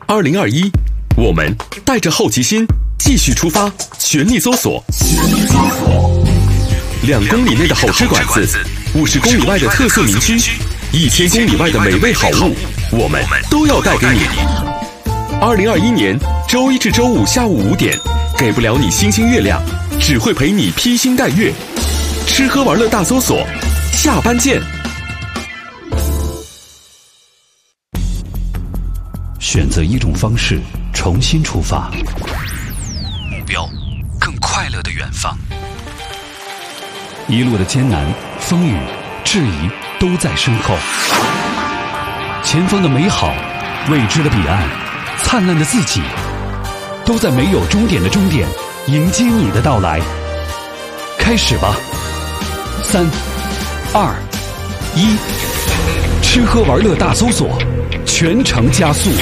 2021，我们带着好奇心继续出发，全力搜索。2公里内的好吃馆子，50公里外的特色名区，1000公里外的美味好物，我们都要带给你。2021年周一至周五下午5点，给不了你星星月亮，只会陪你披星戴月。吃喝玩乐大搜索，下班见。 选择一种方式，重新出发，目标更快乐的远方。一路的艰难、风雨、质疑都在身后，前方的美好、未知的彼岸、灿烂的自己，都在没有终点的终点迎接你的到来。开始吧，3、2、1，吃喝玩乐大搜索，全程加速。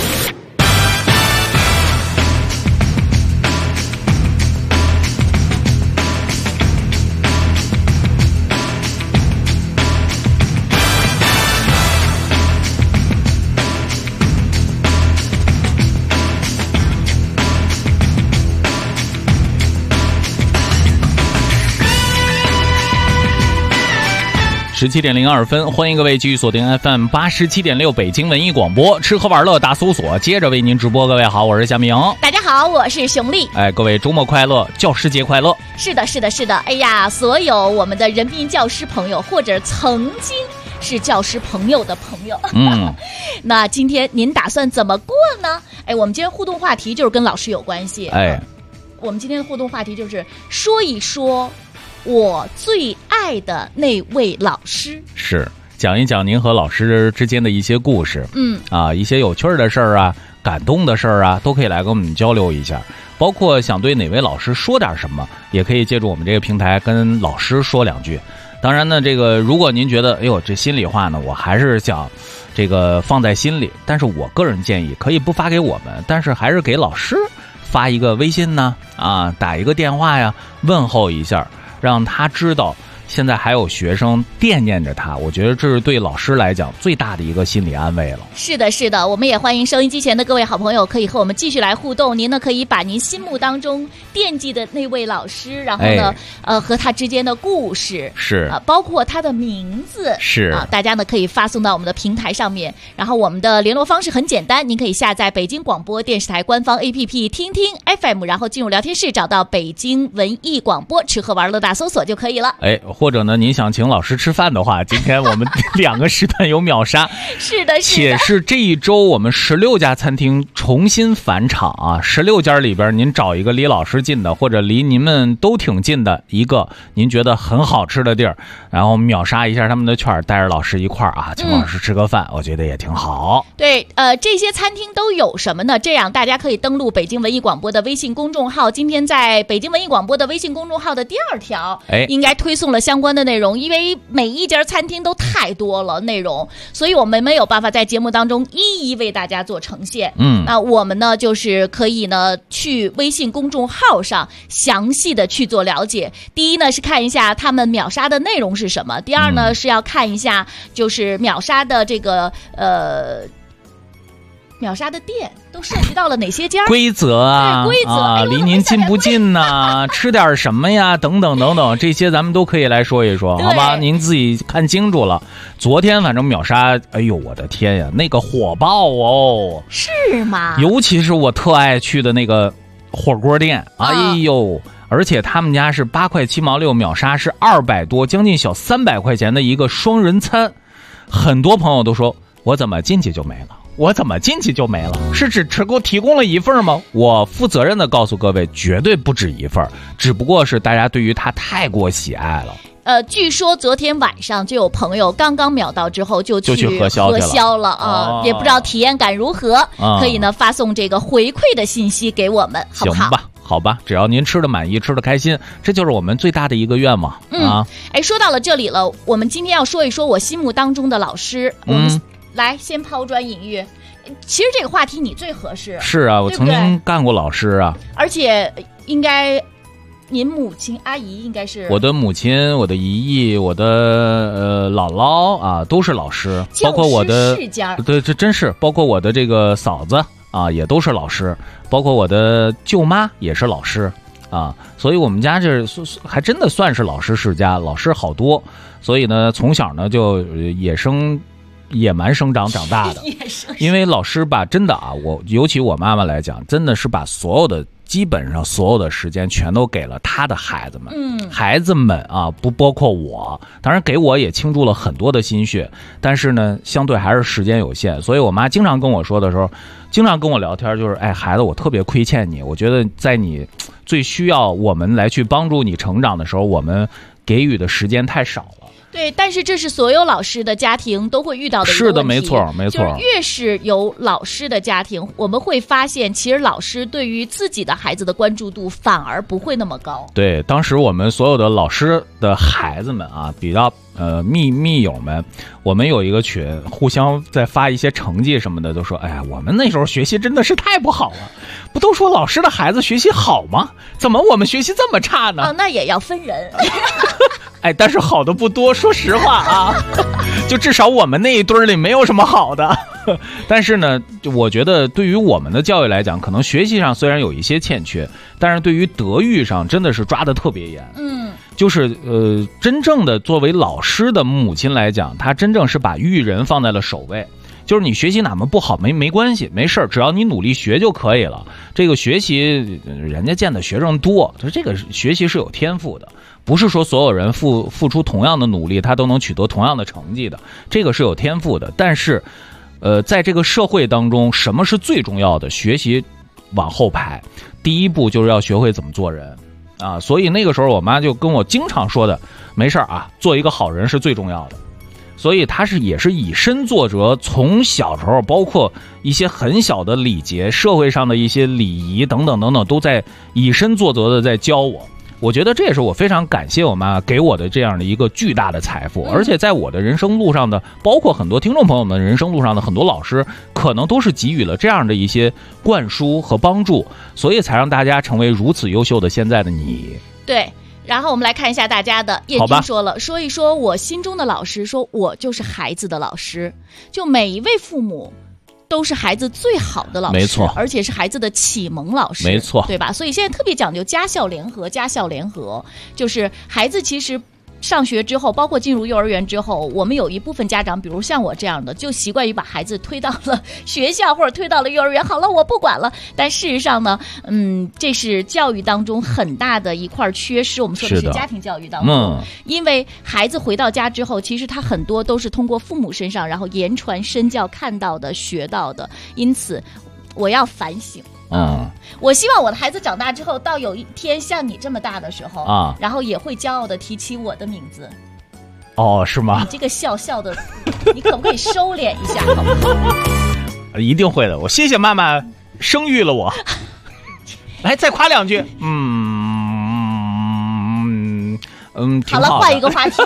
17:02，欢迎各位继续锁定 FM 87.6北京文艺广播，吃喝玩乐大搜索，接着为您直播。各位好，我是夏明。 大家好，我是熊丽。 各位周末快乐，教师节快乐。 是的，是的，是的。哎呀，所有我们的人民教师朋友，或者曾经是教师朋友的朋友，那今天您打算怎么过呢？我们今天互动话题就是跟老师有关系。我们今天的互动话题就是说一说我最爱的那位老师， 是讲一讲您和老师之间的一些故事，一些有趣的事儿啊，感动的事儿啊，都可以来跟我们交流一下。包括想对哪位老师说点什么，也可以借助我们这个平台跟老师说两句。当然呢，这个如果您觉得，这心里话呢，我还是想这个放在心里，但是我个人建议可以不发给我们，但是还是给老师发一个微信呢，打一个电话呀，问候一下。让他知道现在还有学生惦念着他，我觉得这是对老师来讲最大的一个心理安慰了。是的， 是的，我们也欢迎收音机前的各位好朋友可以和我们继续来互动。您呢可以把您心目当中惦记的那位老师，然后呢和他之间的故事是包括他的名字是大家呢可以发送到我们的平台上面。然后我们的联络方式很简单，您可以下载北京广播电视台官方 APP 听听 FM， 然后进入聊天室找到北京文艺广播，吃喝玩乐大搜索就可以了。 或者呢您想请老师吃饭的话，今天我们2个时段有秒杀。 是的， 且是这一周我们16家餐厅重新返场啊，16家里边您找一个离老师近的，或者离您们都挺近的一个您觉得很好吃的地儿，然后秒杀一下他们的券，带着老师一块儿请老师吃个饭，我觉得也挺好。 对，这些餐厅都有什么呢？这样大家可以登录北京文艺广播的微信公众号，今天在北京文艺广播的微信公众号的第2条应该推送了相关的内容，因为每一家餐厅都太多了内容，所以我们没有办法在节目当中一一为大家做呈现。那我们呢就是可以呢去微信公众号上详细的去做了解。第一呢是看一下他们秒杀的内容是什么，第二呢是要看一下就是秒杀的这个秒杀的店都涉及到了哪些家， 规则离您近不近呢吃点什么呀等等等等，这些咱们都可以来说一说，好吧？您自己看清楚了。昨天反正秒杀，我的天呀，那个火爆哦， 是吗？ 尤其是我特爱去的那个火锅店，而且他们家是8块7毛6，秒杀是200多，将近小300块钱的一个双人餐。很多朋友都说，我怎么进去就没了？是只给我提供了1份吗？我负责任的告诉各位，绝对不止1份，只不过是大家对于它太过喜爱了。 据说昨天晚上就有朋友刚刚秒到之后就去喝宵了也不知道体验感如何，可以呢发送这个回馈的信息给我们，好不好？ 好吧，只要您吃的满意，吃的开心，这就是我们最大的一个愿望说到了这里了，我们今天要说一说我心目当中的老师。我们来先抛砖引玉，其实这个话题你最合适。 是啊，我曾经干过老师啊， 而且应该您母亲阿姨应该是我的母亲，我的姨姨，我的姥姥都是老师，包括我的对，这真是包括我的这个嫂子啊，也都是老师，包括我的舅妈也是老师啊，所以我们家这还真的算是老师世家，老师好多，所以呢，从小呢就野蛮生长大的，因为老师吧，真的啊，尤其我妈妈来讲，真的是把基本上所有的时间全都给了她的孩子们，孩子们啊，不包括我，当然给我也倾注了很多的心血，但是呢，相对还是时间有限，所以我妈经常跟我说的时候，经常跟我聊天，就是孩子，我特别亏欠你，我觉得在你最需要我们来去帮助你成长的时候，我们给予的时间太少了。 对，但是这是所有老师的家庭都会遇到的一个问题。 是的，没错。 就是越是有老师的家庭，我们会发现，其实老师对于自己的孩子的关注度反而不会那么高。 对，当时我们所有的老师的孩子们啊，比较密友们，我们有一个群，互相在发一些成绩什么的，都说，哎呀，我们那时候学习真的是太不好了。不都说老师的孩子学习好吗？怎么我们学习这么差呢？ 那也要分人。 但是好的不多，说实话啊，就至少我们那一堆里没有什么好的。但是呢，我觉得对于我们的教育来讲，可能学习上虽然有一些欠缺，但是对于德育上真的是抓得特别严。就是真正的作为老师的母亲来讲，她真正是把育人放在了首位。就是你学习哪么不好没关系，没事，只要你努力学就可以了。这个学习人家见的学生多，这个学习是有天赋的，不是说所有人付出同样的努力他都能取得同样的成绩的，这个是有天赋的。但是在这个社会当中，什么是最重要的？学习往后排，第一步就是要学会怎么做人啊。所以那个时候我妈就跟我经常说的，没事啊，做一个好人是最重要的。所以他也是以身作则，从小时候包括一些很小的礼节，社会上的一些礼仪等等等等，都在以身作则的在教我。我觉得这也是我非常感谢我妈给我的这样的一个巨大的财富，而且在我的人生路上的，包括很多听众朋友们人生路上的很多老师，可能都是给予了这样的一些灌输和帮助，所以才让大家成为如此优秀的现在的你。 对。然后我们来看一下大家的。燕君说了，说一说我心中的老师，说我就是孩子的老师，就每一位父母都是孩子最好的老师， 没错， 而且是孩子的启蒙老师， 没错， 对吧？所以现在特别讲究家校联合，就是孩子其实上学之后，包括进入幼儿园之后，我们有一部分家长，比如像我这样的，就习惯于把孩子推到了学校或者推到了幼儿园，好了，我不管了。但事实上呢，这是教育当中很大的一块缺失。我们说的是家庭教育当中，因为孩子回到家之后，其实他很多都是通过父母身上，然后言传身教看到的、学到的，因此我要反省。我希望我的孩子长大之后，到有一天像你这么大的时候啊，然后也会骄傲的提起我的名字。 是吗？ 你这个笑的，你可不可以收敛一下，好不好？ 一定会的。我谢谢妈妈生育了我。来，再夸两句。挺好的。 好了，换一个话题。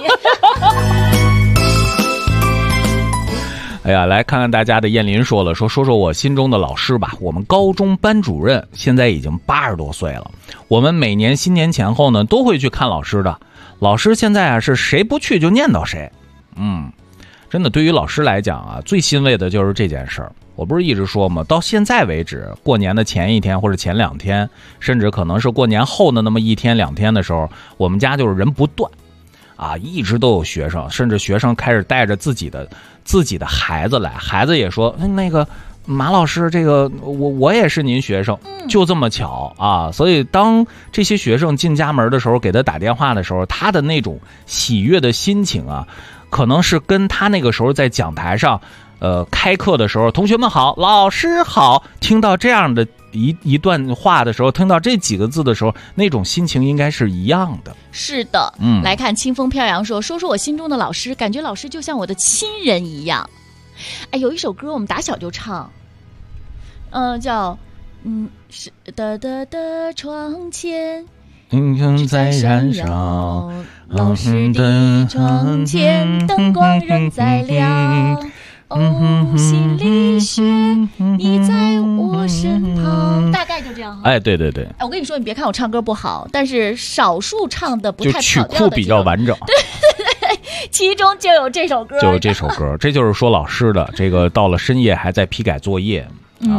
哎呀，来看看大家的。燕林说了，说我心中的老师吧。我们高中班主任现在已经80多岁了，我们每年新年前后呢都会去看老师的。老师现在啊是谁不去就念叨谁。真的对于老师来讲啊，最欣慰的就是这件事儿。我不是一直说吗？到现在为止，过年的前一天或者前2天，甚至可能是过年后的那么1天2天的时候，我们家就是人不断啊，一直都有学生，甚至学生开始带着自己的孩子来，孩子也说那个马老师，这个我也是您学生，就这么巧啊。所以当这些学生进家门的时候，给他打电话的时候，他的那种喜悦的心情啊，可能是跟他那个时候在讲台上开课的时候，同学们好，老师好，听到这样的一段话的时候，听到这几个字的时候，那种心情应该是一样的。 是的，来看清风飘扬说我心中的老师，感觉老师就像我的亲人一样。有一首歌我们打小就唱，叫是的窗前在燃烧， 老师的窗前灯光仍在亮。心理学，你在我身旁，大概就这样。 对对对。 我跟你说，你别看我唱歌不好，但是少数唱的不太跑调的，曲库比较完整。 对，其中就有这首歌， 这就是说老师的这个到了深夜还在批改作业啊。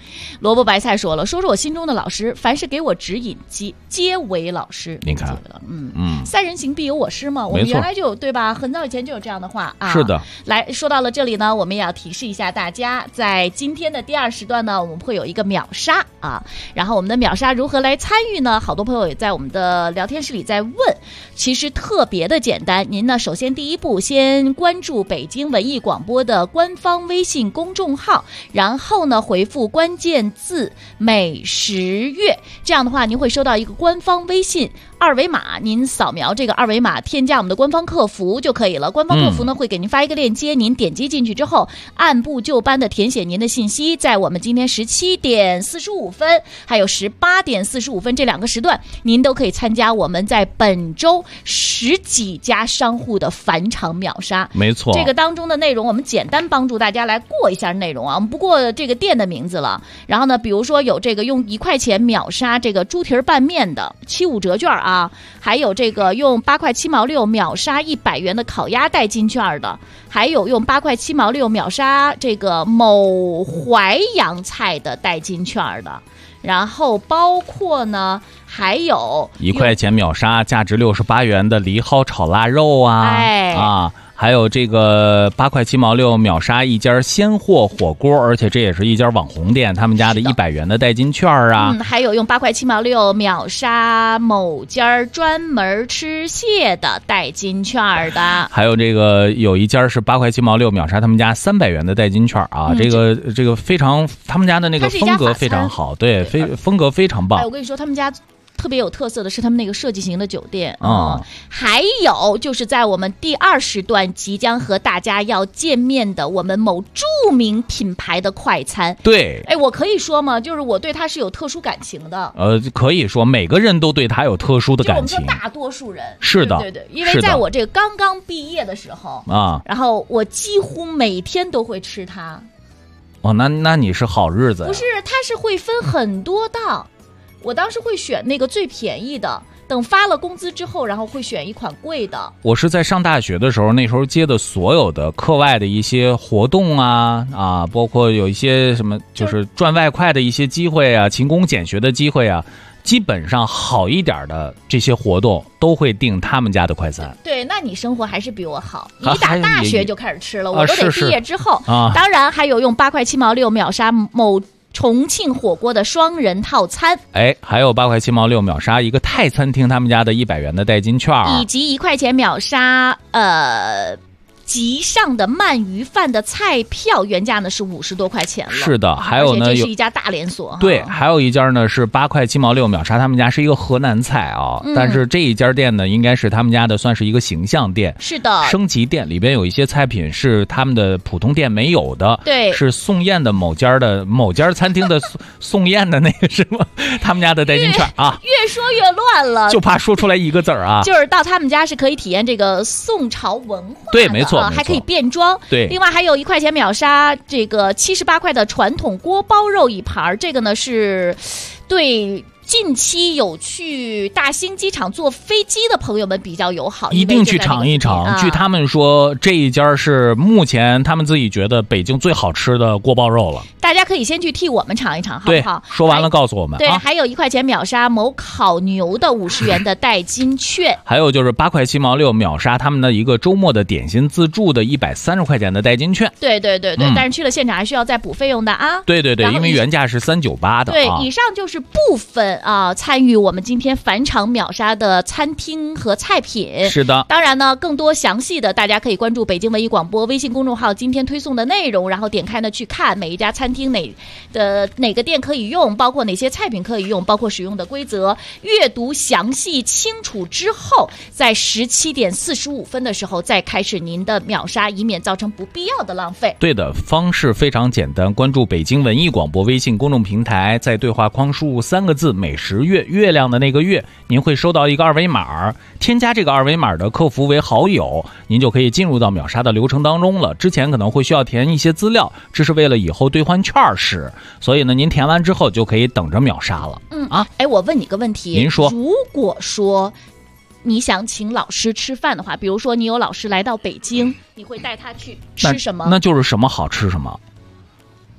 萝卜白菜说了，说我心中的老师，凡是给我指引皆为老师。 你看， 三人行必有我师嘛，我们原来就有对吧？很早以前就有这样的话啊。 是的。 来说到了这里呢，我们也要提示一下大家，在今天的第2时段呢，我们会有一个秒杀啊。然后我们的秒杀如何来参与呢？好多朋友也在我们的聊天室里在问，其实特别的简单。您呢，首先第一步先关注北京文艺广播的官方微信公众号，然后呢回复关键字美食月，这样的话您会收到一个官方微信二维码，您扫描这个二维码添加我们的官方客服就可以了。官方客服呢会给您发一个链接，您点击进去之后按部就班的填写您的信息，在我们今天17点45分还有18点45分这2个时段，您都可以参加我们在本周10几家商户的返场秒杀。 没错， 这个当中的内容我们简单帮助大家来过一下内容啊，我们不过这个店的名字了。然后呢，比如说有这个用1块钱秒杀这个猪蹄儿拌面的75折券啊，还有这个用8块7毛6秒杀100元的烤鸭代金券的，还有用8块7毛6秒杀这个某淮扬菜的代金券的，然后包括呢还有 1块钱秒杀价值68元的梨蒿炒腊肉啊，还有这个8块7毛6秒杀一家鲜货火锅，而且这也是一家网红店，他们家的100元的代金券啊。 还有用8块7毛6秒杀某家专门吃蟹的代金券的。 还有这个有一家是8块7毛6秒杀他们家300元的代金券啊，这个非常，他们家的那个风格非常好，对，风格非常棒。 我跟你说，他们家特别有特色的是他们那个设计型的酒店还有就是在我们第2时段即将和大家要见面的我们某著名品牌的快餐。 对， 我可以说吗？就是我对它是有特殊感情的。 可以说每个人都对它有特殊的感情。 就我们说大多数人。 是的， 对，因为在我这个刚刚毕业的时候啊，然后我几乎每天都会吃它。 那你是好日子呀。 不是，它是会分很多道。我当时会选那个最便宜的，等发了工资之后，然后会选一款贵的。 我是在上大学的时候，那时候接的所有的课外的一些活动啊，包括有一些什么就是赚外快的一些机会啊，勤工俭学的机会啊，基本上好一点的这些活动都会订他们家的快餐。 对，那你生活还是比我好。你打大学就开始吃了，我都得毕业之后。当然还有用8块7毛6秒杀某重庆火锅的双人套餐， 还有8块7毛6秒杀一个泰餐厅他们家的100元的代金券， 以及1块钱秒杀集上的鳗鱼饭的菜票，原价呢是50多块钱了。 是的，还有呢， 这是一家大连锁。 对，还有一家呢是8块7毛6秒杀他们家是一个河南菜啊，但是这一家店呢应该是他们家的算是一个形象店， 是的， 升级店，里边有一些菜品是他们的普通店没有的。 对， 是宋燕的某家餐厅的宋燕的那个什么他们家的代金券啊。 越说越乱了， 就怕说出来一个字儿啊。 就是到他们家是可以体验这个宋朝文化的， 对，没错。 还可以变装。 对， 另外还有1块钱秒杀这个78块的传统锅包肉一盘，这个呢是对近期有去大兴机场坐飞机的朋友们比较友好， 一定去尝一尝。据他们说，这一家是目前他们自己觉得北京最好吃的锅包肉了。 大家可以先去替我们尝一尝，好不好？ 说完了告诉我们。 对，还有1块钱秒杀某烤牛的50元的代金券， 还有就是8块7毛6秒杀他们的一个周末的点心自助的130块钱的代金券。 对，但是去了现场还需要再补费用的啊。 对，因为原价是398的。 对，以上就是部分参与我们今天返场秒杀的餐厅和菜品。 是的， 当然呢，更多详细的大家可以关注北京文艺广播微信公众号今天推送的内容，然后点开呢去看每一家餐厅哪个店可以用，包括哪些菜品可以用，包括使用的规则，阅读详细清楚之后，在17点45分的时候再开始您的秒杀，以免造成不必要的浪费。 对的，方式非常简单，关注北京文艺广播微信公众平台，在对话框输入3个字美食月，月亮的那个月，您会收到一个二维码，添加这个二维码的客服为好友，您就可以进入到秒杀的流程当中了。之前可能会需要填一些资料，这是为了以后兑换券使，所以呢您填完之后就可以等着秒杀了。 我问你个问题， 您说， 如果说你想请老师吃饭的话，比如说你有老师来到北京，你会带他去吃什么？ 那就是什么好吃什么。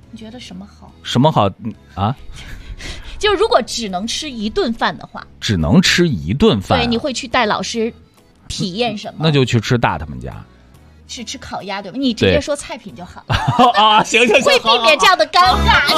你觉得什么好？ 什么好啊？ 就如果只能吃一顿饭的话， 只能吃一顿饭， 对，你会去带老师体验什么？ 那就去吃大他们家。 是吃烤鸭对吧？你直接说菜品就好了。 啊，行， 会避免这样的尴尬。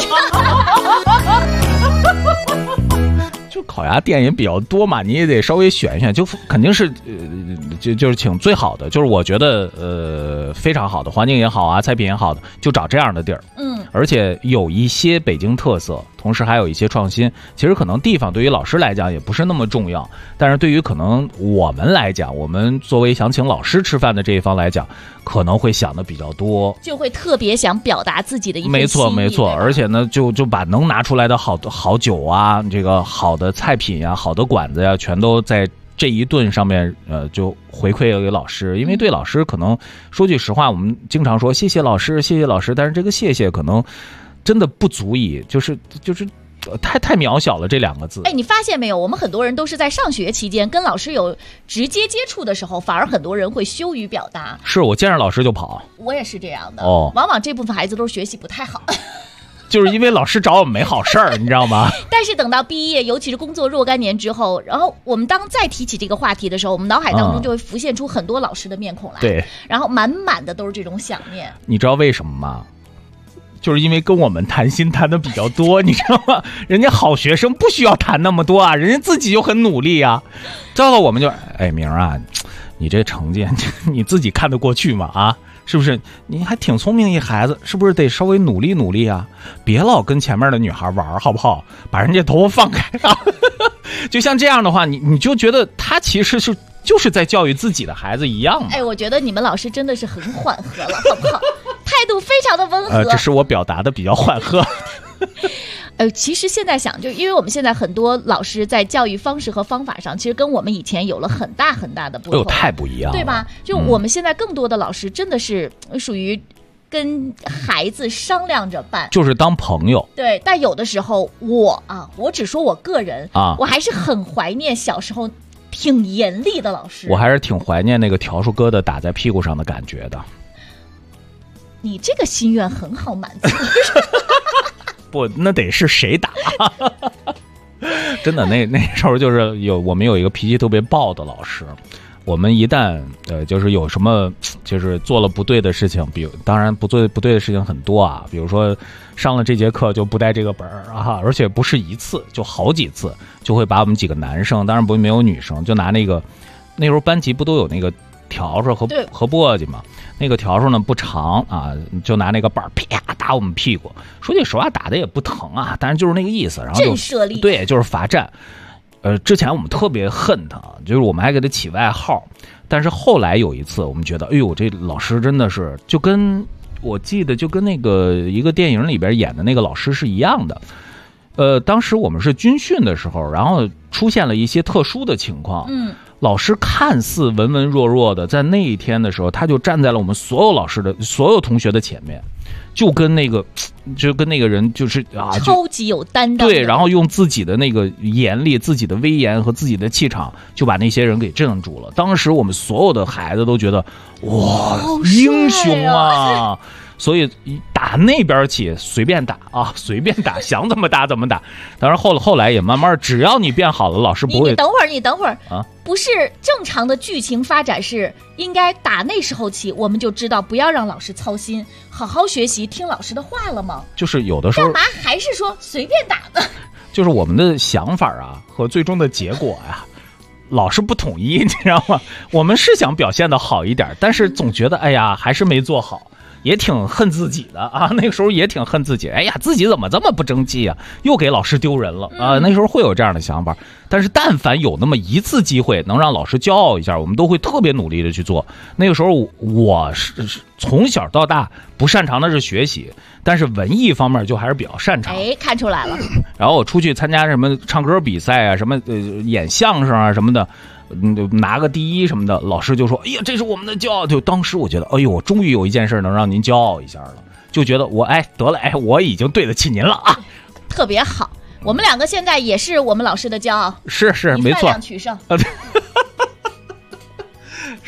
就烤鸭店也比较多嘛，你也得稍微选一选，就肯定是就是请最好的，就是我觉得非常好的，环境也好啊，菜品也好的，就找这样的地儿。而且有一些北京特色，同时还有一些创新。其实可能地方对于老师来讲也不是那么重要，但是对于可能我们来讲，我们作为想请老师吃饭的这一方来讲，可能会想的比较多， 就会特别想表达自己的一份心意。 没错，而且呢，就把能拿出来的好酒啊，这个好的菜品呀、好的馆子呀，全都在这一顿上面，就回馈给老师。因为对老师可能说句实话，我们经常说谢谢老师，谢谢老师，但是这个谢谢可能真的不足以，就是太渺小了这两个字。 哎，你发现没有？我们很多人都是在上学期间跟老师有直接接触的时候，反而很多人会羞于表达。 是我见着老师就跑。 我也是这样的。 往往这部分孩子都是学习不太好。 就是因为老师找我们没好事儿，你知道吗？ 但是等到毕业，尤其是工作若干年之后，然后我们当再提起这个话题的时候，我们脑海当中就会浮现出很多老师的面孔来。 对， 然后满满的都是这种想念。 你知道为什么吗？就是因为跟我们谈心谈的比较多，你知道吗？人家好学生不需要谈那么多啊，人家自己就很努力啊。照到我们就，哎，明儿啊，你这成绩你自己看得过去吗？啊？是不是你还挺聪明一孩子，是不是得稍微努力努力啊？别老跟前面的女孩玩好不好？把人家头发放开啊！就像这样的话，你就觉得他其实就是在教育自己的孩子一样嘛。 哎，我觉得你们老师真的是很缓和了，好不好？态度非常的温和。 这是我表达的比较缓和。 其实现在想，就因为我们现在很多老师在教育方式和方法上，其实跟我们以前有了很大很大的不同， 太不一样了， 对吧？就我们现在更多的老师真的是属于跟孩子商量着办， 就是当朋友。 对，但有的时候我只说我个人啊，我还是很怀念小时候挺严厉的老师。 我还是挺怀念那个笤帚疙瘩打在屁股上的感觉的。 你这个心愿很好满足。 不，那得是谁打？真的，那时候就是我们有一个脾气特别暴的老师，我们一旦就是有什么就是做了不对的事情，当然不对的事情很多啊，比如说上了这节课就不带这个本儿啊，而且不是一次，就好几次，就会把我们几个男生，当然没有女生，就拿那时候班级不都有那个笤帚和簸箕嘛？那个笤帚呢不长啊，就拿那个板啪打我们屁股。说句实话，打的也不疼啊，但是就是那个意思，然后震慑力。 对，就是罚站。之前我们特别恨他，就是我们还给他起外号。但是后来有一次，我们觉得，哎呦，这老师真的是我记得就跟那个一个电影里边演的那个老师是一样的。当时我们是军训的时候，然后出现了一些特殊的情况。老师看似文文弱弱的，在那一天的时候，他就站在了我们所有同学的前面，就跟那个人就是超级有担当。 对，然后用自己的那个严厉、自己的威严和自己的气场，就把那些人给镇住了。当时我们所有的孩子都觉得，哇，英雄啊！所以打那边起随便打啊，随便打，想怎么打怎么打。当然后来也慢慢，只要你变好了，老师不会。 你等会儿啊！不是正常的剧情发展是应该打那时候起，我们就知道不要让老师操心，好好学习，听老师的话了吗？ 就是有的时候干嘛还是说随便打呢？ 就是我们的想法啊和最终的结果呀。老是不统一，你知道吗？我们是想表现的好一点，但是总觉得哎呀还是没做好。也挺恨自己的啊，那个时候也挺恨自己。哎呀，自己怎么这么不争气啊？又给老师丢人了啊！那时候会有这样的想法，但是但凡有那么一次机会能让老师骄傲一下，我们都会特别努力的去做。那个时候我是从小到大不擅长的是学习，但是文艺方面就还是比较擅长。 哎，看出来了。 然后我出去参加什么唱歌比赛啊，什么演相声啊什么的。拿个第一什么的，老师就说：“哎呀，这是我们的骄傲。”就当时我觉得，哎呦，我终于有一件事能让您骄傲一下了，就觉得得了，我已经对得起您了啊， 特别好。我们两个现在也是我们老师的骄傲， 是没错， 以饭量取胜。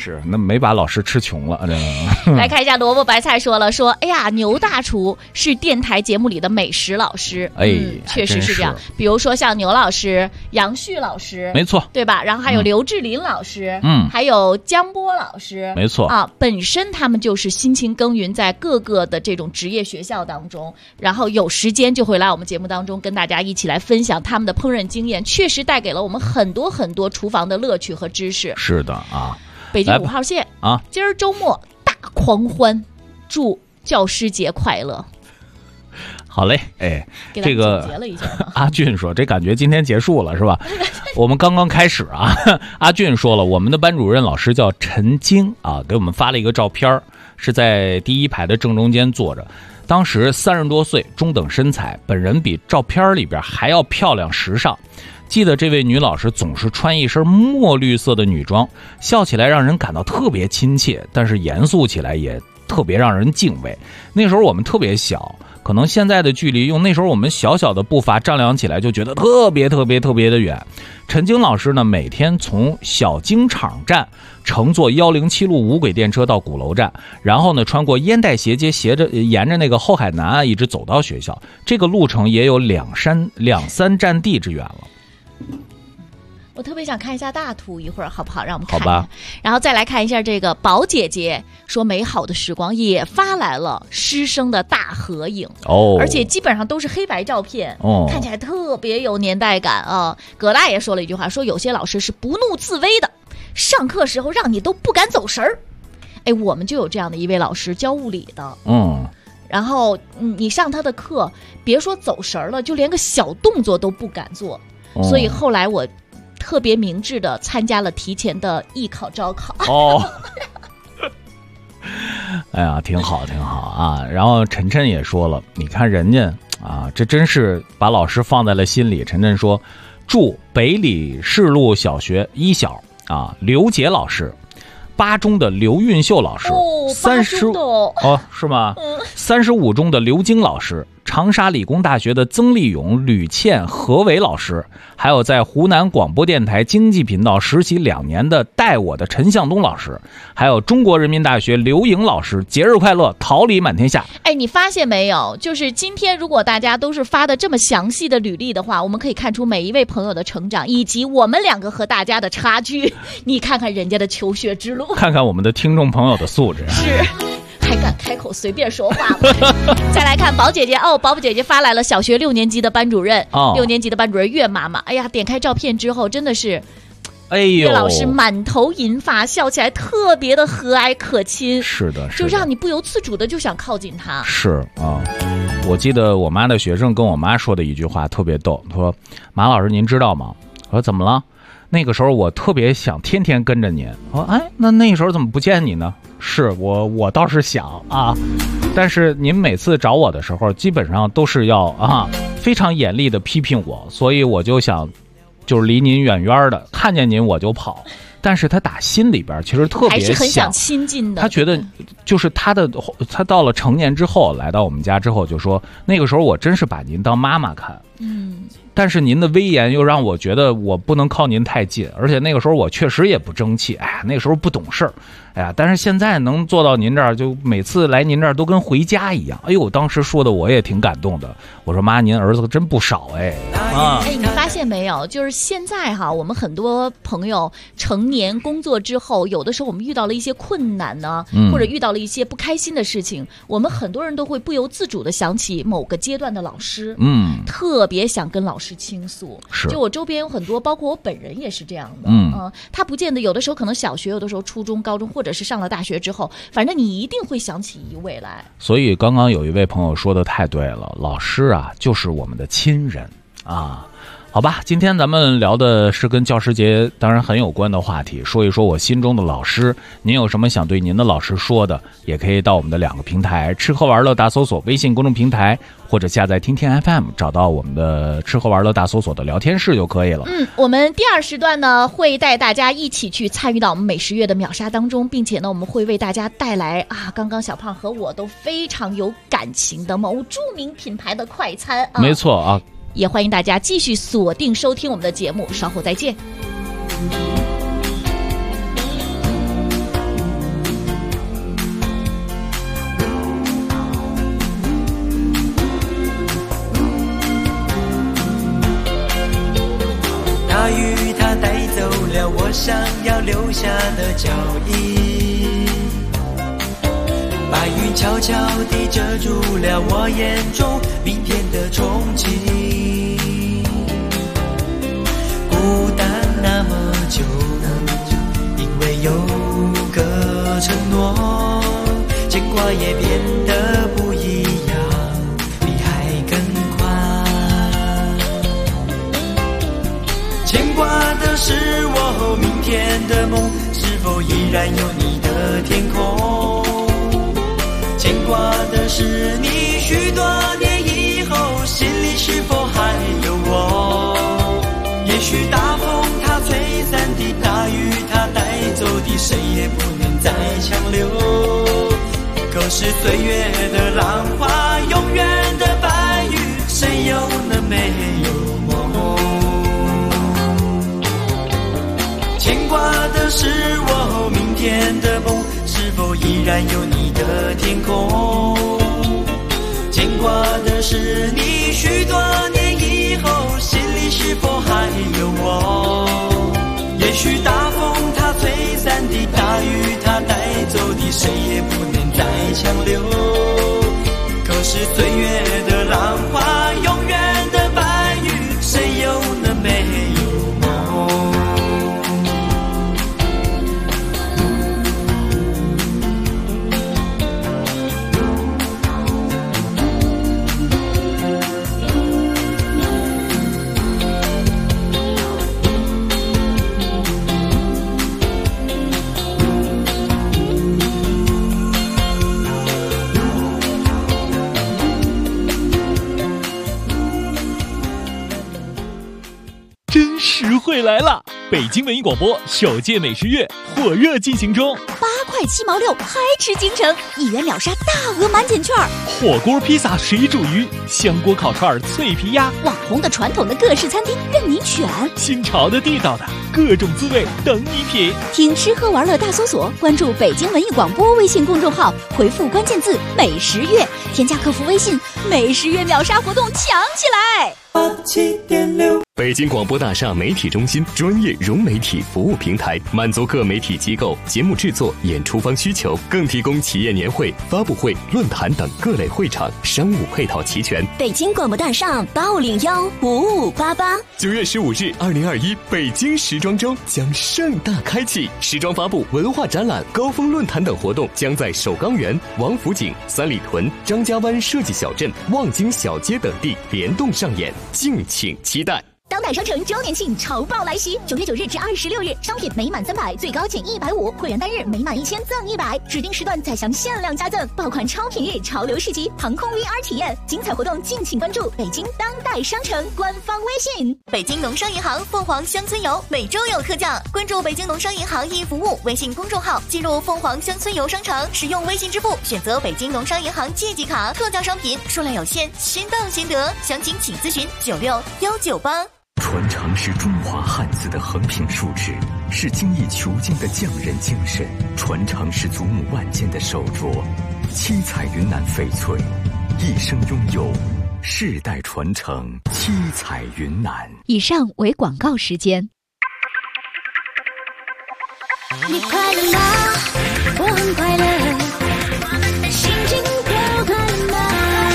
是，那没把老师吃穷了。 来看一下萝卜白菜说，哎呀，牛大厨是电台节目里的美食老师。确实是这样。比如说像牛老师、杨旭老师， 没错， 对吧？然后还有刘志林老师，还有江波老师， 没错啊。本身他们就是辛勤耕耘在各个的这种职业学校当中，然后有时间就会来我们节目当中跟大家一起来分享他们的烹饪经验，确实带给了我们很多很多厨房的乐趣和知识。 是的啊。 北京5号线啊，今儿周末大狂欢，祝教师节快乐。 好嘞，这个阿俊说，这感觉今天结束了是吧？我们刚刚开始啊。阿俊说了，我们的班主任老师叫陈晶啊，给我们发了一个照片，是在第一排的正中间坐着。当时30多岁，中等身材，本人比照片里边还要漂亮时尚。记得这位女老师总是穿一身墨绿色的女装，笑起来让人感到特别亲切，但是严肃起来也特别让人敬畏。那时候我们特别小，可能现在的距离用那时候我们小小的步伐丈量起来就觉得特别的远。陈晶老师呢，每天从小京厂站乘坐107路无轨电车到鼓楼站，然后呢穿过烟袋斜街，沿着那个后海南岸一直走到学校，这个路程也有2、3站地之远了。 我特别想看一下大图，一会儿好不好？让我们看一下。好吧。然后再来看一下这个宝姐姐说，美好的时光也发来了师生的大合影而且基本上都是黑白照片看起来特别有年代感啊。葛大爷说了一句话，说有些老师是不怒自威的，上课时候让你都不敢走神儿。我们就有这样的一位老师，教物理的。然后你上他的课，别说走神了，就连个小动作都不敢做。所以后来我特别明智的参加了提前的艺考招考。 哎呀，挺好啊。然后晨晨也说了，你看人家啊，这真是把老师放在了心里。晨晨说，祝北里市路小学1小啊刘杰老师，8中的刘运秀老师，35是吗？35中的刘晶老师，长沙理工大学的曾立勇、吕倩、何伟老师，还有在湖南广播电台经济频道实习2年的带我的陈向东老师，还有中国人民大学刘颖老师，节日快乐，桃李满天下。 你发现没有？就是今天如果大家都是发的这么详细的履历的话，我们可以看出每一位朋友的成长，以及我们2个和大家的差距。你看看人家的求学之路， 看看我们的听众朋友的素质。 是。还敢开口随便说话吗？再来看宝姐姐宝姐姐发来了小学6年级的班主任，6年级的班主任岳妈妈。点开照片之后真的是，岳老师满头银发，笑起来特别的和蔼可亲。是的，就让你不由自主的就想靠近他。 是啊，我记得我妈的学生跟我妈说的一句话特别逗，说马老师您知道吗？我说怎么了？那个时候我特别想天天跟着您。那时候怎么不见你呢？是我倒是想啊，但是您每次找我的时候基本上都是要非常严厉的批评我，所以我就想就是离您远远的，看见您我就跑。但是他打心里边其实特别还是很想亲近的。 他觉得就是他到了成年之后来到我们家之后就说，那个时候我真是把您当妈妈看。但是您的威严又让我觉得我不能靠您太近，而且那个时候我确实也不争气，那个时候不懂事儿，但是现在能做到您这儿，就每次来您这儿都跟回家一样。当时说的我也挺感动的。我说妈，您儿子真不少你发现没有？就是现在我们很多朋友成年工作之后，有的时候我们遇到了一些困难呢，或者遇到了一些不开心的事情，我们很多人都会不由自主的想起某个阶段的老师，特别想跟老师倾诉。就我周边有很多，包括我本人也是这样的。他不见得有的时候可能小学，有的时候初中、高中，或者是上了大学之后，反正你一定会想起一位来。 所以刚刚有一位朋友说的太对了，老师啊就是我们的亲人啊。好吧，今天咱们聊的是跟教师节当然很有关的话题，说一说我心中的老师。您有什么想对您的老师说的，也可以到我们的2个平台，吃喝玩乐大搜索微信公众平台，或者下载听听 FM， 找到我们的吃喝玩乐大搜索的聊天室就可以了。 我们第2时段呢会带大家一起去参与到我们美食月的秒杀当中，并且呢我们会为大家带来刚刚小胖和我都非常有感情的某著名品牌的快餐。 没错啊。 也欢迎大家继续锁定收听我们的节目，稍后再见。 想要留下的脚印。白云悄悄地遮住了我眼中明天的憧憬。孤单那么久，因为有个承诺，牵挂也变得不一样，比海更宽。牵挂的是我明天的梦，是否依然有你的天空？牵挂的是你许多年以后，心里是否还有我？也许大风它吹散的，大雨它带走的，谁也不能再强留。可是岁月的浪花，永远的白云，谁又能没有梦？牵挂的是我明天的梦，是否依然有你的天空？牵挂的是你许多年以后，心里是否还有我？也许大风它吹散的，大雨它带走的，谁也不能再强留。可是岁月的浪花，永远的白云，谁又能没有梦？ 实惠来了！北京文艺广播首届美食月火热进行中 ，8块7毛6，嗨吃京城，1元秒杀大额满减券， 火锅、披萨、水煮鱼、香锅烤串、脆皮鸭， 网红的、传统的各式餐厅任您选， 新潮的、地道的，各种滋味等你品。 听吃喝玩乐大搜索，关注北京文艺广播微信公众号，回复关键字“美食月”，添加客服微信，美食月秒杀活动抢起来 ！87.6 北京广播大厦媒体中心专业融媒体服务平台，满足各媒体机构节目制作、演出方需求，更提供企业年会、发布会、论坛等各类会场，商务配套齐全。 北京广播大厦850155588。 9月15日，2021北京时装周将盛大开启，时装发布、文化展览、高峰论坛等活动将在首钢园、王府井、三里屯、张家湾设计小镇、望京小街等地联动上演，敬请期待。 当代商城周年庆潮爆来袭，9月9日至26日，商品每满300最高减150，会员单日每满1000赠100，指定时段再享限量加赠，爆款超品日、潮流市集、航空 VR 体验，精彩活动敬请关注北京当代商城官方微信。 北京农商银行凤凰乡村游每周有特价，关注北京农商银行易服务微信公众号，进入凤凰乡村游商城，使用微信支付选择北京农商银行借记卡，特价商品数量有限，先到先得，详情请咨询96198。 传承是中华汉字的横平竖直，是精益求精的匠人精神；传承是祖母万间的手镯，七彩云南翡翠，一生拥有，世代传承，七彩云南。 以上为广告时间。 你快乐吗？我很快乐，心情都快乐吗？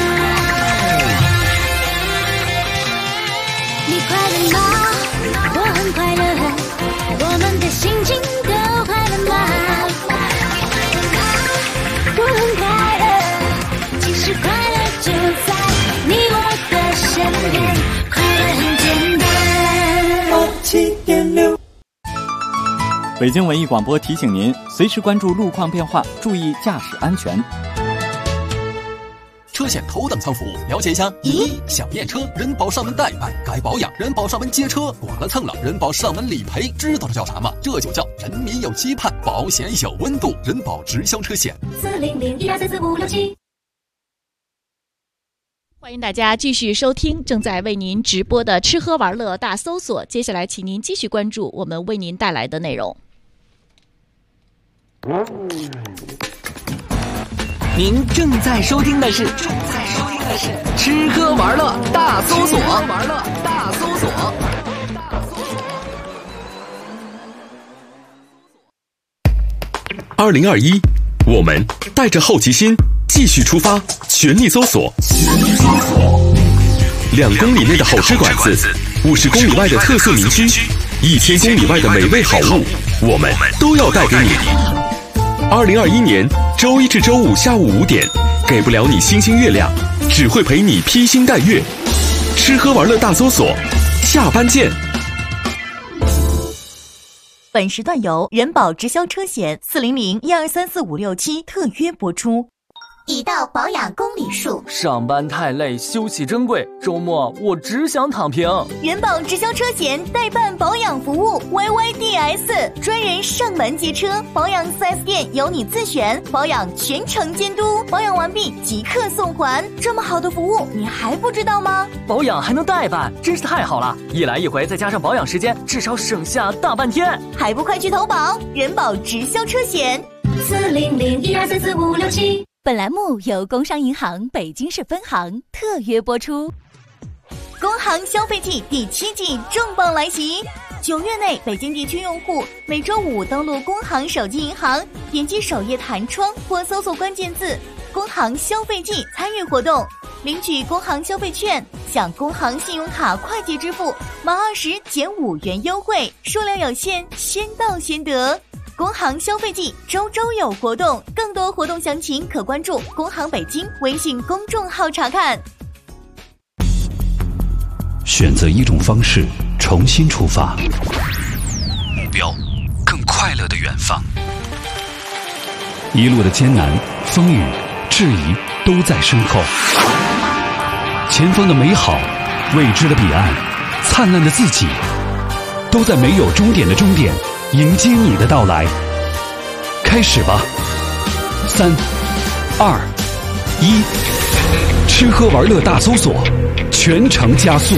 你快乐吗？我很快乐，我们的心情都快乐吗？我很快乐，其实快乐就在你我的身边，快乐很简单。 87.6 北京文艺广播提醒您，随时关注路况变化，注意驾驶安全。 车险头等舱服务，了解一下。1. 想验车，人保上门代办；该保养，人保上门接车；剐了蹭了，人保上门理赔。知道这叫啥吗？这就叫人民有期盼，保险有温度。人保直销车险。 40012445667。 欢迎大家继续收听正在为您直播的吃喝玩乐大搜索，接下来请您继续关注我们为您带来的内容。 您正在收听的是吃喝玩乐大搜索。 2021，我们带着好奇心继续出发，全力搜索。2公里内的好吃馆子，50公里外的特色名区，1000公里外的美味好物，我们都要带给你。2021年周一至周五下午5点，给不了你星星月亮，只会陪你披星戴月。吃喝玩乐大搜索，下班见。 本时段由人保直销车险400-1234567特约播出。 已到保养公里数， 上班太累，休息珍贵，周末我只想躺平。 人保直销车险代办保养服务 YYDS， 专人上门接车，保养 4S 店由你自选，保养全程监督，保养完毕即刻送还。这么好的服务你还不知道吗？ 保养还能代办，真是太好了，一来一回再加上保养时间，至少省下大半天。 还不快去投保人保直销车险 400-1234567。本栏目由工商银行北京市分行特约播出。 工行消费季第7季重磅来袭，9月内北京地区用户每周5登录工行手机银行，点击首页弹窗或搜索关键字工行消费季参与活动，领取工行消费券，享工行信用卡快捷支付满20减5元优惠，数量有限，先到先得。工行消费季周周有活动，更多活动详情可关注工行北京微信公众号查看。 选择一种方式，重新出发，目标更快乐的远方。一路的艰难、风雨、质疑都在身后，前方的美好、未知的彼岸、灿烂的自己，都在没有终点的终点迎接你的到来。开始吧，3、2、1，吃喝玩乐大搜索，全程加速。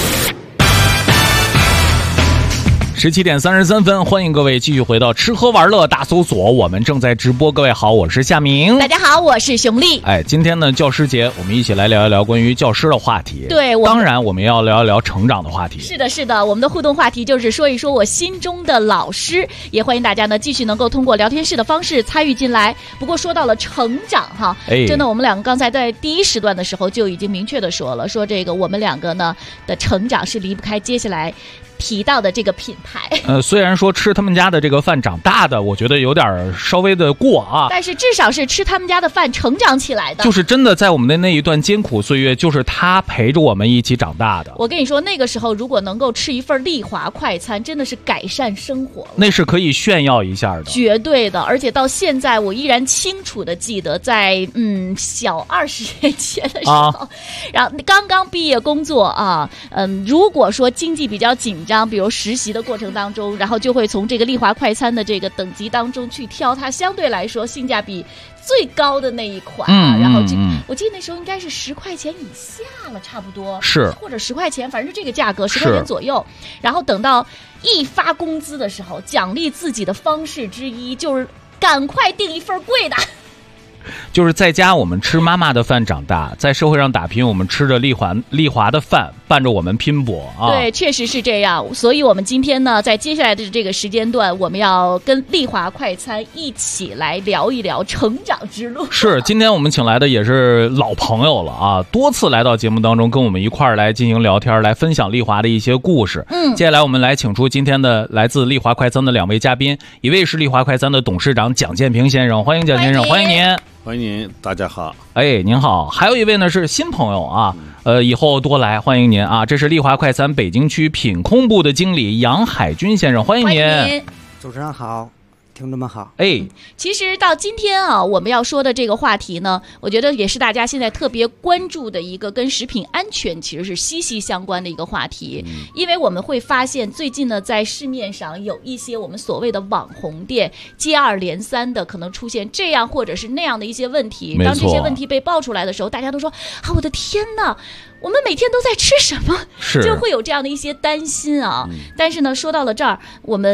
17点33分，欢迎各位继续回到吃喝玩乐大搜索，我们正在直播。各位好，我是夏明。 大家好，我是熊丽。 今天呢，教师节，我们一起来聊一聊关于教师的话题。 对， 当然我们要聊一聊成长的话题。 是的，是的，我们的互动话题就是说一说我心中的老师，也欢迎大家呢继续能够通过聊天室的方式参与进来。不过说到了成长哈，真的，我们两个刚才在第一时段的时候就已经明确的说了，说这个我们两个呢的成长是离不开接下来提到的这个品牌。 虽然说吃他们家的这个饭长大的，我觉得有点稍微的过啊， 但是至少是吃他们家的饭成长起来的。 就是真的在我们的那一段艰苦岁月，就是他陪着我们一起长大的。 我跟你说，那个时候如果能够吃一份丽华快餐，真的是改善生活了， 那是可以炫耀一下的， 绝对的。而且到现在我依然清楚的记得，在小20年前的时候，然后刚刚毕业工作啊，如果说经济比较紧张，比如实习的过程当中，然后就会从这个丽华快餐的这个等级当中去挑它相对来说性价比最高的那一款，然后我记得那时候应该是10块钱以下了，差不多是， 或者10块钱，反正就这个价格10块钱左右。然后等到一发工资的时候，奖励自己的方式之一就是赶快订一份贵的。 就是在家我们吃妈妈的饭长大，在社会上打拼，我们吃着丽华的饭伴着我们拼搏啊。 对，确实是这样。所以我们今天呢，在接下来的这个时间段，我们要跟丽华快餐一起来聊一聊成长之路。 是，今天我们请来的也是老朋友了啊，多次来到节目当中跟我们一块儿来进行聊天，来分享丽华的一些故事。接下来我们来请出今天的来自丽华快餐的2位嘉宾，一位是丽华快餐的董事长蒋建平先生，欢迎蒋先生，欢迎您。 欢迎您，大家好。 您好。还有一位呢是新朋友啊，以后多来，欢迎您啊。这是丽华快餐北京区品控部的经理杨海军先生，欢迎您。 主持人好，听众们好。 其实到今天啊，我们要说的这个话题呢，我觉得也是大家现在特别关注的一个跟食品安全其实是息息相关的一个话题。因为我们会发现最近呢，在市面上有一些我们所谓的网红店接二连三的可能出现这样或者是那样的一些问题。当这些问题被爆出来的时候，大家都说啊，我的天哪，我们每天都在吃什么？就会有这样的一些担心啊。但是呢，说到了这儿，我们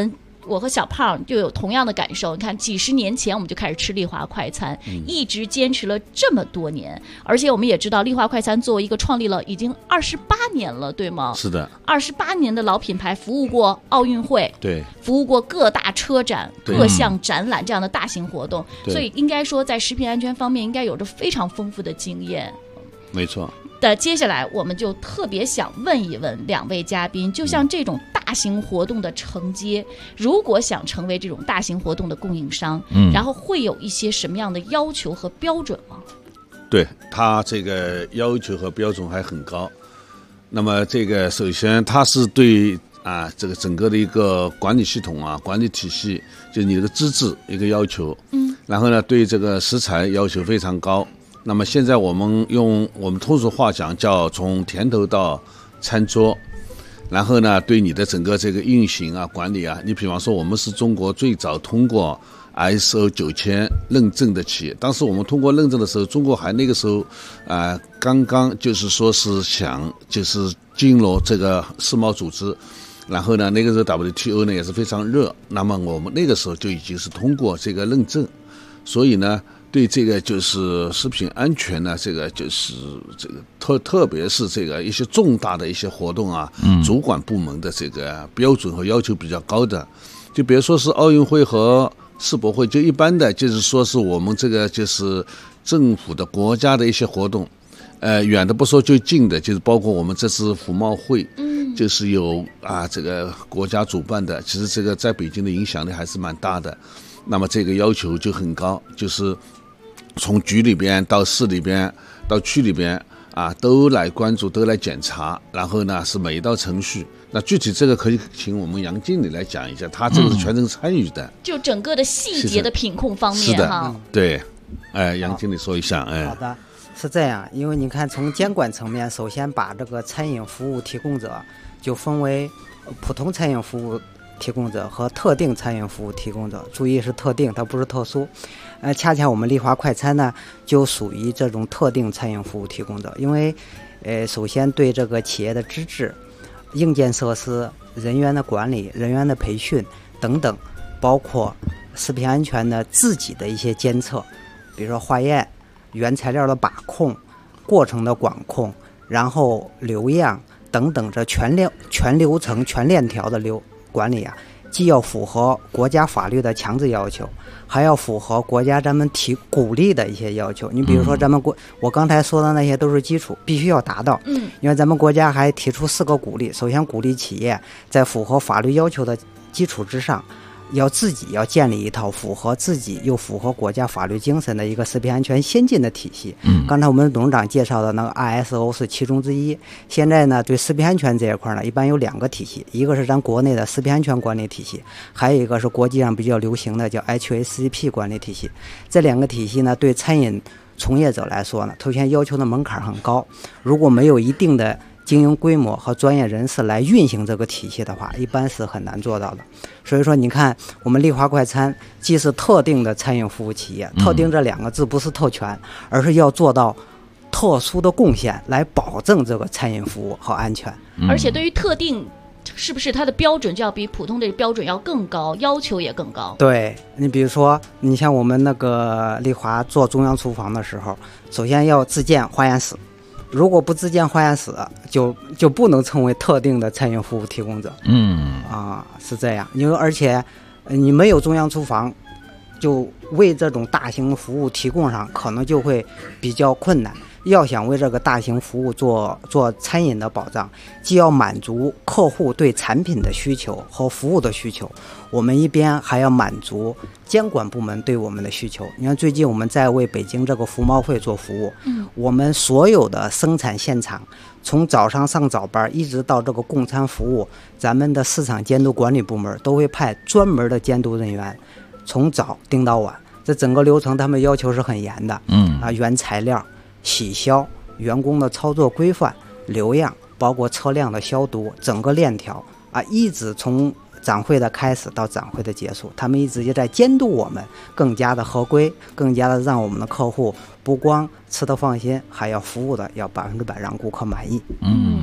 我和小胖就有同样的感受。你看，几十年前我们就开始吃丽华快餐，一直坚持了这么多年。而且我们也知道，丽华快餐作为一个创立了已经28年了，对吗？ 是的 ，28年的老品牌，服务过奥运会， 对， 服务过各大车展、各项展览这样的大型活动，所以应该说在食品安全方面应该有着非常丰富的经验。 没错。 接下来我们就特别想问一问两位嘉宾，就像这种大型活动的承接，如果想成为这种大型活动的供应商，然后会有一些什么样的要求和标准吗？ 对，他这个要求和标准还很高。那么这个首先他是对这个整个的一个管理系统管理体系，就是你这个资质一个要求。然后呢，对这个食材要求非常高。那么现在我们用我们通俗话讲叫从田头到餐桌，然后呢，对你的整个这个运行管理你比方说我们是中国最早通过 ISO 9000认证的企业。当时我们通过认证的时候，中国还那个时候刚刚就是说是想就是进入这个世贸组织，然后呢那个时候 WTO 呢也是非常热，那么我们那个时候就已经是通过这个认证，所以呢对这个就是食品安全呢，这个就是这个特别是这个一些重大的一些活动主管部门的这个标准和要求比较高的。就比如说是奥运会和世博会，就一般的就是说是我们这个就是政府的国家的一些活动，远的不说，就近的，就是包括我们这次服贸会，就是有这个国家主办的，其实这个在北京的影响力还是蛮大的。那么这个要求就很高，就是从局里边到市里边到区里边都来关注，都来检查，然后呢是每一道程序。那具体这个可以请我们杨经理来讲一下，他这个是全程参与的， 就整个的细节的品控方面。 是的，对，杨经理说一下。 好的，是这样，因为你看从监管层面，首先把这个餐饮服务提供者就分为普通餐饮服务提供者和特定餐饮服务提供者，注意是特定，它不是特殊。恰恰我们丽华快餐呢就属于这种特定餐饮服务提供者，因为首先对这个企业的资质、硬件设施、人员的管理、人员的培训等等，包括食品安全的自己的一些监测，比如说化验、原材料的把控、过程的管控，然后流样等等，这全流程全链条的管理既要符合国家法律的强制要求，还要符合国家咱们鼓励的一些要求。你比如说咱们我刚才说的那些都是基础，必须要达到。因为咱们国家还提出4个鼓励，首先鼓励企业在符合法律要求的基础之上，自己要建立一套符合自己又符合国家法律精神的一个食品安全先进的体系。刚才我们董事长介绍的那个 ISO 是其中之一。现在呢，对食品安全这一块呢，一般有2个体系，一个是咱国内的食品安全管理体系，还有一个是国际上比较流行的叫 HACCP 管理体系。这2个体系呢，对餐饮从业者来说呢，首先要求的门槛很高，如果没有一定的经营规模和专业人士来运行这个体系的话，一般是很难做到的。所以说你看我们丽华快餐既是特定的餐饮服务企业，特定这2个字不是特权，而是要做到特殊的贡献来保证这个餐饮服务和安全。 而且对于特定，是不是它的标准就要比普通的标准要更高，要求也更高？ 对，你比如说你像我们那个丽华做中央厨房的时候，首先要自建化验室，如果不自建化验室，就不能成为特定的餐饮服务提供者。是这样。因为而且你没有中央厨房，就为这种大型服务提供上可能就会比较困难。要想为这个大型服务做餐饮的保障，既要满足客户对产品的需求和服务的需求，我们一边还要满足监管部门对我们的需求。你看最近我们在为北京这个服贸会做服务，我们所有的生产现场，从早上上早班一直到这个供餐服务，咱们的市场监督管理部门都会派专门的监督人员，从早盯到晚，这整个流程他们要求是很严的。原材料、洗消、员工的操作规范、流样，包括车辆的消毒，整个链条一直从展会的开始到展会的结束，他们一直就在监督我们更加的合规，更加的让我们的客户不光吃得放心，还要服务的要100%让顾客满意。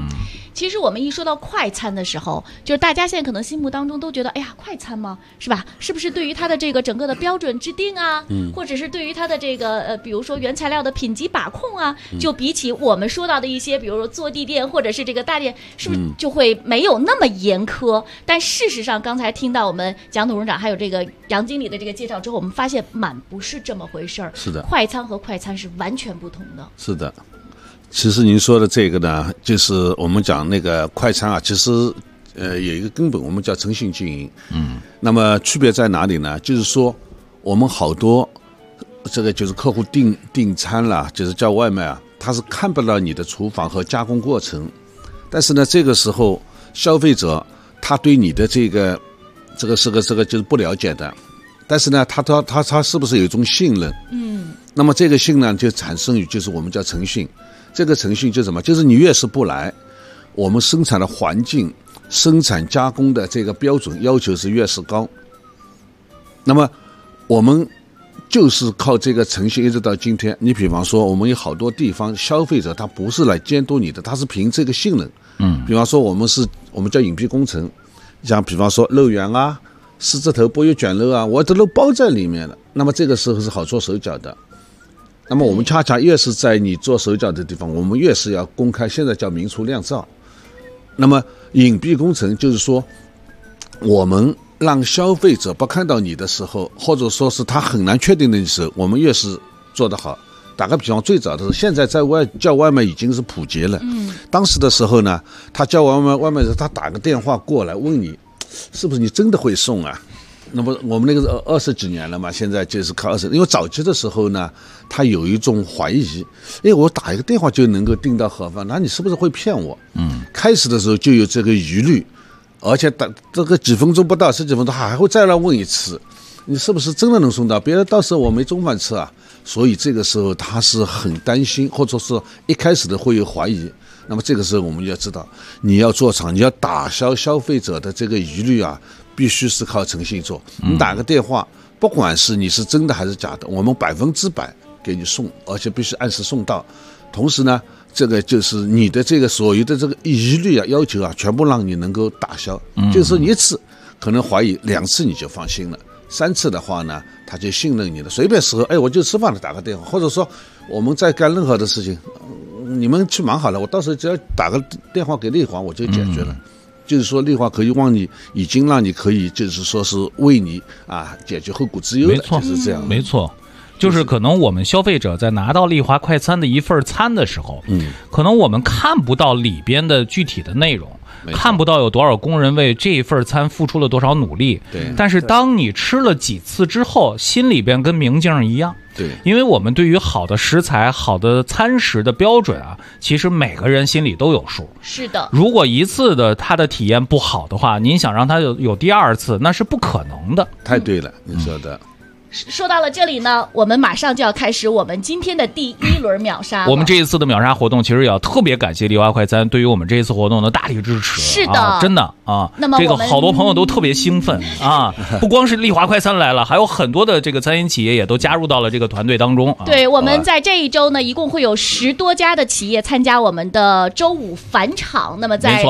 其实我们一说到快餐的时候，就是大家现在可能心目当中都觉得，哎呀，快餐吗？是吧？是不是对于它的这个整个的标准制定啊，或者是对于它的这个比如说原材料的品级把控啊，就比起我们说到的一些，比如说坐地店或者是这个大店，是不是就会没有那么严苛？但事实上，刚才听到我们蒋董事长还有这个杨经理的这个介绍之后，我们发现满不是这么回事儿。 是的， 快餐和快餐是完全不同的。 是的，其实您说的这个呢，就是我们讲那个快餐啊，其实有一个根本，我们叫诚信经营。那么区别在哪里呢？就是说我们好多这个就是客户订餐啦，就是叫外卖啊，他是看不到你的厨房和加工过程，但是呢，这个时候消费者他对你的这个就是不了解的，但是呢，他是不是有一种信任？那么这个信任就产生于就是我们叫诚信。这个诚信就是什么？就是你越是不来，我们生产的环境、生产加工的这个标准要求是越是高。那么我们就是靠这个诚信一直到今天。你比方说，我们有好多地方消费者他不是来监督你的，他是凭这个信任。比方说我们叫隐蔽工程，像比方说肉圆啊、狮子头剥油卷肉啊，我这都包在里面了。那么这个时候是好做手脚的。那么我们恰恰越是在你做手脚的地方，我们越是要公开，现在叫明厨亮灶。那么隐蔽工程就是说，我们让消费者不看到你的时候，或者说是他很难确定的时候，我们越是做得好。打个比方，最早的时候，现在在叫外卖已经是普及了。当时的时候呢，他叫外卖的时候，他打个电话过来问你，是不是你真的会送啊？那么我们那个是20几年了嘛，现在就是靠因为早期的时候呢，他有一种怀疑，我打一个电话就能够订到盒饭，那你是不是会骗我？开始的时候就有这个疑虑，而且这个几分钟不到10几分钟还会再来问一次，你是不是真的能送到？别人到时候我没中饭吃啊。所以这个时候他是很担心，或者是一开始的会有怀疑。那么这个时候我们要知道，你要做厂，你要打消消费者的这个疑虑啊，必须是靠诚信做。你打个电话，不管是你是真的还是假的，我们100%给你送，而且必须按时送到。同时呢，这个就是你的这个所有的这个疑虑啊、要求啊，全部让你能够打消。就是说你一次可能怀疑，2次你就放心了。3次的话呢，他就信任你了。随便时候，我就吃饭了，打个电话，或者说我们在干任何的事情，你们去忙好了，我到时候只要打个电话给丽华，我就解决了。就是说，丽华可以已经让你可以，就是说是为你啊解决后顾之忧的，就是这样。 没错。就是可能我们消费者在拿到丽华快餐的一份餐的时候，可能我们看不到里边的具体的内容，看不到有多少工人为这一份餐付出了多少努力。但是当你吃了几次之后，心里边跟明镜一样。因为我们对于好的食材、好的餐食的标准啊，其实每个人心里都有数。 是的。 如果一次的他的体验不好的话，您想让他有第2次，那是不可能的。 太对了，你说的。 说到了这里呢，我们马上就要开始我们今天的第1轮秒杀。 我们这一次的秒杀活动，其实也要特别感谢丽华快餐对于我们这一次活动的大力支持。 是的， 真的啊。 那么这个好多朋友都特别兴奋啊！不光是丽华快餐来了，还有很多的这个餐饮企业也都加入到了这个团队当中。 对，我们在这一周呢，一共会有10多家的企业参加我们的周5返场。那么在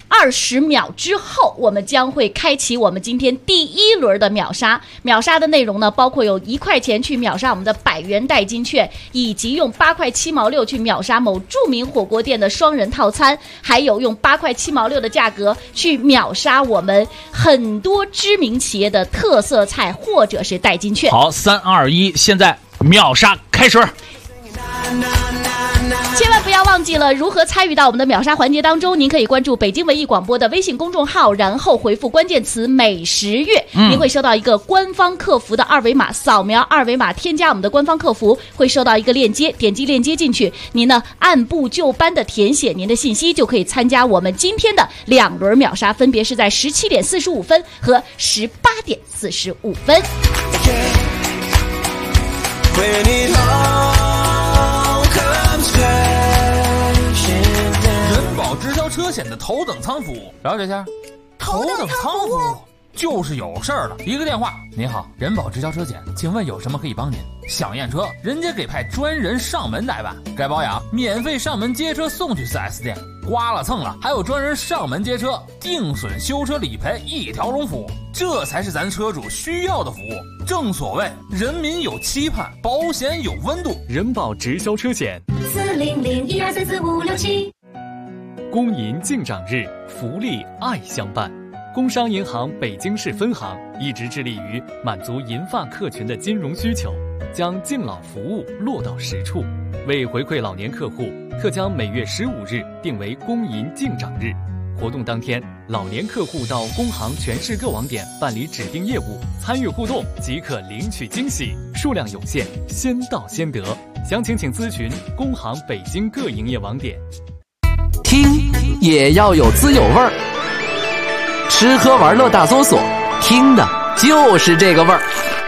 20秒之后，我们将会开启我们今天第1轮的秒杀。秒杀的内容呢，包括有1块钱去秒杀我们的100元代金券，以及用8块7毛6去秒杀某著名火锅店的双人套餐，还有用8块7毛6的价格去秒杀我们很多知名企业的特色菜或者是代金券。 好，3、2、1，现在秒杀开始。 千万不要忘记了如何参与到我们的秒杀环节当中。您可以关注北京文艺广播的微信公众号，然后回复关键词美食月，您会收到一个官方客服的2维码，扫描2维码添加我们的官方客服，会收到一个链接，点击链接进去，您呢按部就班的填写您的信息，就可以参加我们今天的2轮秒杀，分别是在17点45分和18点45分。 人保直销车险的头等舱服务，了解一下。头等舱服务就是有事儿了，一个电话，您好，人保直销车险，请问有什么可以帮您？想验车，人家给派专人上门代办，该保养免费上门接车送去 4S 店，刮了蹭了还有专人上门接车，定损修车理赔一条龙服务，这才是咱车主需要的服务。正所谓人民有期盼，保险有温度。 人保直销车险 400-1234567。 公银敬长日，福利爱相伴。工商银行北京市分行一直致力于满足银发客群的金融需求，将敬老服务落到实处。为回馈老年客户，特将每月15日定为公银敬长日。活动当天，老年客户到工行全市各网点办理指定业务，参与互动即可领取惊喜，数量有限，先到先得。详情请咨询工行北京各营业网点。 听也要有滋有味儿，吃喝玩乐大搜索，听的就是这个味儿。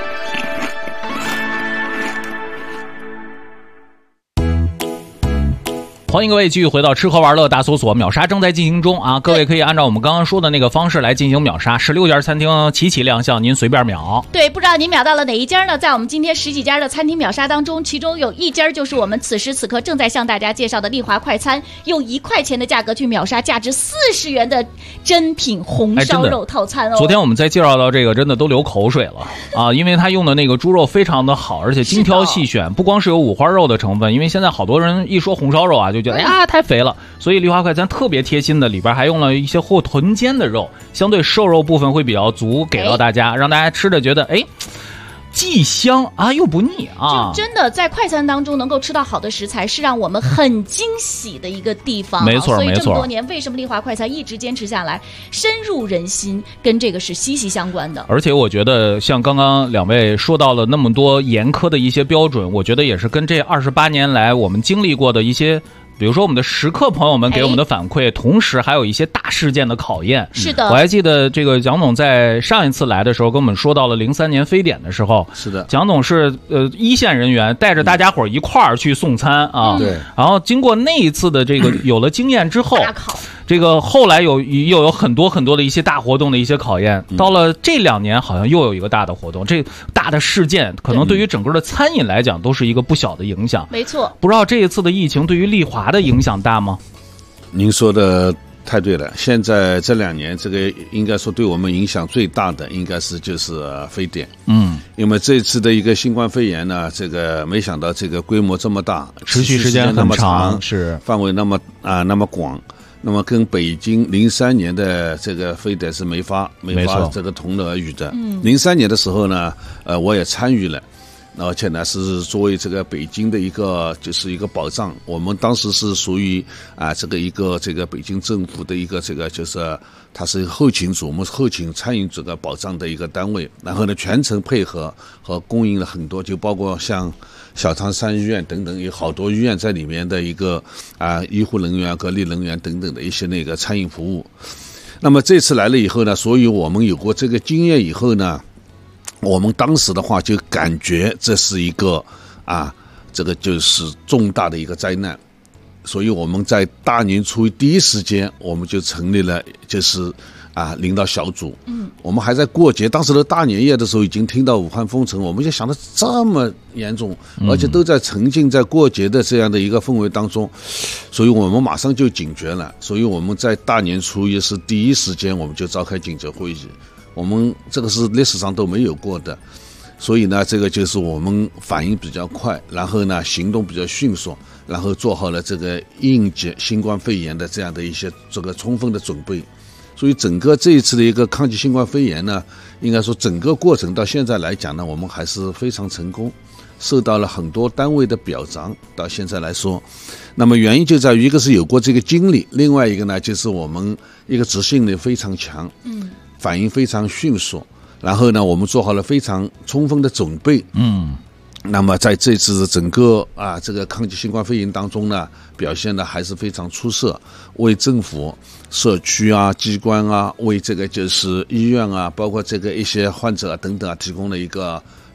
欢迎各位继续回到吃喝玩乐大搜索，秒杀正在进行中啊！各位可以按照我们刚刚说的那个方式来进行秒杀，16家餐厅齐齐亮相，您随便秒。 对，不知道您秒到了哪一家呢？在我们今天10几家的餐厅秒杀当中，其中有一家就是我们此时此刻正在向大家介绍的丽华快餐，用1块钱的价格去秒杀价值40元的珍品红烧肉套餐哦。 昨天我们在介绍到这个，真的都流口水了啊！因为他用的那个猪肉非常的好，而且精挑细选，不光是有五花肉的成分，因为现在好多人一说红烧肉啊，就觉得哎呀太肥了，所以丽华快餐特别贴心的，里边还用了一些后臀尖的肉，相对瘦肉部分会比较足，给到大家，让大家吃的觉得哎。既香啊又不腻啊！ 就真的在快餐当中能够吃到好的食材，是让我们很惊喜的一个地方。 没错， 所以这么多年，为什么丽华快餐一直坚持下来，深入人心，跟这个是息息相关的。 而且我觉得，像刚刚两位说到了那么多严苛的一些标准，我觉得也是跟这28年来我们经历过的一些。比如说我们的食客朋友们给我们的反馈，同时还有一些大事件的考验。 是的， 我还记得这个蒋总在上一次来的时候跟我们说到了03年非典的时候， 是的， 蒋总是一线人员带着大家伙一块儿去送餐啊， 对， 然后经过那一次的这个有了经验之后，这个后来又有很多的一些大活动的一些考验，到了这2年好像又有一个大的活动，这大的事件可能对于整个的餐饮来讲都是一个不小的影响。 没错， 不知道这一次的疫情对于丽华的影响大吗？ 您说的太对了，现在这2年，这个应该说对我们影响最大的，应该就是非典。因为这次的一个新冠肺炎呢，这个没想到这个规模这么大， 持续时间那么长，是范围那么广，那么跟北京03年的这个非典是没法这个同日而语的。03年的时候呢，我也参与了。而且呢，是作为这个北京的一个保障，我们当时是属于这个北京政府的一个就是它是后勤组，我们是后勤餐饮这个保障的一个单位，然后呢全程配合和供应了很多，就包括像小汤山医院等等，有好多医院在里面的一个医护人员、隔离人员等等的一些那个餐饮服务。那么这次来了以后呢，所以我们有过这个经验以后呢。我们当时的话就感觉这是一个这个就是重大的一个灾难，所以我们在大年初一第一时间我们就成立了就是领导小组。我们还在过节，当时的大年夜的时候已经听到武汉封城，我们就想到这么严重，而且都在沉浸在过节的这样的一个氛围当中，所以我们马上就警觉了，所以我们在大年初一是第一时间我们就召开警觉会议。我们这个是历史上都没有过的，所以呢，这个就是我们反应比较快，然后呢行动比较迅速，然后做好了这个应接新冠肺炎的这样的一些这个充分的准备。所以整个这一次的一个抗击新冠肺炎呢，应该说整个过程到现在来讲呢，我们还是非常成功，受到了很多单位的表彰。到现在来说，那么原因就在于一个是有过这个经历，另外一个呢就是我们一个执行力非常强，反应非常迅速，然后呢我们做好了非常充分的准备。那么在这次整个这个抗击新冠肺炎当中呢，表现的还是非常出色，为政府、社区机关为这个就是医院包括这个一些患者等等提供了一个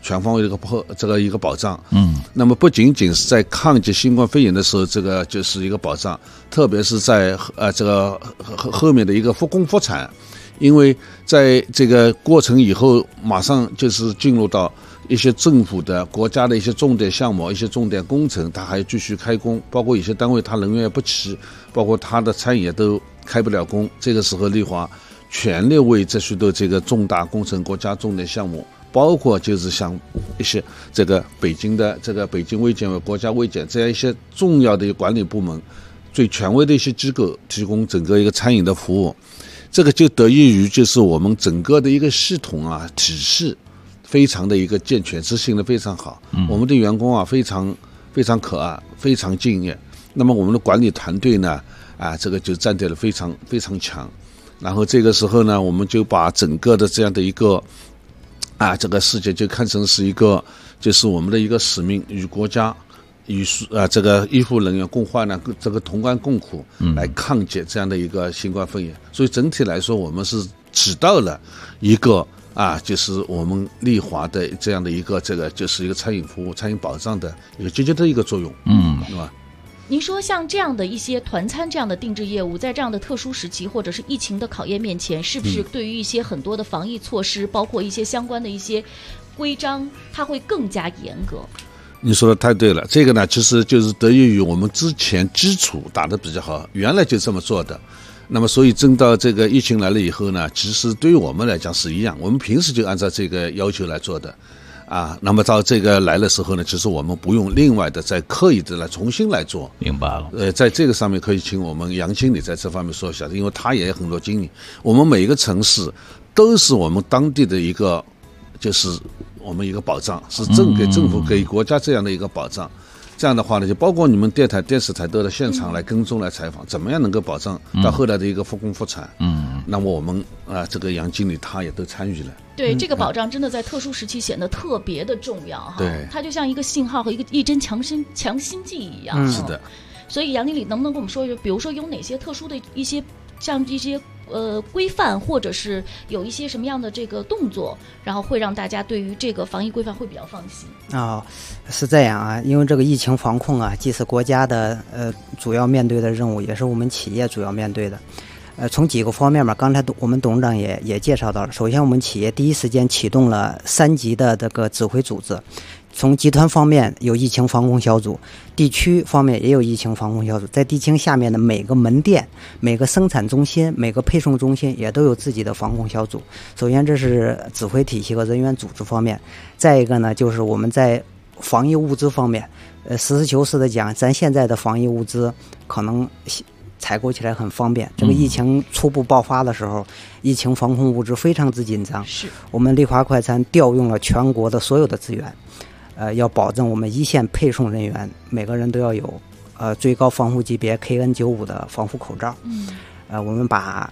全方位的一个保障。那么不仅仅是在抗击新冠肺炎的时候，这个就是一个保障，特别是在这个后面的一个复工复产，因为在这个过程以后，马上就是进入到一些政府的国家的一些重点项目、一些重点工程，它还继续开工，包括有些单位它人员也不齐，包括它的餐饮也都开不了工。这个时候，丽华全力为这许多这个重大工程、国家重点项目，包括就是像一些这个北京的这个北京卫健委、国家卫健这样一些重要的管理部门、最权威的一些机构提供整个一个餐饮的服务。这个就得益于就是我们整个的一个系统啊体系非常的一个健全，执行的非常好。我们的员工啊非常非常可爱，非常敬业。那么我们的管理团队呢这个就站在了非常非常强。然后这个时候呢，我们就把整个的这样的一个这个事件就看成是一个就是我们的一个使命，与国家与这个医护人员共患难，这个同甘共苦，来抗击这样的一个新冠肺炎。所以整体来说，我们是起到了一个就是我们丽华的这样的一个这个就是一个餐饮服务、餐饮保障的一个积极的一个作用，是吧？ 您说像这样的一些团餐这样的定制业务，在这样的特殊时期或者是疫情的考验面前，是不是对于一些很多的防疫措施，包括一些相关的一些规章，它会更加严格？ 你说的太对了，这个呢，其实就是得益于我们之前基础打得比较好，原来就这么做的。那么，所以真到这个疫情来了以后呢，其实对于我们来讲是一样，我们平时就按照这个要求来做的，那么到这个来的时候呢，其实我们不用另外的再刻意的来重新来做。 明白了。 在这个上面可以请我们杨经理在这方面说一下，因为他也有很多经历。我们每一个城市都是我们当地的一个，就是我们一个保障，是给政府给国家这样的一个保障。这样的话呢，就包括你们电台、电视台都到现场来跟踪、来采访，怎么样能够保障到后来的一个复工复产？那么我们这个杨经理他也都参与了。 对，这个保障真的在特殊时期显得特别的重要哈。 对， 它就像一个信号和一针强心剂一样。 是的。 所以杨经理能不能跟我们说一说，比如说有哪些特殊的一些像一些规范，或者是有一些什么样的这个动作，然后会让大家对于这个防疫规范会比较放心？ 是这样啊，因为这个疫情防控啊，既是国家的主要面对的任务，也是我们企业主要面对的。从几个方面吧，刚才我们董事长也介绍到了。首先，我们企业第一时间启动了3级的这个指挥组织。从集团方面有疫情防控小组，地区方面也有疫情防控小组，在地区下面的每个门店、每个生产中心、每个配送中心也都有自己的防控小组。首先这是指挥体系和人员组织方面，再一个呢，就是我们在防疫物资方面，实事求是的讲，咱现在的防疫物资可能采购起来很方便。这个疫情初步爆发的时候，疫情防控物资非常之紧张， 是我们丽华快餐调用了全国的所有的资源。要保证我们一线配送人员每个人都要有最高防护级别 KN95 的防护口罩。我们把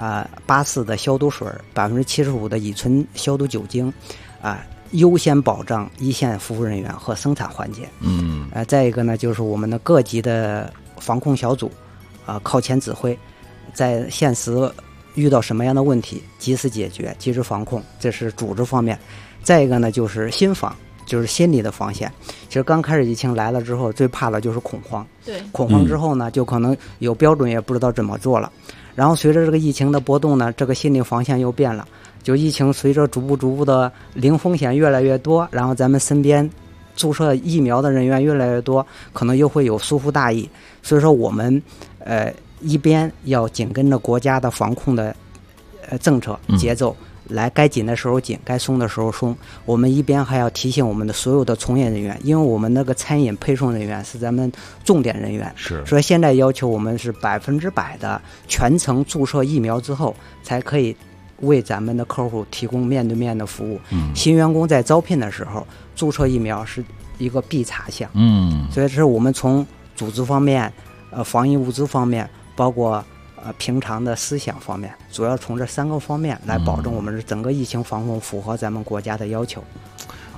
84的消毒水，75%的乙醇消毒酒精优先保障一线服务人员和生产环节。再一个呢，就是我们的各级的防控小组靠前指挥，在现实遇到什么样的问题及时解决、及时防控，这是组织方面。再一个呢，就是心防。就是心理的防线。其实刚开始疫情来了之后，最怕的就是恐慌。 对， 恐慌之后呢，就可能有标准也不知道怎么做了。然后随着这个疫情的波动呢，这个心理防线又变了。就疫情随着逐步的零风险越来越多，然后咱们身边注射疫苗的人员越来越多，可能又会有疏忽大意。所以说我们一边要紧跟着国家的防控的政策节奏。来该紧的时候紧，该松的时候松。我们一边还要提醒我们的所有的从业人员，因为我们那个餐饮配送人员是咱们重点人员， 是， 所以现在要求我们是100%的全程注射疫苗之后，才可以为咱们的客户提供面对面的服务。新员工在招聘的时候，注射疫苗是一个必查项。所以这是我们从组织方面、防疫物资方面，包括平常的思想方面，主要从这3个方面来保证我们整个疫情防控符合咱们国家的要求。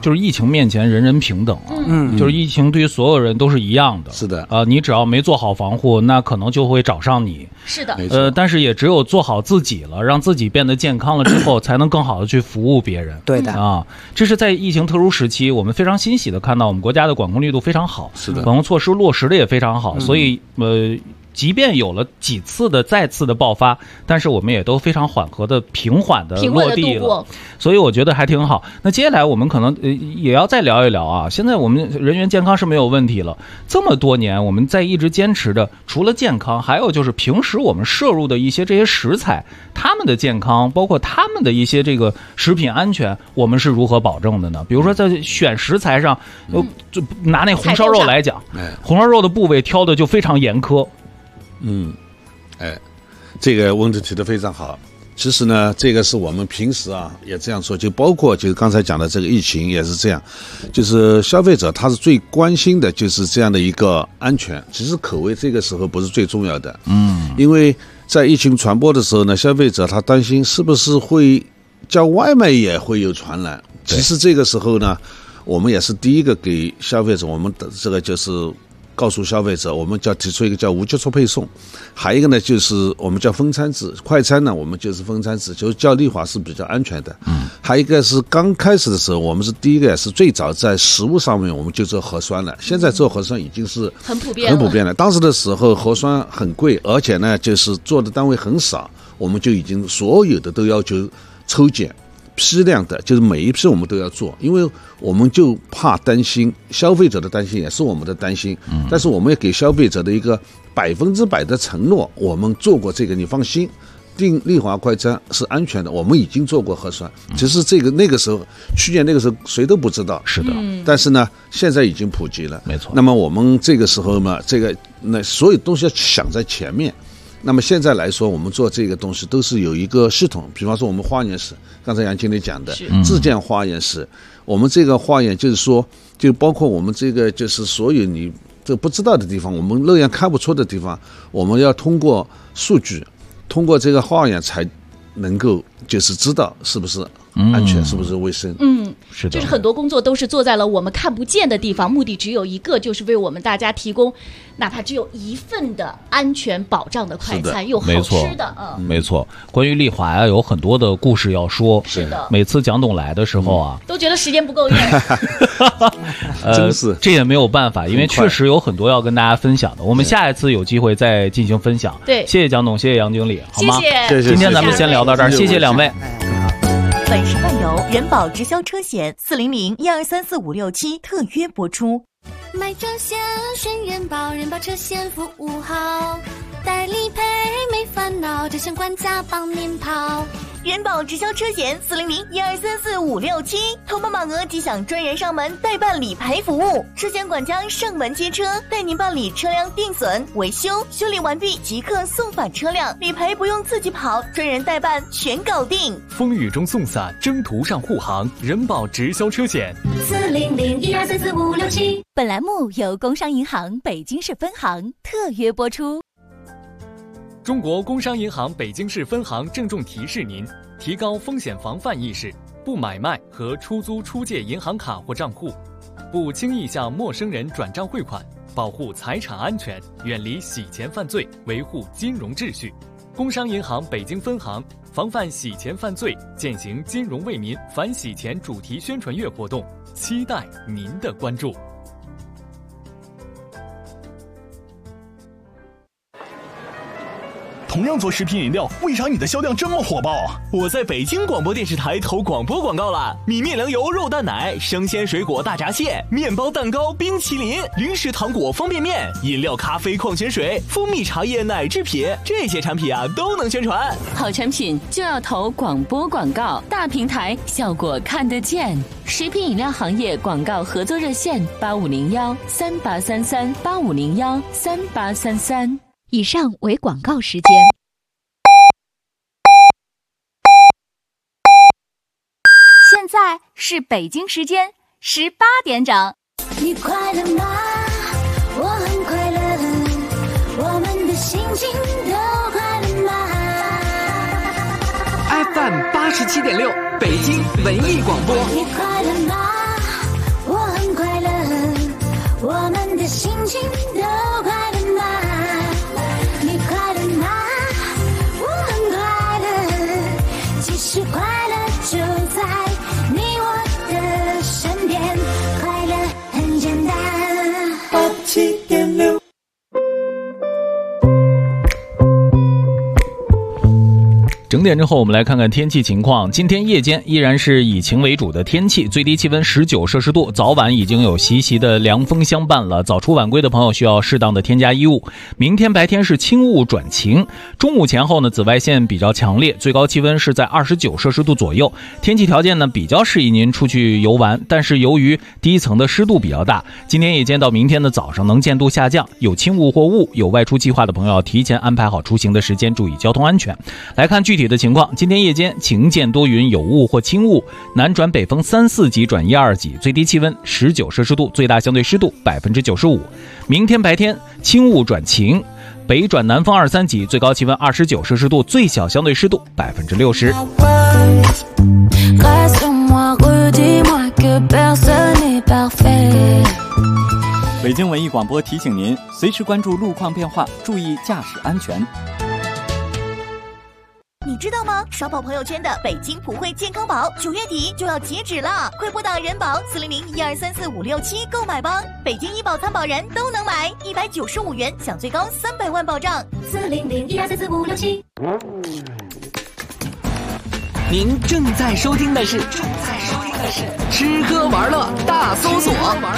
就是疫情面前人人平等啊，就是疫情对于所有人都是一样的。 是的， 你只要没做好防护，那可能就会找上你。 是的， 但是也只有做好自己了，让自己变得健康了之后，才能更好的去服务别人。 对的啊，这是在疫情特殊时期，我们非常欣喜的看到我们国家的管控力度非常好， 是的， 管控措施落实的也非常好，所以即便有了几次的再次的爆发，但是我们也都非常缓和的平缓的落地了，所以我觉得还挺好。那接下来我们可能也要再聊一聊啊，现在我们人员健康是没有问题了，这么多年我们在一直坚持的，除了健康，还有就是平时我们摄入的一些这些食材，他们的健康，包括他们的一些这个食品安全，我们是如何保证的呢？比如说在选食材上，就拿那红烧肉来讲，红烧肉的部位挑的就非常严苛。 这个问题提得非常好。其实呢，这个是我们平时也这样说，就包括就是刚才讲的这个疫情也是这样，就是消费者他是最关心的就是这样的一个安全。其实口味这个时候不是最重要的，因为在疫情传播的时候呢，消费者他担心是不是会叫外卖也会有传染。其实这个时候呢，我们也是第一个给消费者，我们的这个就是告诉消费者，我们提出一个叫无接触配送，还有一个呢就是我们叫分餐制，快餐呢我们就是分餐制，就是叫丽华是比较安全的。还有一个是刚开始的时候，我们是第一个也是最早在食物上面我们就做核酸了，现在做核酸已经是很普遍了。 当时的时候核酸很贵，而且呢就是做的单位很少，我们就已经所有的都要求抽检。批量的，就是每一批我们都要做，因为我们就怕担心消费者的担心也是我们的担心，但是我们也给消费者的一个100%的承诺，我们做过这个，你放心，订丽华快餐是安全的，我们已经做过核酸。其实那个时候，去年那个时候谁都不知道， 是的， 但是呢，现在已经普及了， 没错。 那么我们这个时候嘛，那所有东西要想在前面。那么现在来说，我们做这个东西都是有一个系统，比方说我们花园室，刚才杨经理讲的自建花园室，我们这个花园就是说，就包括我们这个就是所有你这不知道的地方，我们肉眼看不出的地方，我们要通过数据，通过这个花园才能够就是知道是不是安全，是不是卫生。 是的， 就是很多工作都是做在了我们看不见的地方，目的只有一个，就是为我们大家提供哪怕只有一份的安全保障的快餐，又好吃的。 没错。关于丽华有很多的故事要说。 是的。 每次蒋董来的时候都觉得时间不够用。 真是。 这也没有办法，因为确实有很多要跟大家分享的。我们下一次有机会再进行分享。 对， 谢谢蒋董，谢谢杨经理，好吗？ 谢谢。 今天咱们先聊到这儿，谢谢两位。 本时段由人保直销车险400-1234567特约播出。 买车险选人保，人保车险服务好，代理赔没烦恼，这险管家帮您跑。 人保直销车险400-1234567，投保满额即享专人上门代办理赔服务，车险管家上门接车，带您办理车辆定损、维修、修理完毕即刻送返车辆，理赔不用自己跑，专人代办全搞定。 风雨中送伞，征途上护航，人保直销车险 400-1234567。 本栏目由工商银行北京市分行特约播出。 中国工商银行北京市分行郑重提示您：提高风险防范意识，不买卖和出租出借银行卡或账户，不轻易向陌生人转账汇款，保护财产安全，远离洗钱犯罪，维护金融秩序。工商银行北京分行防范洗钱犯罪，践行金融为民反洗钱主题宣传月活动，期待您的关注。 同样做食品饮料，为啥你的销量这么火爆啊？我在北京广播电视台投广播广告了，米面粮油肉蛋奶、生鲜水果大闸蟹、面包蛋糕、冰淇淋、零食糖果方便面、饮料咖啡矿泉水、蜂蜜茶叶奶制品，这些产品都能宣传。 好产品就要投广播广告，大平台效果看得见。食品饮料行业广告合作热线8501-3833-8501-3833。 以上为广告时间。 现在是北京时间18点整。 你快乐吗？我很快乐，我们的心情都快乐吗？ FM 87.6，北京文艺广播。 你快乐吗？ 的心情都快乐吗？你快乐吗？我很快乐，其实快乐就在你我的身边，快乐很简单。87.6 整点之后，我们来看看天气情况。今天夜间依然是以晴为主的天气，最低气温19摄氏度，早晚已经有习习的凉风相伴了。早出晚归的朋友需要适当的添加衣物。明天白天是轻雾转晴，中午前后呢，紫外线比较强烈，最高气温是在29摄氏度左右。天气条件呢比较适宜您出去游玩，但是由于第一层的湿度比较大，今天夜间到明天的早上能见度下降，有轻雾或雾，有外出计划的朋友要提前安排好出行的时间，注意交通安全。来看具体的情况，今天夜间晴间多云，有雾或轻雾，南转北风3、4级转1、2级，最低气温19摄氏度，最大相对湿度95%。明天白天轻雾转晴，北转南风2、3级，最高气温29摄氏度，最小相对湿度60%。 北京文艺广播提醒您，随时关注路况变化，注意驾驶安全。 你知道吗？刷爆朋友圈的北京普惠健康宝9月底就要截止了，快拨打人保400-1234-567购买吧！北京医保参保人都能买，195元享最高300万保障。 400-1234-567。 您正在收听的是吃喝玩乐大搜索。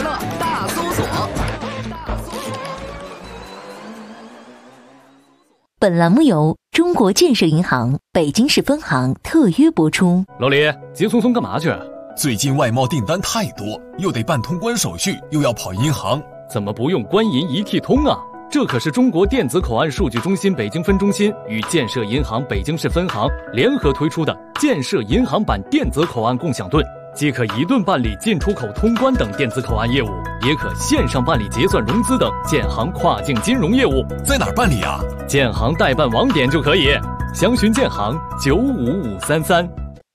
本栏目由中国建设银行北京市分行特约播出。 老李，急匆匆干嘛去？ 最近外贸订单太多，又得办通关手续，又要跑银行， 怎么不用官银一体通啊？这可是中国电子口岸数据中心北京分中心与建设银行北京市分行联合推出的建设银行版电子口岸共享盾，既可一盾办理进出口通关等电子口岸业务，也可线上办理结算融资等建行跨境金融业务。 在哪儿办理啊？ 建行代办网点就可以，详询建行95533。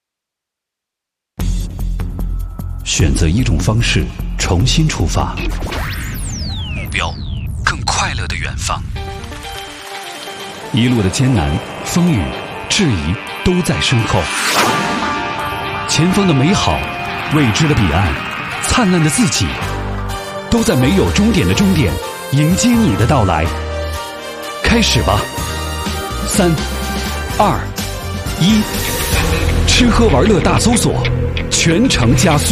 选择一种方式，重新出发，目标更快乐的远方。一路的艰难、风雨、质疑都在身后，前方的美好、未知的彼岸、灿烂的自己，都在没有终点的终点迎接你的到来。开始吧，3、2、1，吃喝玩乐大搜索，全程加速。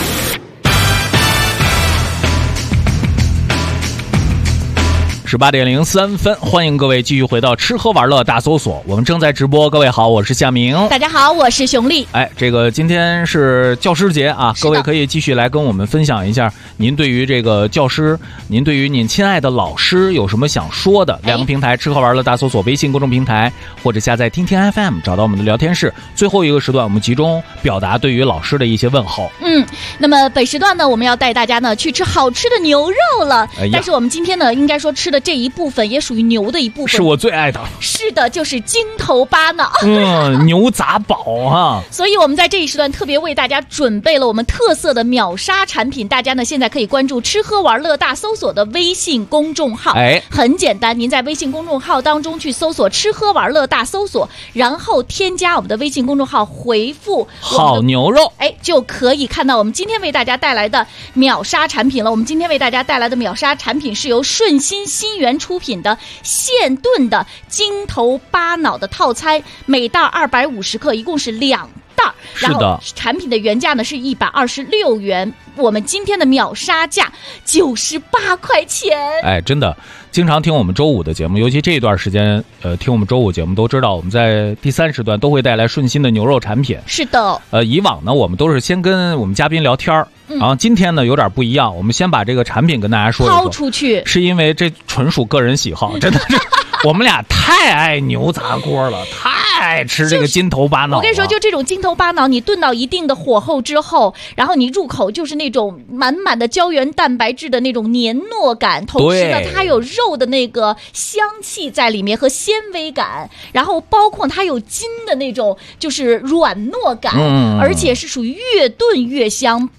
18:03，欢迎各位继续回到吃喝玩乐大搜索，我们正在直播。各位好，我是夏明。 大家好，我是熊丽。 这个今天是教师节啊，各位可以继续来跟我们分享一下您对于这个教师，您对于您亲爱的老师有什么想说的？两个平台，吃喝玩乐大搜索微信公众平台，或者下载听听 FM 找到我们的聊天室。最后一个时段，我们集中表达对于老师的一些问候。 那么本时段呢，我们要带大家呢去吃好吃的牛肉了。但是我们今天呢，应该说吃的这一部分也属于牛的一部分， 是我最爱的。 是的，就是筋头巴脑。 牛杂煲啊！ 所以我们在这一时段特别为大家准备了我们特色的秒杀产品，大家呢现在可以关注吃喝玩乐大搜索的微信公众号。很简单，您在微信公众号当中去搜索吃喝玩乐大搜索，然后添加我们的微信公众号，回复好牛肉， 就可以看到我们今天为大家带来的秒杀产品了。我们今天为大家带来的秒杀产品是由顺心新源出品的现炖的筋头巴脑的套餐，每袋250克，一共是2袋。然后产品的原价呢是126元，我们今天的秒杀价98块钱。 真的，经常听我们周五的节目，尤其这段时间，听我们周五节目都知道，我们在第3时段都会带来顺心的牛肉产品。 是的， 以往呢，我们都是先跟我们嘉宾聊天然后今天呢有点不一样，我们先把这个产品跟大家说一说。 抛出去， 是因为这纯属个人喜好，真的是我们俩太爱牛杂锅了，太爱吃这个筋头巴脑。 我跟你说，就这种筋头巴脑，你炖到一定的火候之后，然后你入口就是那种满满的胶原蛋白质的那种黏糯感，同时呢它有肉的那个香气在里面和纤维感，然后包括它有筋的那种就是软糯感，而且是属于越炖越香。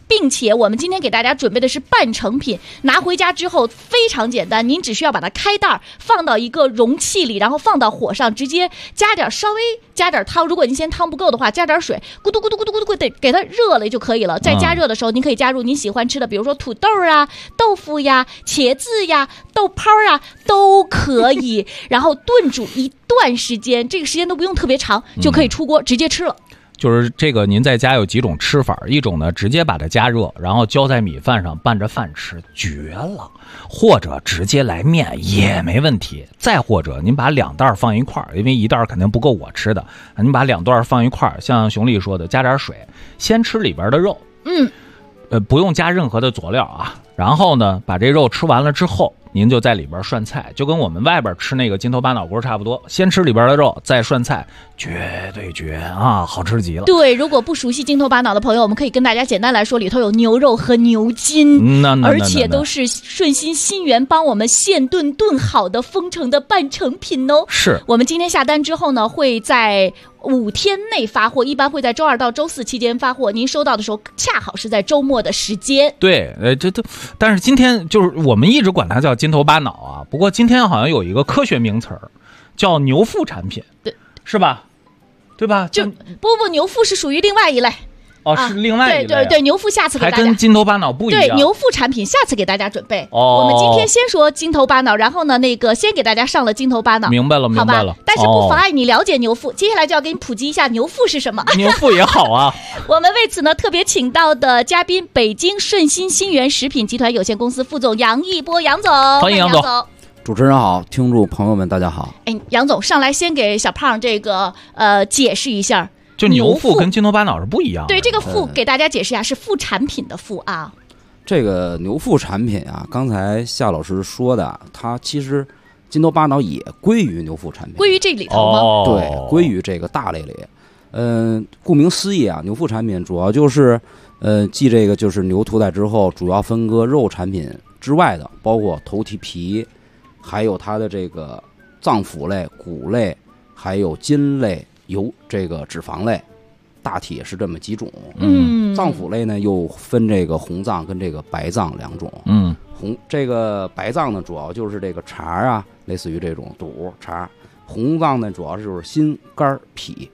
并且我们今天给大家准备的是半成品，拿回家之后非常简单，您只需要把它开袋放到一个容器里，然后放到火上，直接稍微加点汤，如果您嫌汤不够的话，加点水，咕嘟咕嘟咕嘟咕嘟，得给它热了就可以了。在加热的时候，您可以加入您喜欢吃的，比如说土豆啊、豆腐呀、茄子呀、豆泡啊都可以，然后炖煮一段时间，这个时间都不用特别长，就可以出锅直接吃了。 就是这个，您在家有几种吃法？一种呢，直接把它加热，然后浇在米饭上拌着饭吃，绝了；或者直接来面也没问题。再或者您把2袋放一块儿，因为1袋肯定不够我吃的，您把2袋放一块儿，像熊丽说的，加点水，先吃里边的肉，不用加任何的佐料啊。然后呢，把这肉吃完了之后，您就在里边涮菜，就跟我们外边吃那个筋头巴脑锅差不多，先吃里边的肉，再涮菜，绝对绝啊，好吃极了。 对，如果不熟悉筋头巴脑的朋友，我们可以跟大家简单来说，里头有牛肉和牛筋，而且都是顺心新源帮我们现炖好的丰城的半成品哦。 是我们今天下单之后呢，会在5天内发货，一般会在周2到周4期间发货。您收到的时候，恰好是在周末的时间。 对，但是今天就是我们一直管它叫筋头巴脑啊，不过今天好像有一个科学名词儿，叫牛腹产品， 对， 是吧？对吧？ 就不，牛腹是属于另外一类。 是另外一类。 对，牛腹下次给大家还跟筋头巴脑不一样。 对，牛腹产品下次给大家准备。我们今天先说筋头巴脑，然后呢，先给大家上了筋头巴脑。 明白了。 但是不妨碍你了解牛腹。接下来就要给你普及一下牛腹是什么。 牛腹也好啊。 我们为此呢特别请到的嘉宾，北京顺心新源食品集团有限公司副总杨一波杨总， 欢迎杨总。 主持人好，听众朋友们大家好。 杨总上来先给小胖这个解释一下。 就牛腹跟筋头巴脑是不一样的。 对，这个腹给大家解释一下，是副产品的副啊。 这个牛腹产品啊，刚才夏老师说的，它其实筋头巴脑也归于牛腹产品， 归于这里头吗？ 对，归于这个大类里。顾名思义啊，牛腹产品主要就是继这个就是牛屠宰之后，主要分割肉产品之外的，包括头蹄皮，还有它的这个脏腑类、骨类，还有筋类。这个脂肪类，大体是这么几种。脏腑类呢又分这个红脏跟这个白脏2种。这个白脏呢主要就是这个肠啊，类似于这种肚肠。红脏呢主要就是心肝脾。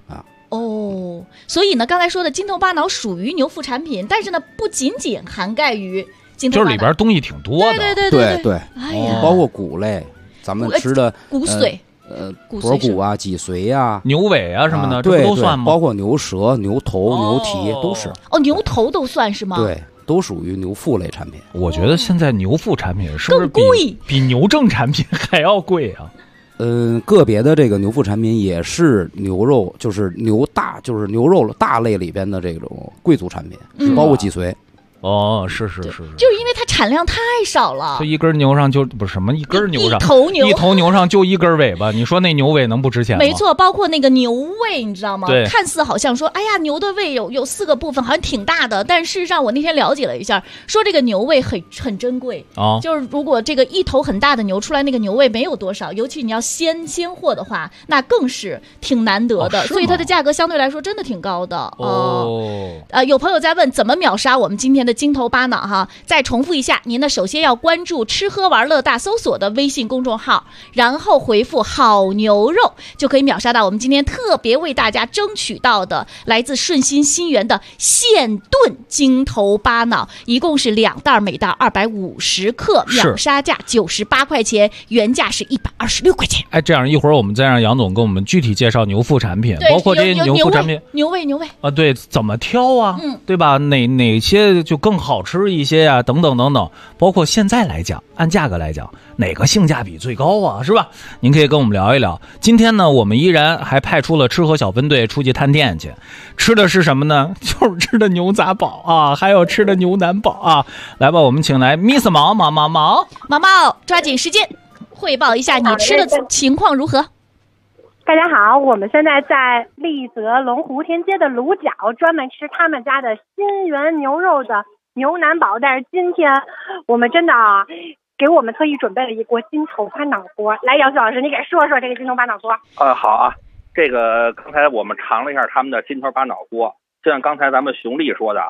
所以呢刚才说的筋头巴脑属于牛腹产品，但是呢不仅仅涵盖于筋头巴脑， 就是里边东西挺多的。 对，包括骨类，咱们吃的骨髓。 脖骨啊、脊髓啊、 牛尾啊什么的， 这都算吗？ 包括牛舌、牛头、牛蹄都是。 牛头都算是吗？ 对，都属于牛腹类产品。 我觉得现在牛腹产品是不是比牛正产品还要贵啊？ 个别的这个牛腹产品也是牛肉，就是牛肉大类里边的这种贵族产品，包括脊髓。 是，就是因为它产量太少了， 就一根牛上就不是什么一根牛上一头牛上就一根尾巴，你说那牛尾能不值钱吗？ 没错，包括那个牛胃，你知道吗？ 对， 看似好像说，哎呀，牛的胃有4个部分，好像挺大的，但事实上我那天了解了一下，说这个牛胃很珍贵就是如果这个一头很大的牛出来，那个牛胃没有多少，尤其你要鲜货的话，那更是挺难得的，所以它的价格相对来说真的挺高的。有朋友在问怎么秒杀我们今天的筋头巴脑哈，再重复一下，您呢首先要关注吃喝玩乐大搜索的微信公众号，然后回复好牛肉，就可以秒杀到我们今天特别为大家争取到的来自顺心新源的现炖筋头巴脑，一共是2袋，每袋250克，秒杀价98块钱，原价是126块钱。 这样一会儿我们再让杨总跟我们具体介绍牛腹产品，包括这些牛腹产品， 牛胃啊，对，怎么挑啊？对吧？哪些就更好吃一些啊？等等等等，包括现在来讲，按价格来讲，哪个性价比最高啊？是吧？您可以跟我们聊一聊。今天呢，我们依然还派出了吃喝小分队出去探店去，吃的是什么呢？就是吃的牛杂煲啊，还有吃的牛腩煲啊。来吧，我们请来 Miss 毛， 抓紧时间汇报一下你吃的情况如何？ 大家好，我们现在在丽泽龙湖天街的卤角，专门吃他们家的新源牛肉的牛腩煲。但是今天我们真的给我们特意准备了一锅筋头巴脑锅。来，姚旭老师，你给说说这个筋头巴脑锅。 好啊，这个刚才我们尝了一下他们的筋头巴脑锅，就像刚才咱们熊丽说的啊，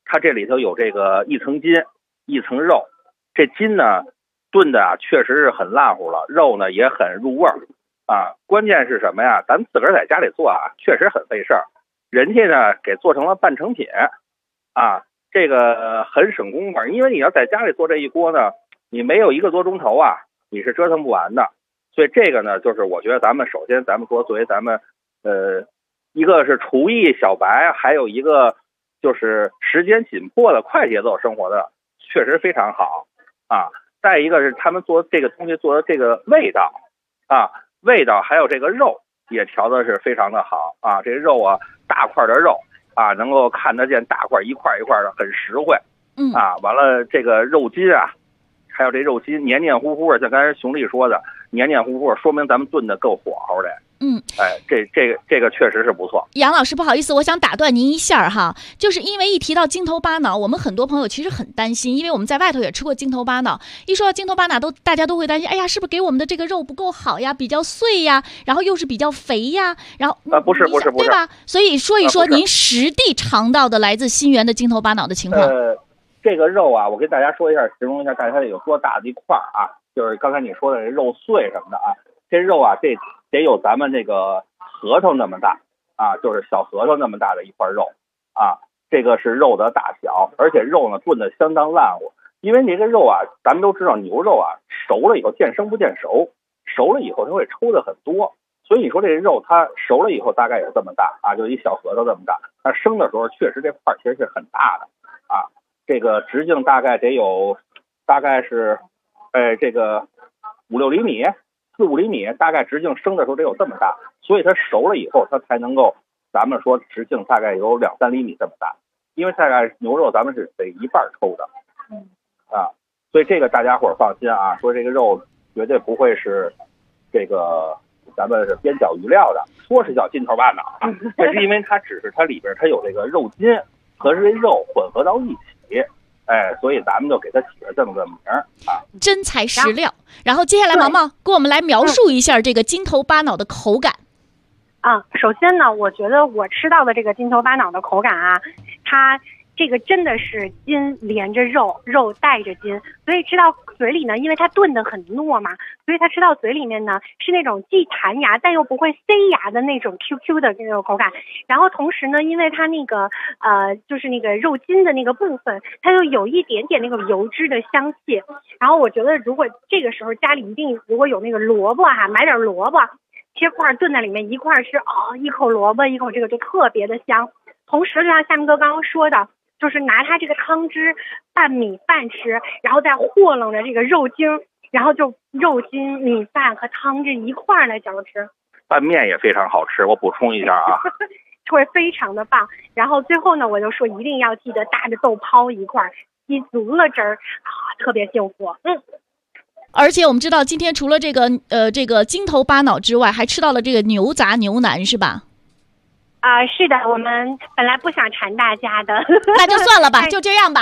它这里头有这个一层筋一层肉，这筋呢炖的确实是很烂乎了，肉呢也很入味儿啊。关键是什么呀？咱们自个儿在家里做确实很费事儿，人家呢给做成了半成品啊，这个很省功夫，因为你要在家里做这一锅呢，你没有1个多钟头你是折腾不完的。所以这个呢，就是我觉得咱们首先咱们说作为咱们一个是厨艺小白，还有一个就是时间紧迫的快节奏生活的确实非常好啊。再一个是他们做这个东西做的这个味道味道还有这个肉也调的是非常的好啊。这肉大块的肉能够看得见大块一块一块的，很实惠完了这个肉筋还有这肉筋黏黏糊糊的，像刚才熊丽说的黏黏糊糊，说明咱们炖的够火候的。这个确实是不错。 杨老师，不好意思，我想打断您一下哈，就是因为一提到筋头巴脑，我们很多朋友其实很担心，因为我们在外头也吃过筋头巴脑，一说到筋头巴脑大家都会担心，哎呀，是不是给我们的这个肉不够好呀，比较碎呀，然后又是比较肥呀，然后不是对吧？所以说一说您实地尝到的来自新源的筋头巴脑的情况。 这个肉我跟大家说一下，形容一下大家有多大的一块就是刚才你说的肉碎什么的这肉这得有咱们这个核桃那么大就是小核桃那么大的一块肉这个是肉的大小，而且肉呢炖的相当烂乎，因为这个肉咱们都知道牛肉熟了以后见生不见熟，熟了以后它会抽的很多，所以你说这个肉它熟了以后大概有这么大就一小核桃这么大，但生的时候确实这块其实是很大的这个直径大概得有大概是这个5-6厘米4-5厘米，大概直径生的时候得有这么大，所以它熟了以后它才能够咱们说直径大概有2-3厘米这么大，因为大概牛肉咱们是得一半抽的所以这个大家伙放心说这个肉绝对不会是这个咱们是边角余料的，说是叫筋头巴脑但是因为它只是它里边它有这个肉筋和这肉混合到一起所以咱们就给它起了这么个名真材实料。然后接下来毛毛给我们来描述一下这个筋头巴脑的口感首先呢，我觉得我吃到的这个筋头巴脑的口感它这个真的是筋连着肉，肉带着筋，所以吃到嘴里呢，因为它炖得很糯嘛，所以它吃到嘴里面呢是那种既弹牙但又不会塞牙的那种 QQ 的这种口感。然后同时呢，因为它那个就是那个肉筋的那个部分，它就有一点点那个油脂的香气。然后我觉得如果这个时候家里一定如果有那个萝卜买点萝卜切块炖在里面，一块是一口萝卜一口这个就特别的香。同时就像夏明哥刚刚说的，就是拿它这个汤汁拌米饭吃，然后再和弄着这个肉筋，然后就肉筋米饭和汤汁一块来嚼着吃。 拌面也非常好吃，我补充一下会非常的棒。然后最后呢，我就说一定要记得搭着豆泡一块吸足了汁儿特别幸福。 而且我们知道今天除了这个筋头巴脑之外，还吃到了这个牛杂牛腩是吧？ 是的，我们本来不想馋大家的， 那就算了吧，就这样吧。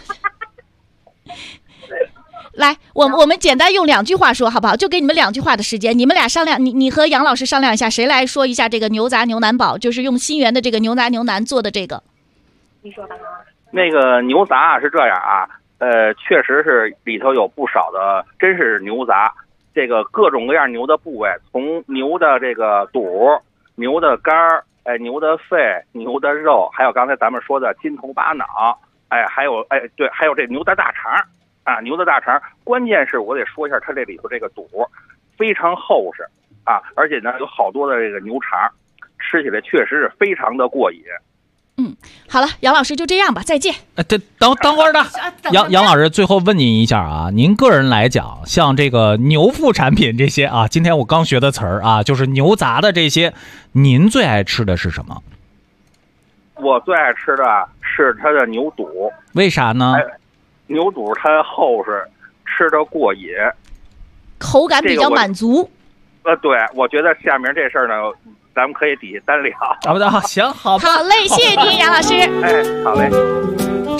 来，我们简单用2句话说好不好？就给你们2句话的时间，你们俩商量，你和杨老师商量一下，谁来说一下这个牛杂牛腩煲，就是用新源的这个牛杂牛腩做的这个。 你说吧。 那个牛杂是这样确实是里头有不少的，真是牛杂，这个各种各样牛的部位，从牛的这个肚、牛的肝儿。牛的肺、牛的肉，还有刚才咱们说的筋头巴脑，还有对，还有这牛的大肠牛的大肠。关键是我得说一下，它这里头这个肚非常厚实而且呢有好多的这个牛肠，吃起来确实是非常的过瘾。 好了，杨老师就这样吧，再见。 等会儿的，杨老师，最后问您一下您个人来讲，像这个牛副产品这些今天我刚学的词儿就是牛杂的这些，您最爱吃的是什么？ 我最爱吃的是它的牛肚。 为啥呢？ 牛肚它厚实，吃得过瘾， 口感比较满足。 对，我觉得下面这事儿呢，咱们可以底下单聊。 行，好吧。 好嘞，谢谢您，杨老师。 好嘞。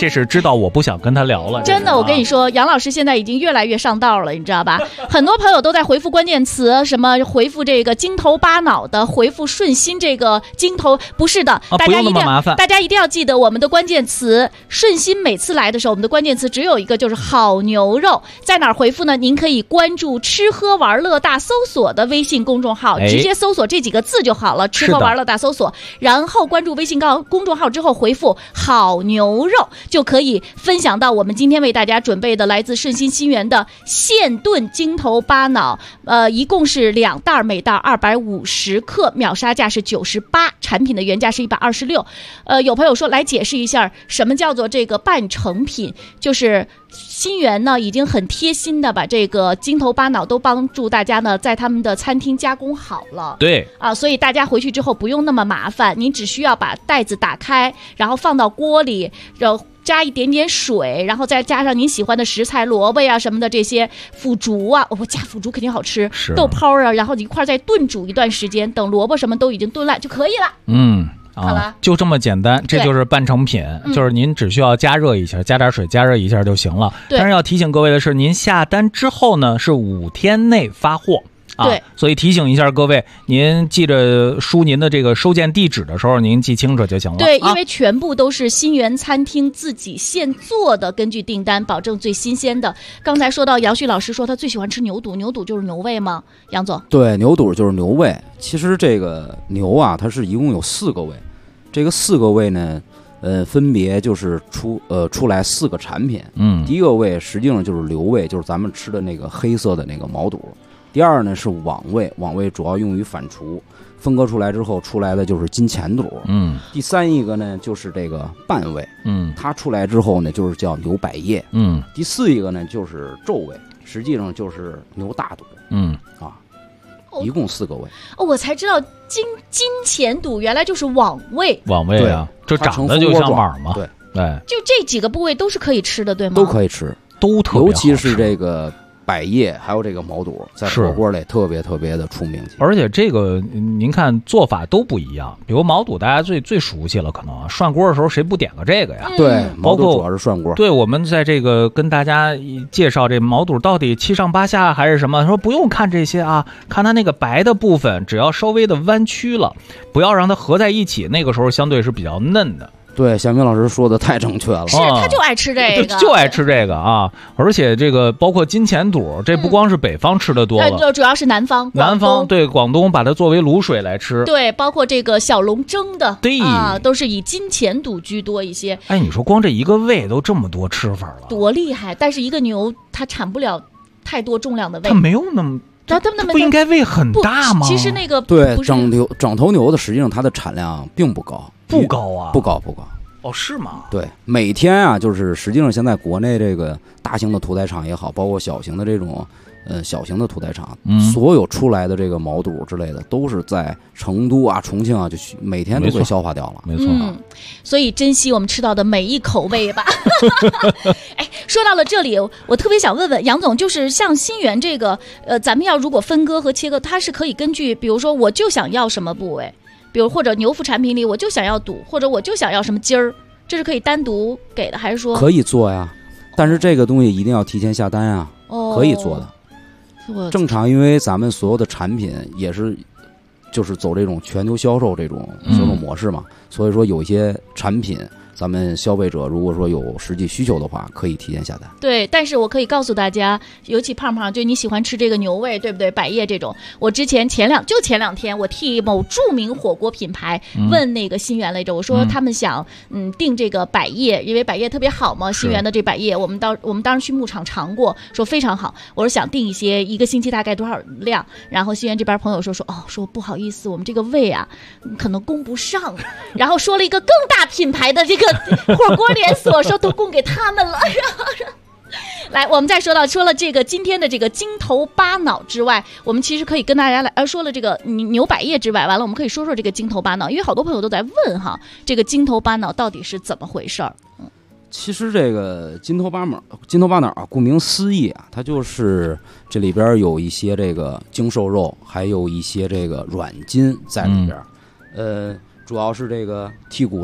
这是知道我不想跟他聊了。 真的，我跟你说，杨老师现在已经越来越上道了，你知道吧？很多朋友都在回复关键词，什么回复这个金头巴脑的，回复顺心这个金头，不是的，大家一定要记得我们的关键词。顺心每次来的时候，我们的关键词只有一个，就是好牛肉。在哪儿回复呢？您可以关注吃喝玩乐大搜索的微信公众号，直接搜索这几个字就好了，吃喝玩乐大搜索，然后关注微信公众号之后回复好牛肉，就可以分享到我们今天为大家准备的来自顺心新源的现炖金头巴脑，一共是2袋，每袋250克，秒杀价是98，产品的原价是126。有朋友说来解释一下什么叫做这个半成品，就是新源呢已经很贴心的把这个金头巴脑都帮助大家呢在他们的餐厅加工好了。 对啊，所以大家回去之后不用那么麻烦，您只需要把袋子打开，然后放到锅里，然后加一点点水，然后再加上您喜欢的食材，萝卜呀什么的这些腐竹啊，我加腐竹肯定好吃，豆泡啊，然后一块再炖煮一段时间，等萝卜什么都已经炖烂就可以了。 好了，就这么简单，这就是半成品，就是您只需要加热一下，加点水加热一下就行了。但是要提醒各位的是，您下单之后呢是5天内发货。 对， 所以提醒一下各位，您记着输您的这个收件地址的时候，您记清楚就行了。 对，因为全部都是新源餐厅自己现做的，根据订单保证最新鲜的。刚才说到杨旭老师说他最喜欢吃牛肚，牛肚就是牛胃吗？杨总？ 对，牛肚就是牛胃。其实这个牛啊，它是一共有4个胃，这个4个胃呢，分别就是出来4个产品。第一个胃实际上就是瘤胃，就是咱们吃的那个黑色的那个毛肚。第二呢是网胃，网胃主要用于反刍，分割出来之后出来的就是金钱肚。第3一个呢就是这个半胃，它出来之后呢就是叫牛百叶。第4一个呢就是皱胃，实际上就是牛大肚。一共4个胃。 我才知道金钱肚原来就是网胃。 网胃啊，就长得就像网嘛。 对， 就这几个部位都是可以吃的，对吗？ 都可以吃， 都特别好吃， 尤其是这个百叶还有这个毛肚，在火锅里特别特别的出名气。 而且这个您看做法都不一样，比如毛肚大家最熟悉了，可能涮锅的时候谁不点个这个呀？ 对，毛肚主要是涮锅。 对，我们在这个跟大家介绍这毛肚到底7上8下还是什么，说不用看这些啊，看它那个白的部分，只要稍微的弯曲了，不要让它合在一起，那个时候相对是比较嫩的。 对，小明老师说的太正确了。 是，他就爱吃这个， 就爱吃这个啊！而且这个包括金钱肚，这不光是北方吃的多了， 主要是南方。 对，广东把它作为卤水来吃。 对，包括这个小笼蒸的， 对啊，都是以金钱肚居多一些。 哎，你说光这一个胃都这么多吃法了， 多厉害！但是一个牛它产不了太多重量的胃， 它没有那么。它不应该胃很大吗？ 其实那个对整头牛的，实际上它的产量并不高， 不高啊， 不高。 哦，是吗？ 对，每天啊，就是实际上现在国内这个大型的屠宰场也好，包括小型的这种小型的屠宰场，所有出来的这个毛肚之类的，都是在成都啊、重庆啊，就每天都会消化掉了。 没错。 所以珍惜我们吃到的每一口味吧。哎，说到了这里，我特别想问问杨总，就是像新源这个，咱们要如果分割和切割，它是可以根据，比如说我就想要什么部位。比如或者牛腹产品里我就想要肚，或者我就想要什么筋儿，这是可以单独给的还是说？ 可以做呀，但是这个东西一定要提前下单啊。可以做的。正常，因为咱们所有的产品也是就是走这种全球销售这种销售模式嘛，所以说有一些产品咱们消费者如果说有实际需求的话，可以提前下单。 对，但是我可以告诉大家，尤其胖胖，就你喜欢吃这个牛胃，对不对？百叶这种，我之前前两天，我替某著名火锅品牌问那个新源来着，我说他们想订这个百叶，因为百叶特别好嘛，新源的这百叶，我们当时去牧场尝过，说非常好。我说想订一些，一个星期大概多少量？然后新源这边朋友说不好意思，我们这个胃啊可能供不上，然后说了一个更大品牌的这个火锅连锁，说都供给他们了。来，我们再说了这个今天的这个金头巴脑之外，我们其实可以跟大家来说了这个牛百叶之外，完了我们可以说说这个金头巴脑，因为好多朋友都在问哈，这个金头巴脑到底是怎么回事儿？ 其实这个金头巴脑啊，顾名思义啊，它就是这里边有一些这个精瘦肉，还有一些这个软筋在里边。主要是这个剔骨肉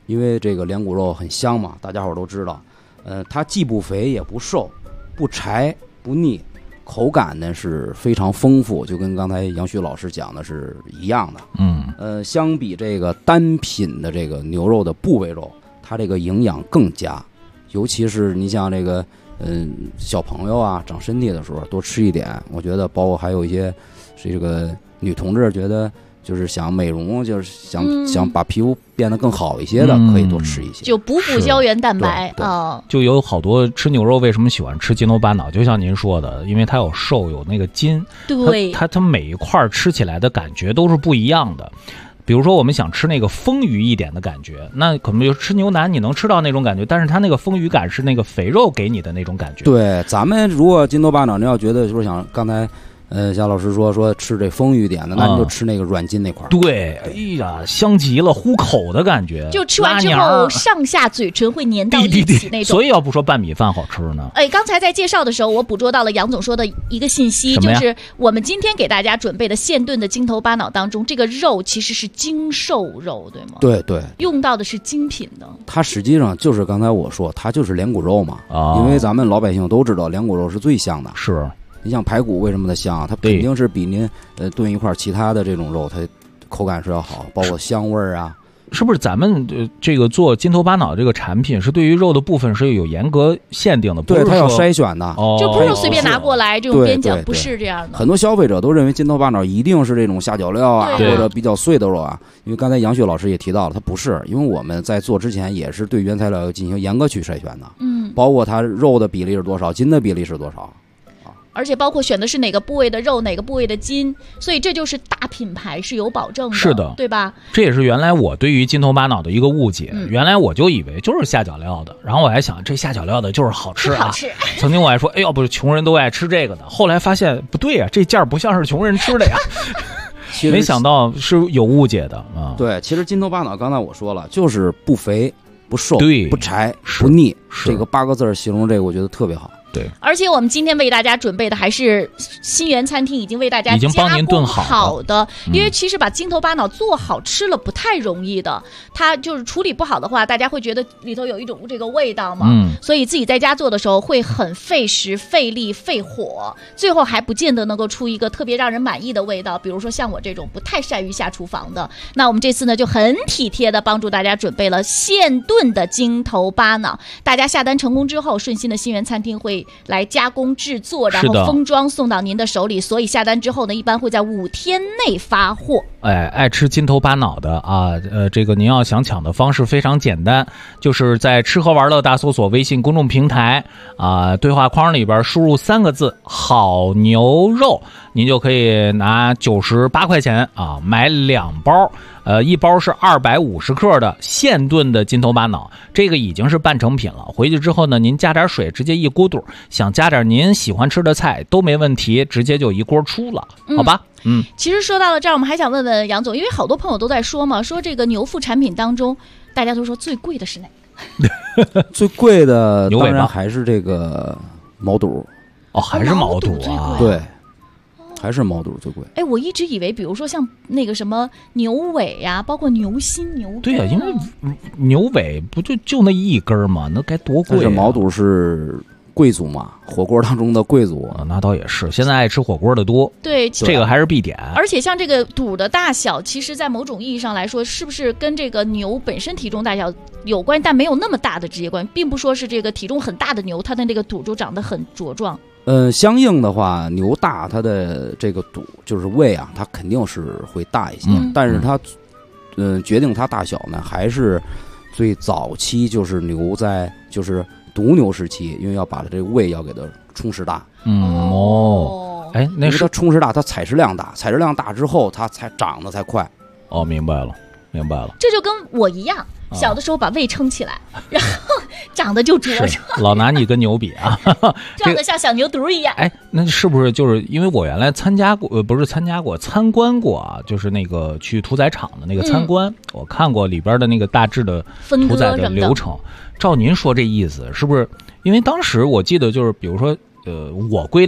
因为这个连骨肉很香嘛，大家伙都知道。它既不肥也不瘦，不柴不腻，口感呢是非常丰富，就跟刚才杨旭老师讲的是一样的。相比这个单品的这个牛肉的部位肉，它这个营养更佳，尤其是你像这个小朋友啊长身体的时候多吃一点，我觉得包括还有一些这个女同志觉得就是想美容，就是想把皮肤变得更好一些的，可以多吃一些， 就补胶原蛋白啊。 就有好多吃牛肉为什么喜欢吃筋头巴脑，就像您说的，因为它有瘦有那个筋， 对， 它每一块吃起来的感觉都是不一样的。比如说我们想吃那个丰腴一点的感觉，那可能就吃牛腩你能吃到那种感觉，但是它那个丰腴感是那个肥肉给你的那种感觉。 对，咱们如果筋头巴脑，您要觉得说想刚才夏老师说吃这丰腴点的，那你就吃那个软筋那块。 对，哎呀，香极了，糊口的感觉。 就吃完之后，上下嘴唇会粘到一起那种。 所以要不说拌米饭好吃呢。 刚才在介绍的时候，我捕捉到了杨总说的一个信息，就是我们今天给大家准备的现炖的筋头巴脑当中，这个肉其实是精瘦肉，对吗？ 对对， 用到的是精品的。 它实际上就是刚才我说，它就是连骨肉嘛。因为咱们老百姓都知道，连骨肉是最香的。 是。 你像排骨为什么它香？它肯定是比您炖一块其他的这种肉，它口感是要好，包括香味啊。 是不是咱们这个做筋头巴脑这个产品是对于肉的部分是有严格限定的？ 对，它要筛选的， 就不是随便拿过来这种边角，不是这样的。 很多消费者都认为筋头巴脑一定是这种下脚料啊，或者比较碎的肉啊。因为刚才杨旭老师也提到了，它不是，因为我们在做之前也是对原材料要进行严格去筛选的，包括它肉的比例是多少，筋的比例是多少。 而且包括选的是哪个部位的肉，哪个部位的筋，所以这就是大品牌是有保证的， 是的， 对吧？ 这也是原来我对于筋头巴脑的一个误解。原来我就以为就是下脚料的，然后我还想这下脚料的就是好吃啊。 好吃。 曾经我还说，哎，要不穷人都爱吃这个的。后来发现不对啊，这件不像是穷人吃的呀。没想到是有误解的啊。 对，其实筋头巴脑刚才我说了，就是不肥不瘦， 对， 不柴不腻，这个8个字形容这个我觉得特别好。 对， 而且我们今天为大家准备的还是新源餐厅已经为大家已经帮您炖好的，因为其实把筋头巴脑做好吃了不太容易的，它就是处理不好的话，大家会觉得里头有一种这个味道嘛，所以自己在家做的时候会很费时、费力、费火，最后还不见得能够出一个特别让人满意的味道。比如说像我这种不太善于下厨房的，那我们这次呢就很体贴的帮助大家准备了现炖的筋头巴脑，大家下单成功之后，顺心的新源餐厅会来加工制作，然后封装送到您的手里，所以下单之后呢，一般会在5天内发货。 爱吃筋头巴脑的啊，这个您要想抢的方式非常简单，就是在吃喝玩乐大搜索微信公众平台啊，对话框里边输入3个字好牛肉，您就可以拿98块钱啊买2包。一包是250克的现炖的筋头巴脑，这个已经是半成品了。回去之后呢，您加点水，直接一咕嘟，想加点您喜欢吃的菜都没问题，直接就一锅出了，好吧？ 其实说到了这儿，我们还想问问杨总，因为好多朋友都在说嘛，说这个牛副产品当中，大家都说最贵的是哪个？最贵的当然还是这个毛肚。 还是毛肚啊？ 对。还是毛肚最贵。 我一直以为，比如说像那个什么牛尾呀，包括牛心、牛肚。 对呀，因为牛尾不就那一根嘛，那该多贵啊！ 这毛肚是贵族嘛，火锅当中的贵族那倒也是。现在爱吃火锅的多， 对， 这个还是必点。 而且像这个肚的大小，其实在某种意义上来说，是不是跟这个牛本身体重大小有关，但没有那么大的直接关系，并不说是这个体重很大的牛，它的那个肚就长得很茁壮。 相应的话，牛大它的这个肚就是胃啊，它肯定是会大一些，但是它，决定它大小呢，还是最早期就是牛在就是犊牛时期，因为要把它这个胃要给它充实大。 那是它充实大，它采食量大，采食量大之后，它才长得才快。 明白了。 这就跟我一样。小的时候把胃撑起来，然后长得就茁壮。 老拿你跟牛比啊， 长得像小牛犊一样。 那是不是就是因为我原来参观过啊？就是那个去屠宰场的那个参观，我看过里边的那个大致的屠宰的流程。照您说这意思，是不是？因为当时我记得就是，比如说我归类啊，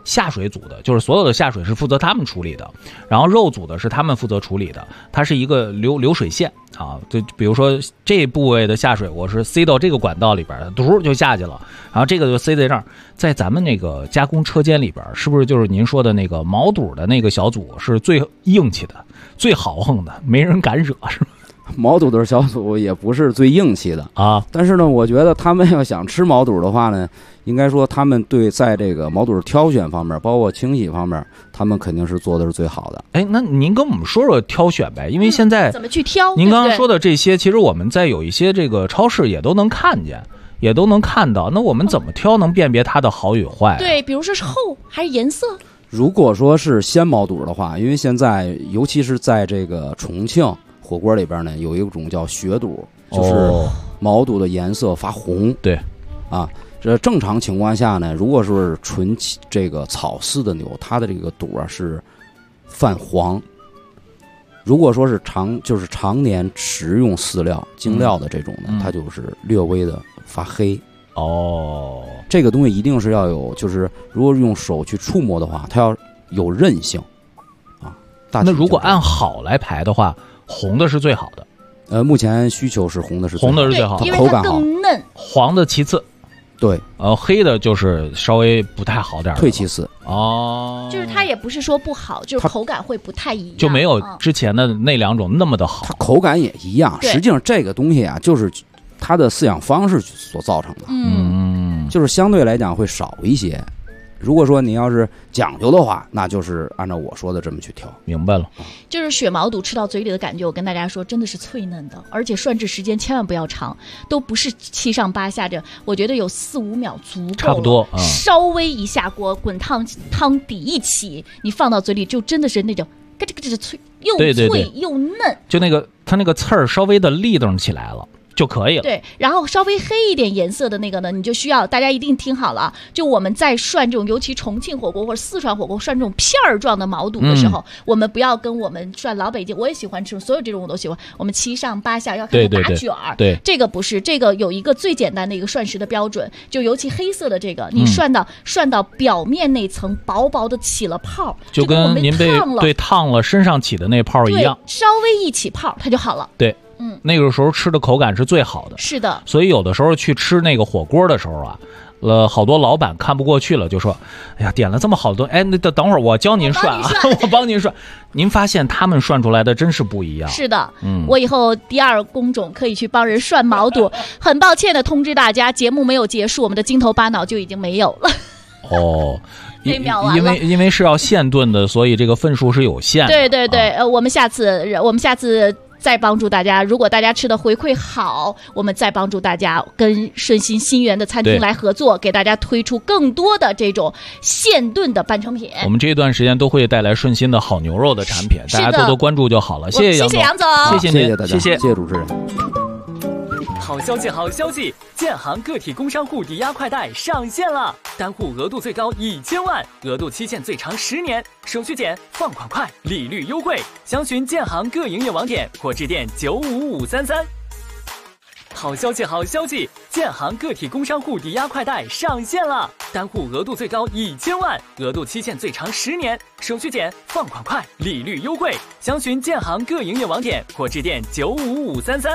下水组的，就是所有的下水是负责他们处理的，然后肉组的是他们负责处理的，它是一个流水线啊。就比如说这部位的下水，我是塞到这个管道里边，嘟就下去了，然后这个就塞在这儿。在咱们那个加工车间里边，是不是就是您说的那个毛肚的那个小组是最硬气的、最豪横的，没人敢惹，是吧？ 毛肚的小组也不是最硬气的啊， 但是呢，我觉得他们要想吃毛肚的话呢，应该说他们对在这个毛肚挑选方面，包括清洗方面，他们肯定是做的是最好的。 哎，那您跟我们说说挑选呗，因为现在怎么去挑？ 您刚刚说的这些，其实我们在有一些这个超市也都能看见，也都能看到。那我们怎么挑能辨别它的好与坏？ 对，比如说是厚还是颜色？ 如果说是鲜毛肚的话，因为现在尤其是在这个重庆火锅里边呢，有一种叫血肚，就是毛肚的颜色发红。 对， 啊，这正常情况下呢，如果说是纯这个草饲的牛，它的这个肚啊是泛黄。如果说是常年食用饲料精料的这种呢，它就是略微的发黑。 哦， 这个东西一定是要有，就是如果用手去触摸的话，它要有韧性啊。 那如果按好来排的话，红的是最好的。 目前需求是红的是最好的， 因为它更嫩。 黄的其次。 对， 黑的就是稍微不太好点， 退其次。 哦， 就是它也不是说不好，就是口感会不太一样， 就没有之前的那两种那么的好。 它口感也一样，实际上这个东西啊，就是它的饲养方式所造成的，就是相对来讲会少一些。如果说你要是讲究的话，那就是按照我说的这么去挑。 明白了， 就是血毛肚吃到嘴里的感觉，我跟大家说，真的是脆嫩的，而且涮制时间千万不要长，都不是7上8下着，我觉得有4、5秒足够， 差不多。 稍微一下锅，滚烫汤底一起，你放到嘴里就真的是那种咯吱咯吱的脆，又脆又嫩， 就那个它那个刺儿稍微的立登起来了。就可以了。 对，然后稍微黑一点颜色的那个呢，你就需要大家一定听好了，就我们在涮这种，尤其重庆火锅或者四川火锅涮这种片儿状的毛肚的时候，我们不要跟我们涮老北京，我也喜欢吃，所有这种我都喜欢。我们7上8下要看它打卷儿， 对， 这个不是，这个有一个最简单的一个涮食的标准，就尤其黑色的这个，你涮到表面那层薄薄的起了泡， 就跟您被烫了身上起的那泡一样， 稍微一起泡它就好了。 对。那个时候吃的口感是最好的， 是的。 所以有的时候去吃那个火锅的时候啊，好多老板看不过去了，就说：“哎呀，点了这么好多，哎，那等会儿我教您涮啊，我帮您涮。”您发现他们涮出来的真是不一样。 是的，我以后第2工种可以去帮人涮毛肚。很抱歉的通知大家，节目没有结束，我们的金头巴脑就已经没有了。 哦。因为是要现炖的，所以这个份数是有限的。 对对对，我们下次再帮助大家，如果大家吃的回馈好，我们再帮助大家跟顺心新源的餐厅来合作，给大家推出更多的这种现炖的半成品。 我们这一段时间都会带来顺心的好牛肉的产品，大家多多关注就好了。谢谢杨总，谢谢您， 大家，谢谢主持人。 好消息，好消息！建行个体工商户抵押快贷上线了，单户额度最高1000万，额度期限最长10年，手续简，放款快，利率优惠。详询建行各营业网点或致电95533。好消息，好消息！建行个体工商户抵押快贷上线了，单户额度最高1000万，额度期限最长10年，手续简，放款快，利率优惠。详询建行各营业网点或致电95533。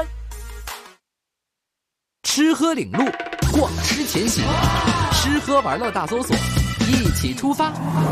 吃喝领路，逛吃前行，吃喝玩乐大搜索，一起出发。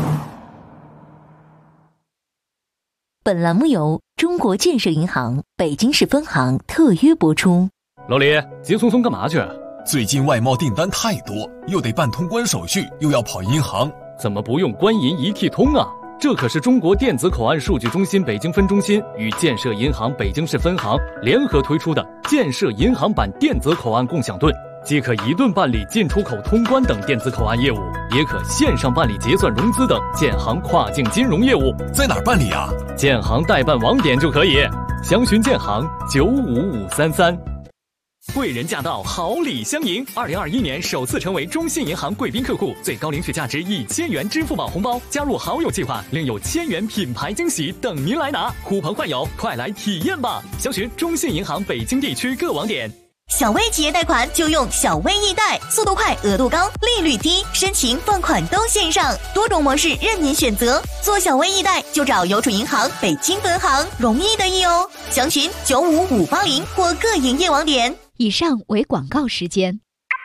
本栏目由中国建设银行北京市分行特约播出。 老李，急匆匆干嘛去？ 最近外贸订单太多，又得办通关手续，又要跑银行， 怎么不用官银一体通啊？这可是中国电子口岸数据中心北京分中心与建设银行北京市分行联合推出的建设银行版电子口岸共享盾，既可一盾办理进出口通关等电子口岸业务，也可线上办理结算融资等建行跨境金融业务。 在哪儿办理啊？ 建行代办网点就可以，详询建行95533。贵人驾到，好礼相迎。2021年首次成为中信银行贵宾客户，最高领取价值1000元支付宝红包。加入好友计划，另有1000元品牌惊喜等您来拿。呼朋唤友，快来体验吧！详询中信银行北京地区各网点。 小微企业贷款就用小微易贷，速度快，额度高，利率低，申请放款都线上，多种模式任您选择。做小微易贷就找邮储银行北京分行，容易得意哦。详询95580或各营业网点。 以上为广告时间。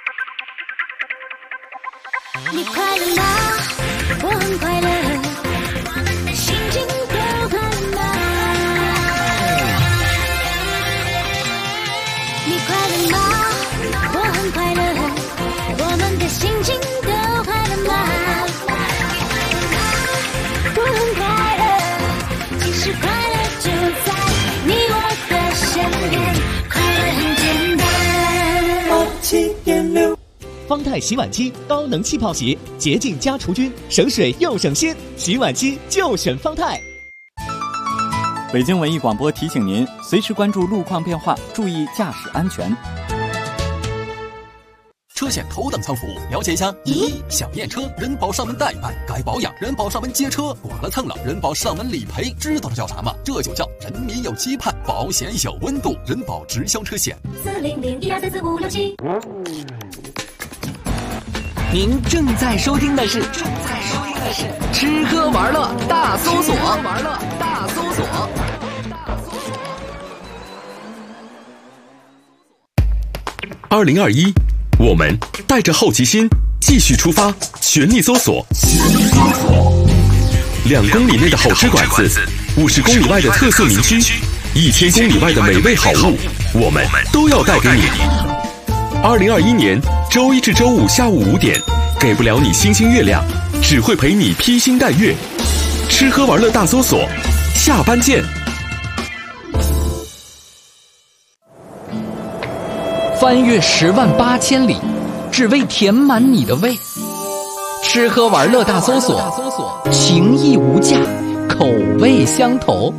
你快乐吗？我很快乐，心情都快乐吗？你快乐吗？我很快乐，我们的心情都快乐吗？我很快乐，其实快乐就在你我的身边，快乐很简单。 87.6方太洗碗机高能气泡洗，洁净加除菌，省水又省心，洗碗机就选方太。 北京文艺广播提醒您，随时关注路况变化，注意驾驶安全。 车险头等舱服务，了解一下。1. 想验车，人保上门代办，该保养人保上门接车，剐了蹭了人保上门理赔，知道这叫啥吗？这就叫人民有期盼，保险有温度，人保直销车险。 40012344567。 您正在收听的是吃喝玩乐大搜索。 2021，我们带着好奇心继续出发，全力搜索。2公里内的好吃馆子，50公里外的特色民居，1000公里外的美味好物，我们都要带给你。2021年周一至周五下午5点，给不了你星星月亮，只会陪你披星戴月。吃喝玩乐大搜索，下班见。 翻越108000里，只为填满你的胃。吃喝玩乐大搜索，情义无价，口味相投。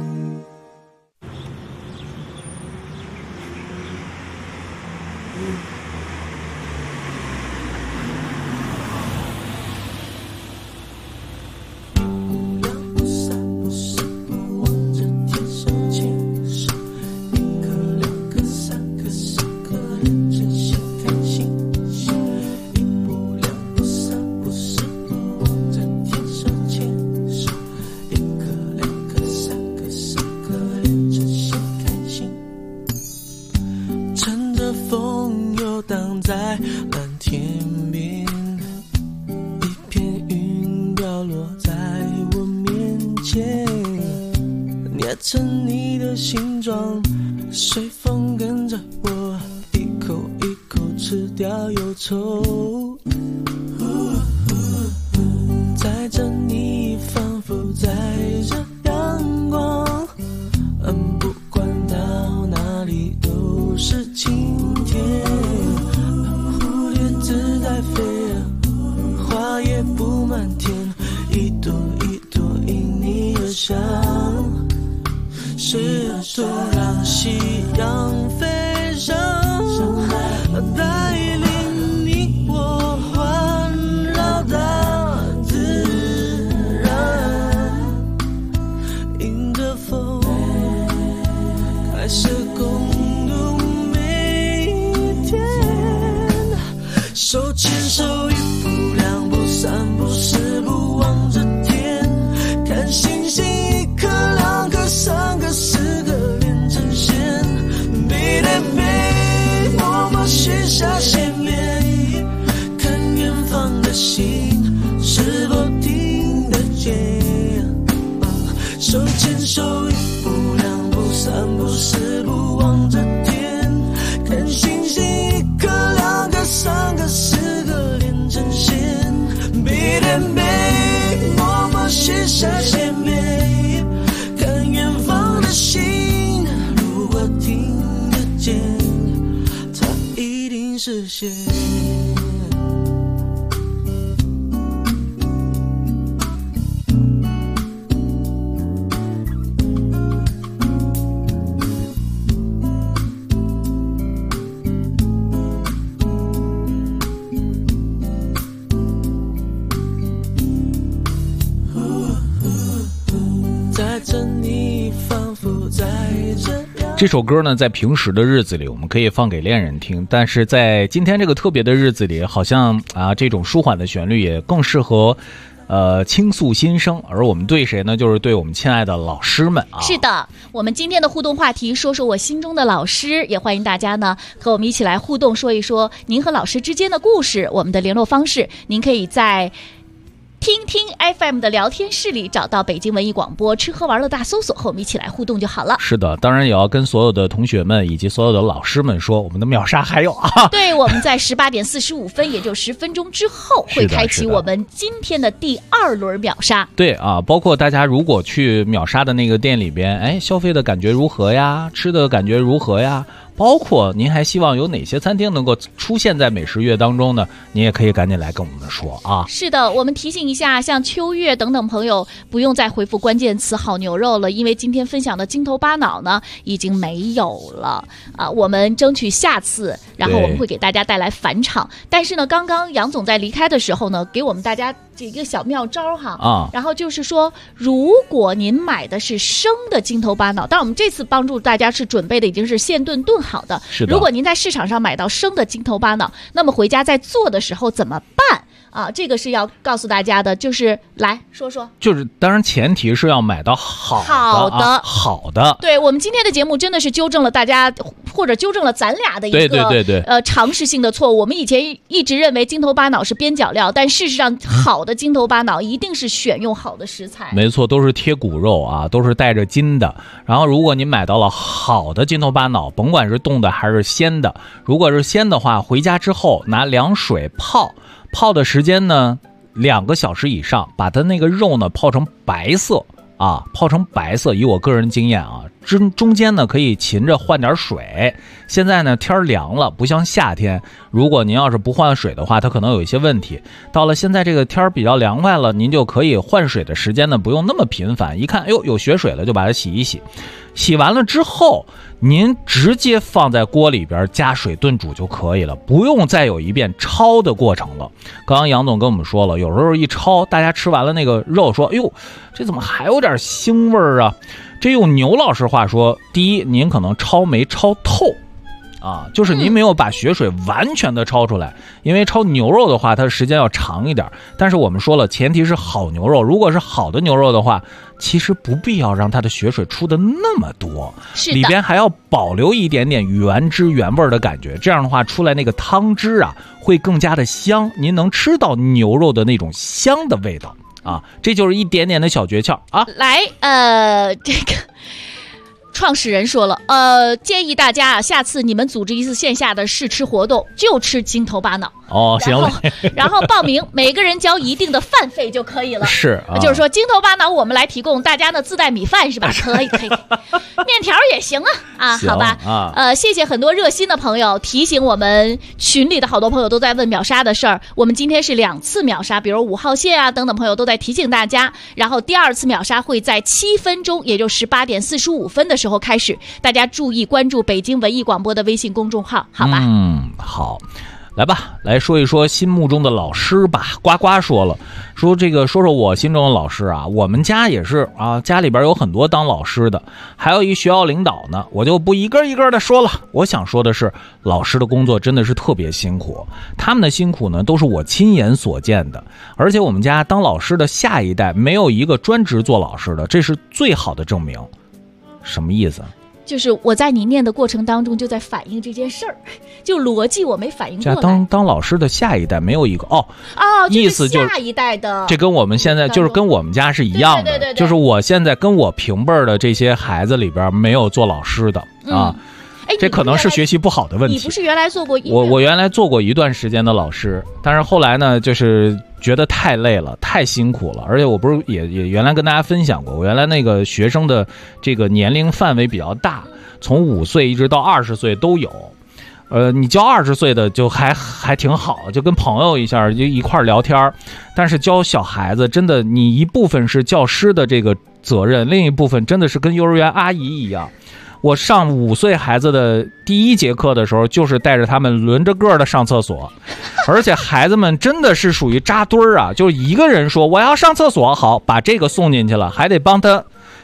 这首歌呢，在平时的日子里我们可以放给恋人听，但是在今天这个特别的日子里，好像这种舒缓的旋律也更适合倾诉心声。而我们对谁呢？就是对我们亲爱的老师们啊。 是的，我们今天的互动话题说说我心中的老师，也欢迎大家呢和我们一起来互动，说一说您和老师之间的故事。我们的联络方式，您可以在听听 FM 的聊天室里找到北京文艺广播吃喝玩乐大搜索，和我们一起来互动就好了。 是的，当然也要跟所有的同学们以及所有的老师们说，我们的秒杀还有啊。 对，我们在18点45分，也就10分钟之后会开启我们今天的第2轮秒杀。 对啊，包括大家如果去秒杀的那个店里边，消费的感觉如何呀？吃的感觉如何呀？包括您还希望有哪些餐厅能够出现在美食月当中呢？您也可以赶紧来跟我们说啊。 是的，我们提醒一下，像秋月等等朋友不用再回复关键词好牛肉了，因为今天分享的筋头巴脑呢已经没有了啊。我们争取下次，然后我们会给大家带来返场。但是呢，刚刚杨总在离开的时候呢，给我们大家这个小妙招哈啊，然后就是说，如果您买的是生的筋头巴脑，但我们这次帮助大家是准备的已经是现炖好的。 是的， 如果您在市场上买到生的筋头巴脑，那么回家在做的时候怎么办啊？这个是要告诉大家的，就是来说说， 就是当然前提是要买到好的。 对，我们今天的节目真的是纠正了大家，或者纠正了咱俩的一个常识性的错误。我们以前一直认为筋头巴脑是边角料，但事实上好的筋头巴脑一定是选用好的食材。 没错，都是贴骨肉啊，都是带着筋的。然后如果您买到了好的筋头巴脑，甭管是冻的还是鲜的，如果是鲜的话，回家之后拿凉水泡的时间呢2个小时以上，把它那个肉呢泡成白色啊，泡成白色。以我个人经验啊，中间呢可以勤着换点水。现在呢天凉了，不像夏天，如果您要是不换水的话，它可能有一些问题。到了现在这个天比较凉快了，您就可以换水的时间呢不用那么频繁。一看，有血水了，就把它洗一洗。洗完了之后，您直接放在锅里边加水炖煮就可以了，不用再有一遍焯的过程了。刚刚杨总跟我们说了，有时候一焯，大家吃完了那个肉说，这怎么还有点腥味儿啊？这用牛老师话说，第一，您可能焯没焯透啊，就是您没有把血水完全的焯出来，因为焯牛肉的话，它的时间要长一点。但是我们说了，前提是好牛肉，如果是好的牛肉的话，其实不必要让它的血水出的那么多，里边还要保留一点点原汁原味的感觉，这样的话出来那个汤汁啊会更加的香，您能吃到牛肉的那种香的味道啊，这就是一点点的小诀窍啊。 来，这个创始人说了，建议大家下次你们组织一次线下的试吃活动，就吃筋头巴脑。 哦，行了。 然后报名，每个人交一定的饭费就可以了。 是， 就是说筋头巴脑我们来提供，大家呢自带米饭是吧？可以，面条也行啊，好吧。谢谢很多热心的朋友提醒我们群里的好多朋友都在问秒杀的事儿。我们今天是2次秒杀，比如5号线啊等等朋友都在提醒大家。然后第2次秒杀会在7分钟，也就18点45分的时候开始，大家注意关注北京文艺广播的微信公众号，好吧？ 好。来吧，来说一说心目中的老师吧。呱呱说了，说说我心中的老师啊，我们家也是啊，家里边有很多当老师的，还有一学校领导呢，我就不一个一个的说了。我想说的是，老师的工作真的是特别辛苦，他们的辛苦呢都是我亲眼所见的，而且我们家当老师的下一代没有一个专职做老师的，这是最好的证明。什么意思？ 就是我在你念的过程当中就在反映这件事儿，就逻辑我没反应过来。 当老师的下一代没有一个意思就是下一代的， 这跟我们现在就是跟我们家是一样的， 对， 就是我现在跟我平辈的这些孩子里边没有做老师的啊。这可能是学习不好的问题。 你不是原来做过我原来做过一段时间的老师，但是后来呢，就是觉得太累了，太辛苦了，而且我不是也原来跟大家分享过，我原来那个学生的这个年龄范围比较大，从5岁一直到20岁都有。你教20岁的就还挺好，就跟朋友一下就一块聊天，但是教小孩子真的，你一部分是教师的这个责任，另一部分真的是跟幼儿园阿姨一样。我上5岁孩子的第1节课的时候，就是带着他们轮着个的上厕所，而且孩子们真的是属于扎堆儿啊，就是一个人说我要上厕所，好，把这个送进去了，还得帮他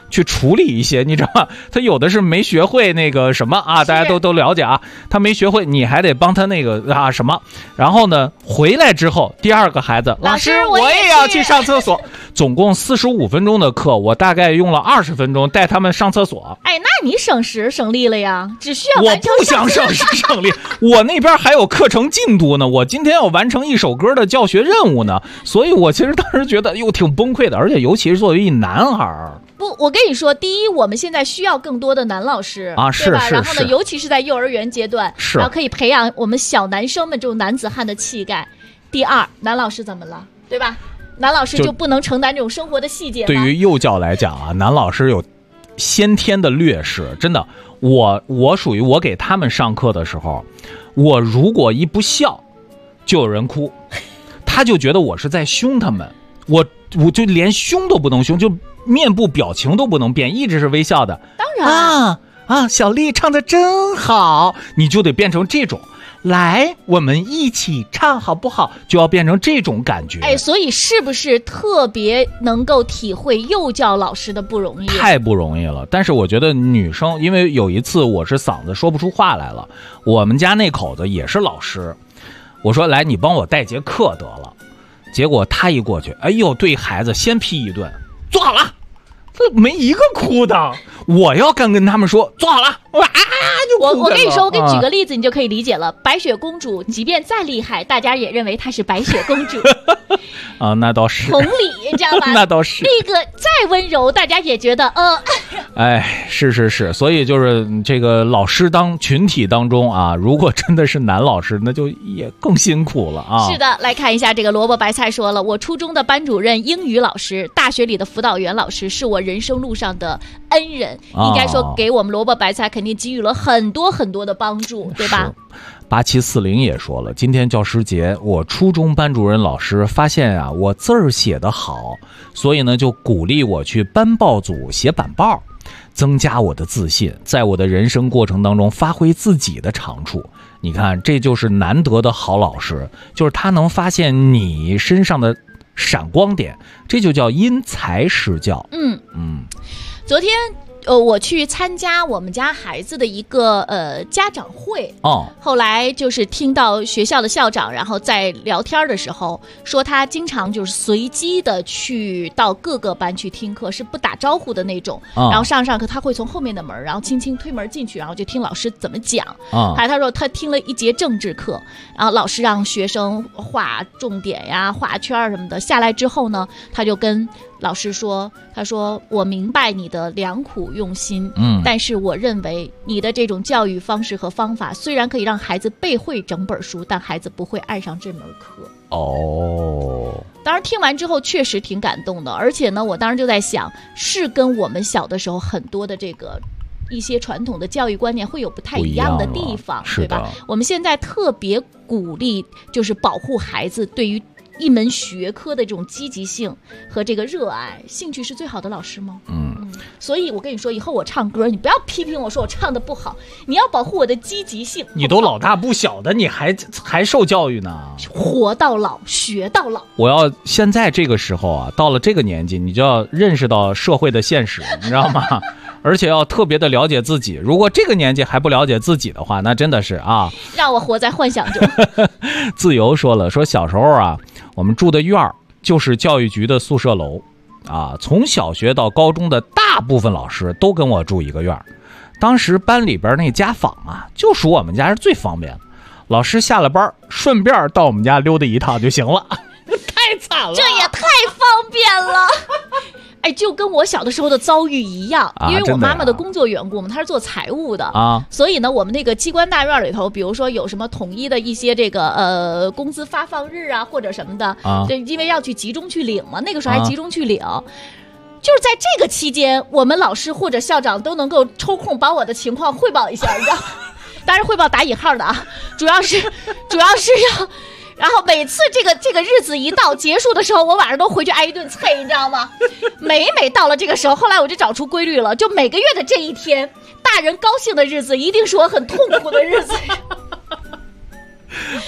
去处理一些，你知道吗？他有的是没学会那个什么啊，大家都了解啊，他没学会，你还得帮他那个啊什么。然后呢，回来之后，第二个孩子，老师我也要去上厕所。总共45分钟的课，我大概用了20分钟带他们上厕所。 哎，那你省时省力了呀，只需要完成。 我不想省时省力，我那边还有课程进度呢，我今天要完成一首歌的教学任务呢，所以我其实当时觉得又挺崩溃的，而且尤其是作为一男孩。 不，我跟你说，第一，我们现在需要更多的男老师啊， 对吧？ 是。 然后呢，尤其是在幼儿园阶段，然后可以培养我们小男生们这种男子汉的气概。第二，男老师怎么了，对吧？男老师就不能承担这种生活的细节吗？ 对于幼教来讲啊，男老师有先天的劣势，真的。我属于我给他们上课的时候，我如果一不笑，就有人哭，他就觉得我是在凶他们，我就连凶都不能凶，就面部表情都不能变，一直是微笑的。 当然啊，小丽唱得真好，你就得变成这种。来，我们一起唱好不好？就要变成这种感觉。 哎，所以是不是特别能够体会幼教老师的不容易？ 太不容易了。但是我觉得女生，因为有一次我是嗓子说不出话来了，我们家那口子也是老师，我说来，你帮我带节课得了。结果他一过去，哎呦，对孩子先批一顿，坐好了，这没一个哭的。我要跟他们说坐好了，哇就哭。 我跟你说，我给你举个例子，你就可以理解了。白雪公主即便再厉害，大家也认为她是白雪公主啊，那倒是。 同理，你知道吧？ 那倒是。 那个再温柔，大家也觉得哎，是，所以就是这个老师群体当中啊，如果真的是男老师，那就也更辛苦了啊。 是的，来看一下这个萝卜白菜说了，我初中的班主任、英语老师、大学里的辅导员老师是我人生路上的恩人，应该说给我们萝卜白菜肯定给予了很多很多的帮助，对吧 ？8740也说了，今天教师节，我初中班主任老师发现啊，我字儿写得好，所以呢就鼓励我去班报组写板报，增加我的自信，在我的人生过程当中发挥自己的长处。你看，这就是难得的好老师，就是他能发现你身上的闪光点，这就叫因材施教。 昨天我去参加我们家孩子的一个家长会后来就是听到学校的校长，然后在聊天的时候说，他经常就是随机的去到各个班去听课，是不打招呼的那种。然后上课他会从后面的门，然后轻轻推门进去，然后就听老师怎么讲。还他说他听了一节政治课，然后老师让学生画重点呀、画圈什么的，下来之后呢，他就跟老师说，他说我明白你的良苦用心，但是我认为你的这种教育方式和方法虽然可以让孩子背会整本书，但孩子不会爱上这门课。当然听完之后确实挺感动的，而且呢，我当时就在想，是跟我们小的时候很多的这个一些传统的教育观念会有不太一样的地方，对吧？我们现在特别鼓励就是保护孩子对于一门学科的这种积极性和这个热爱，兴趣是最好的老师吗？所以我跟你说，以后我唱歌，你不要批评我说我唱的不好，你要保护我的积极性。 你都老大不小的，你还受教育呢？ 活到老，学到老。 我要现在这个时候啊，到了这个年纪，你就要认识到社会的现实，你知道吗？而且要特别的了解自己。如果这个年纪还不了解自己的话，那真的是啊， 让我活在幻想中。 自由说了，说小时候啊，我们住的院儿就是教育局的宿舍楼啊，从小学到高中的大部分老师都跟我住一个院儿。当时班里边那家访啊，就属我们家是最方便的，老师下了班顺便到我们家溜达一趟就行了。太惨了， 这也太方便了。哎，就跟我小的时候的遭遇一样，因为我妈妈的工作缘故嘛，她是做财务的啊，所以呢，我们那个机关大院里头，比如说有什么统一的一些这个工资发放日啊，或者什么的，对，因为要去集中去领嘛，那个时候还集中去领。就是在这个期间，我们老师或者校长都能够抽空把我的情况汇报一下，你知道？当然汇报打引号的啊，主要是要。然后每次这个日子一到结束的时候，我晚上都回去挨一顿啐，你知道吗？每到了这个时候，后来我就找出规律了，就每个月的这一天，大人高兴的日子一定是我很痛苦的日子。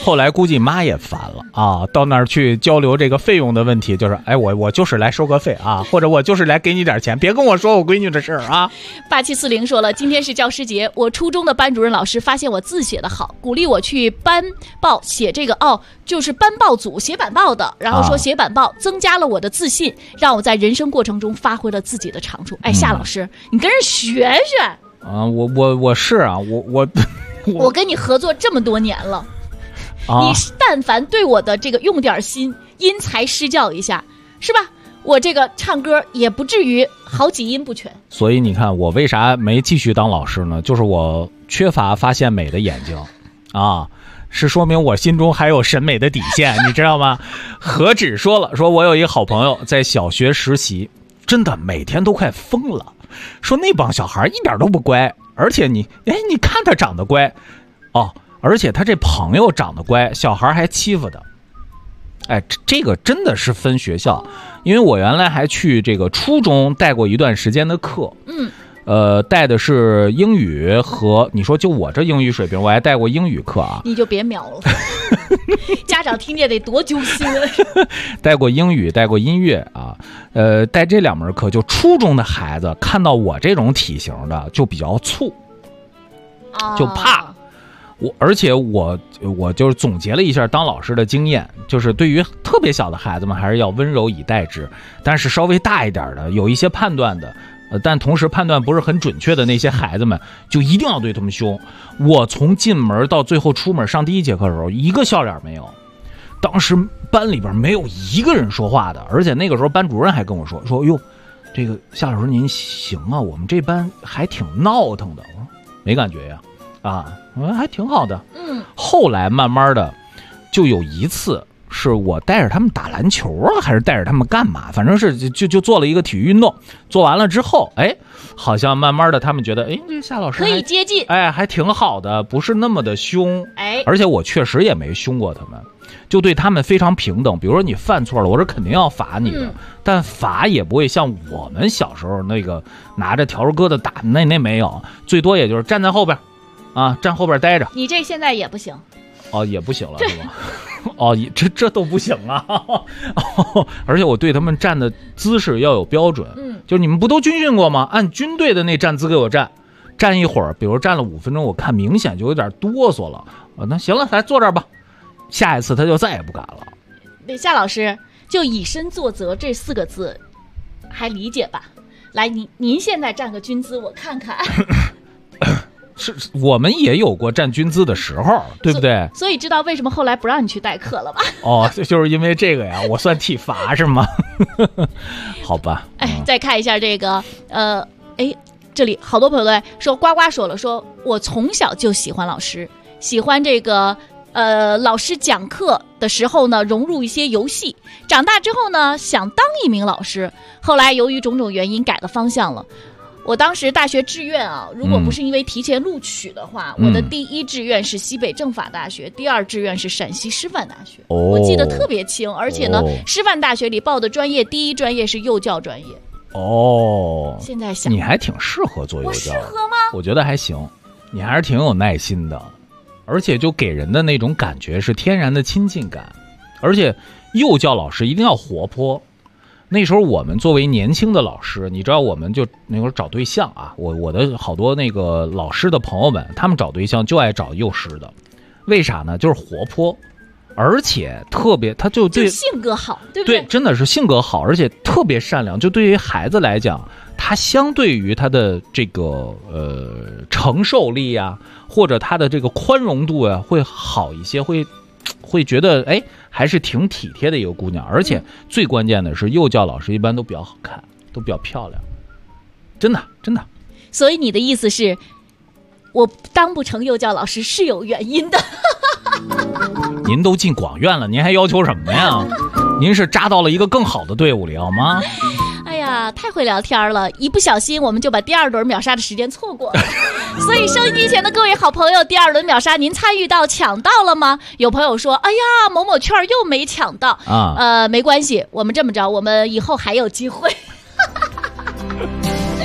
后来估计妈也烦了啊，到那儿去交流这个费用的问题，就是我就是来收个费啊，或者我就是来给你点钱，别跟我说我闺女的事儿啊。 8740说了，今天是教师节，我初中的班主任老师发现我字写得好，鼓励我去班报写这个就是班报组写板报的，然后说写板报增加了我的自信，让我在人生过程中发挥了自己的长处。夏老师，你跟人学学啊！我是啊， 我跟你合作这么多年了，你但凡对我的这个用点心，因材施教一下，是吧？我这个唱歌也不至于好几音不全。 所以你看，我为啥没继续当老师呢？就是我缺乏发现美的眼睛啊，是说明我心中还有审美的底线，你知道吗？何止说我有一个好朋友在小学实习，真的每天都快疯了，说那帮小孩一点都不乖，而且你看他长得乖而且他这朋友长得乖，小孩还欺负他。这个真的是分学校，因为我原来还去这个初中带过一段时间的课，带的是英语和你说就我这英语水平，我还带过英语课啊， 你就别瞄了，家长听见得多揪心。 带过英语，带过音乐啊，带这2门课，就初中的孩子看到我这种体型的就比较怵，就怕。而且我就是总结了一下当老师的经验，就是对于特别小的孩子们还是要温柔以待之，但是稍微大一点的有一些判断的但同时判断不是很准确的那些孩子们，就一定要对他们凶。我从进门到最后出门上第1节课的时候，一个笑脸没有，当时班里边没有一个人说话的，而且那个时候班主任还跟我说哟，这个夏老师您行啊，我们这班还挺闹腾的。我说没感觉呀，还挺好的。后来慢慢的就有一次是我带着他们打篮球啊，还是带着他们干嘛，反正是就做了一个体育运动，做完了之后好像慢慢的他们觉得这夏老师可以接近， 还挺好的，不是那么的凶。而且我确实也没凶过他们，就对他们非常平等。比如说你犯错了，我是肯定要罚你的，但罚也不会像我们小时候那个拿着笤帚疙瘩打，那没有，最多也就是站在后边站后边待着。 你这现在也不行也不行了是吧？这都不行啊！而且我对他们站的姿势要有标准，就是你们不都军训过吗？按军队的那站姿给我站一会儿，比如站了5分钟，我看明显就有点哆嗦了。那行了，来坐这儿吧。下一次他就再也不敢了。 夏老师，就以身作则这4个字，还理解吧？来，您现在站个军姿，我看看。 是我们也有过站军姿的时候，对不对？ 所以知道为什么后来不让你去代课了吧？ 就是因为这个呀，我算体罚是吗？好吧。 再看一下这个，这里好多朋友都说，呱呱说了，说我从小就喜欢老师，喜欢这个老师讲课的时候呢，融入一些游戏。长大之后呢，想当一名老师，后来由于种种原因改了方向了。我当时大学志愿如果不是因为提前录取的话，我的第1志愿是西北政法大学，第2志愿是陕西师范大学。我记得特别清，而且呢，师范大学里报的专业，第1专业是幼教专业。现在想你还挺适合做幼教。 我适合吗？ 我觉得还行，你还是挺有耐心的，而且就给人的那种感觉是天然的亲近感。而且幼教老师一定要活泼。那时候我们作为年轻的老师，你知道我们就那会儿找对象啊，我的好多那个老师的朋友们，他们找对象就爱找幼师的，为啥呢？就是活泼，而且特别，他就性格好，对不对？ 对，真的是性格好，而且特别善良。就对于孩子来讲，他相对于他的这个承受力啊，或者他的这个宽容度啊，会好一些，会觉得还是挺体贴的一个姑娘。而且最关键的是，幼教老师一般都比较好看，都比较漂亮，真的。 所以你的意思是，我当不成幼教老师是有原因的。 您都进广院了，您还要求什么呀？您是扎到了一个更好的队伍里好吗？ 哎呀，太会聊天了，一不小心我们就把第2轮秒杀的时间错过了。所以收音机前的各位好朋友，第2轮秒杀您参与到抢到了吗？有朋友说，哎呀，某某券又没抢到啊。没关系，我们这么着，我们以后还有机会。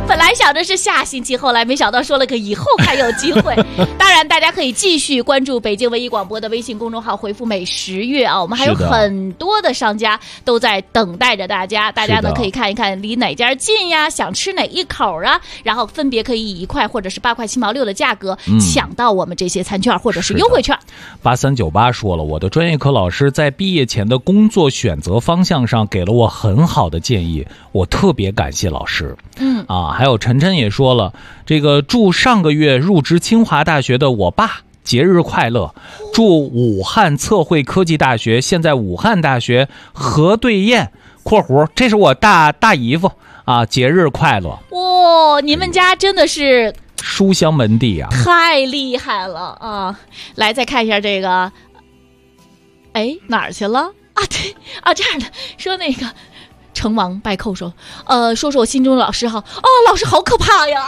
本来想着是下星期，后来没想到说了个以后还有机会。当然，大家可以继续关注北京文艺广播的微信公众号，回复美食月啊，我们还有很多的商家都在等待着大家。大家呢可以看一看离哪家近呀，想吃哪一口啊，然后分别可以以1块或者是8块7毛6的价格抢到我们这些餐券或者是优惠券。 8398说了，我的专业课老师在毕业前的工作选择方向上给了我很好的建议，我特别感谢老师。还有晨晨也说了，这个祝上个月入职清华大学的我爸节日快乐，祝武汉测绘科技大学现在武汉大学何对燕（括弧这是我大姨夫啊）节日快乐。 哇，你们家真的是书香门第啊， 太厉害了啊！来，再看一下这个，哎，哪儿去了啊？对啊，这样的说那个。成王败寇说，说说我心中的老师哈，老师好可怕呀！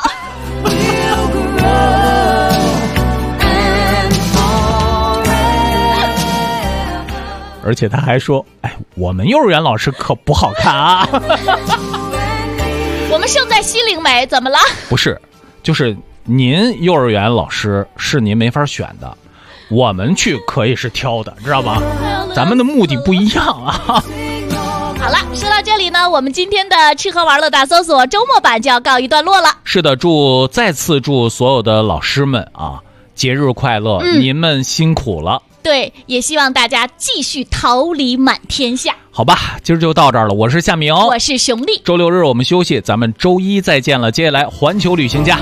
而且他还说，我们幼儿园老师可不好看啊。 我们胜在西岭美，怎么了？ 不是，就是您幼儿园老师是您没法选的，我们去可以是挑的，知道吧？咱们的目的不一样啊。 好了，说到这里呢，我们今天的吃喝玩乐大搜索周末版就要告一段落了。 是的，再次祝所有的老师们啊，节日快乐，您们辛苦了。 对，也希望大家继续桃李满天下。 好吧，今儿就到这儿了。我是夏明， 我是熊丽。 周6日我们休息，咱们周一再见了。接下来环球旅行家。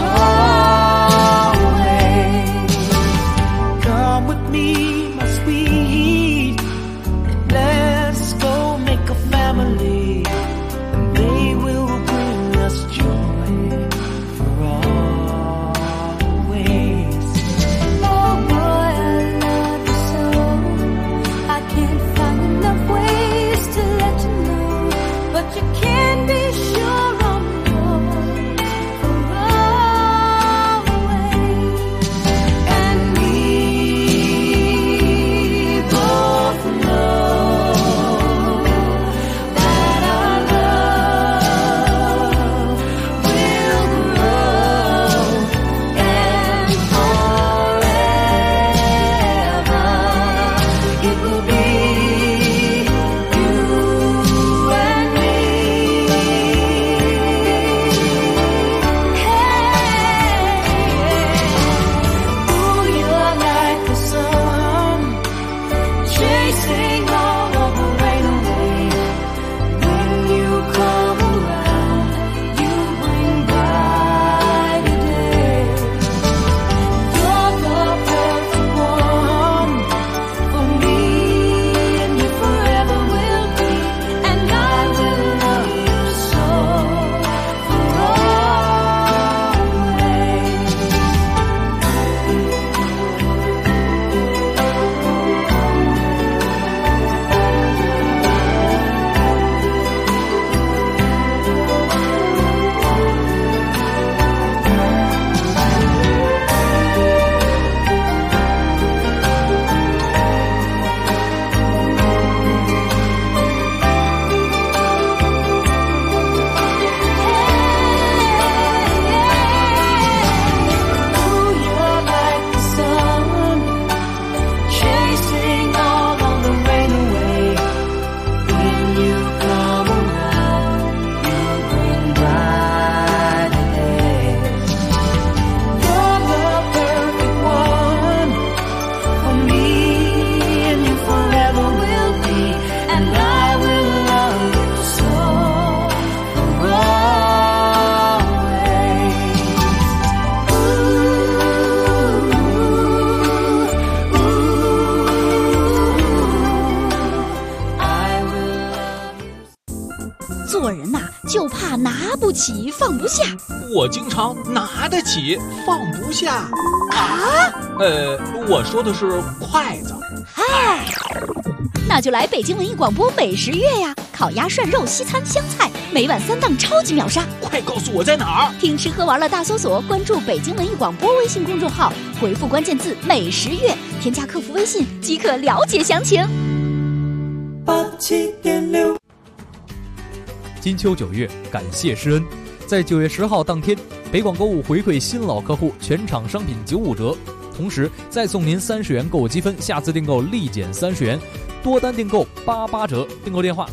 就怕拿不起放不下。 我经常拿得起放不下啊。 我说的是筷子。 嗨，那就来北京文艺广播美食月呀！烤鸭、涮肉、西餐、湘菜，每晚3档超级秒杀。 快告诉我在哪儿！ 听吃喝玩乐大搜索，关注北京文艺广播微信公众号，回复关键字美食月，添加客服微信即可了解详情。 87.6。金秋9月，感谢施恩。 在9月10号当天，北广购物回馈新老客户全场商品95折，同时再送您30元购物积分，下次订购立减30元，多单订购88折。订购电话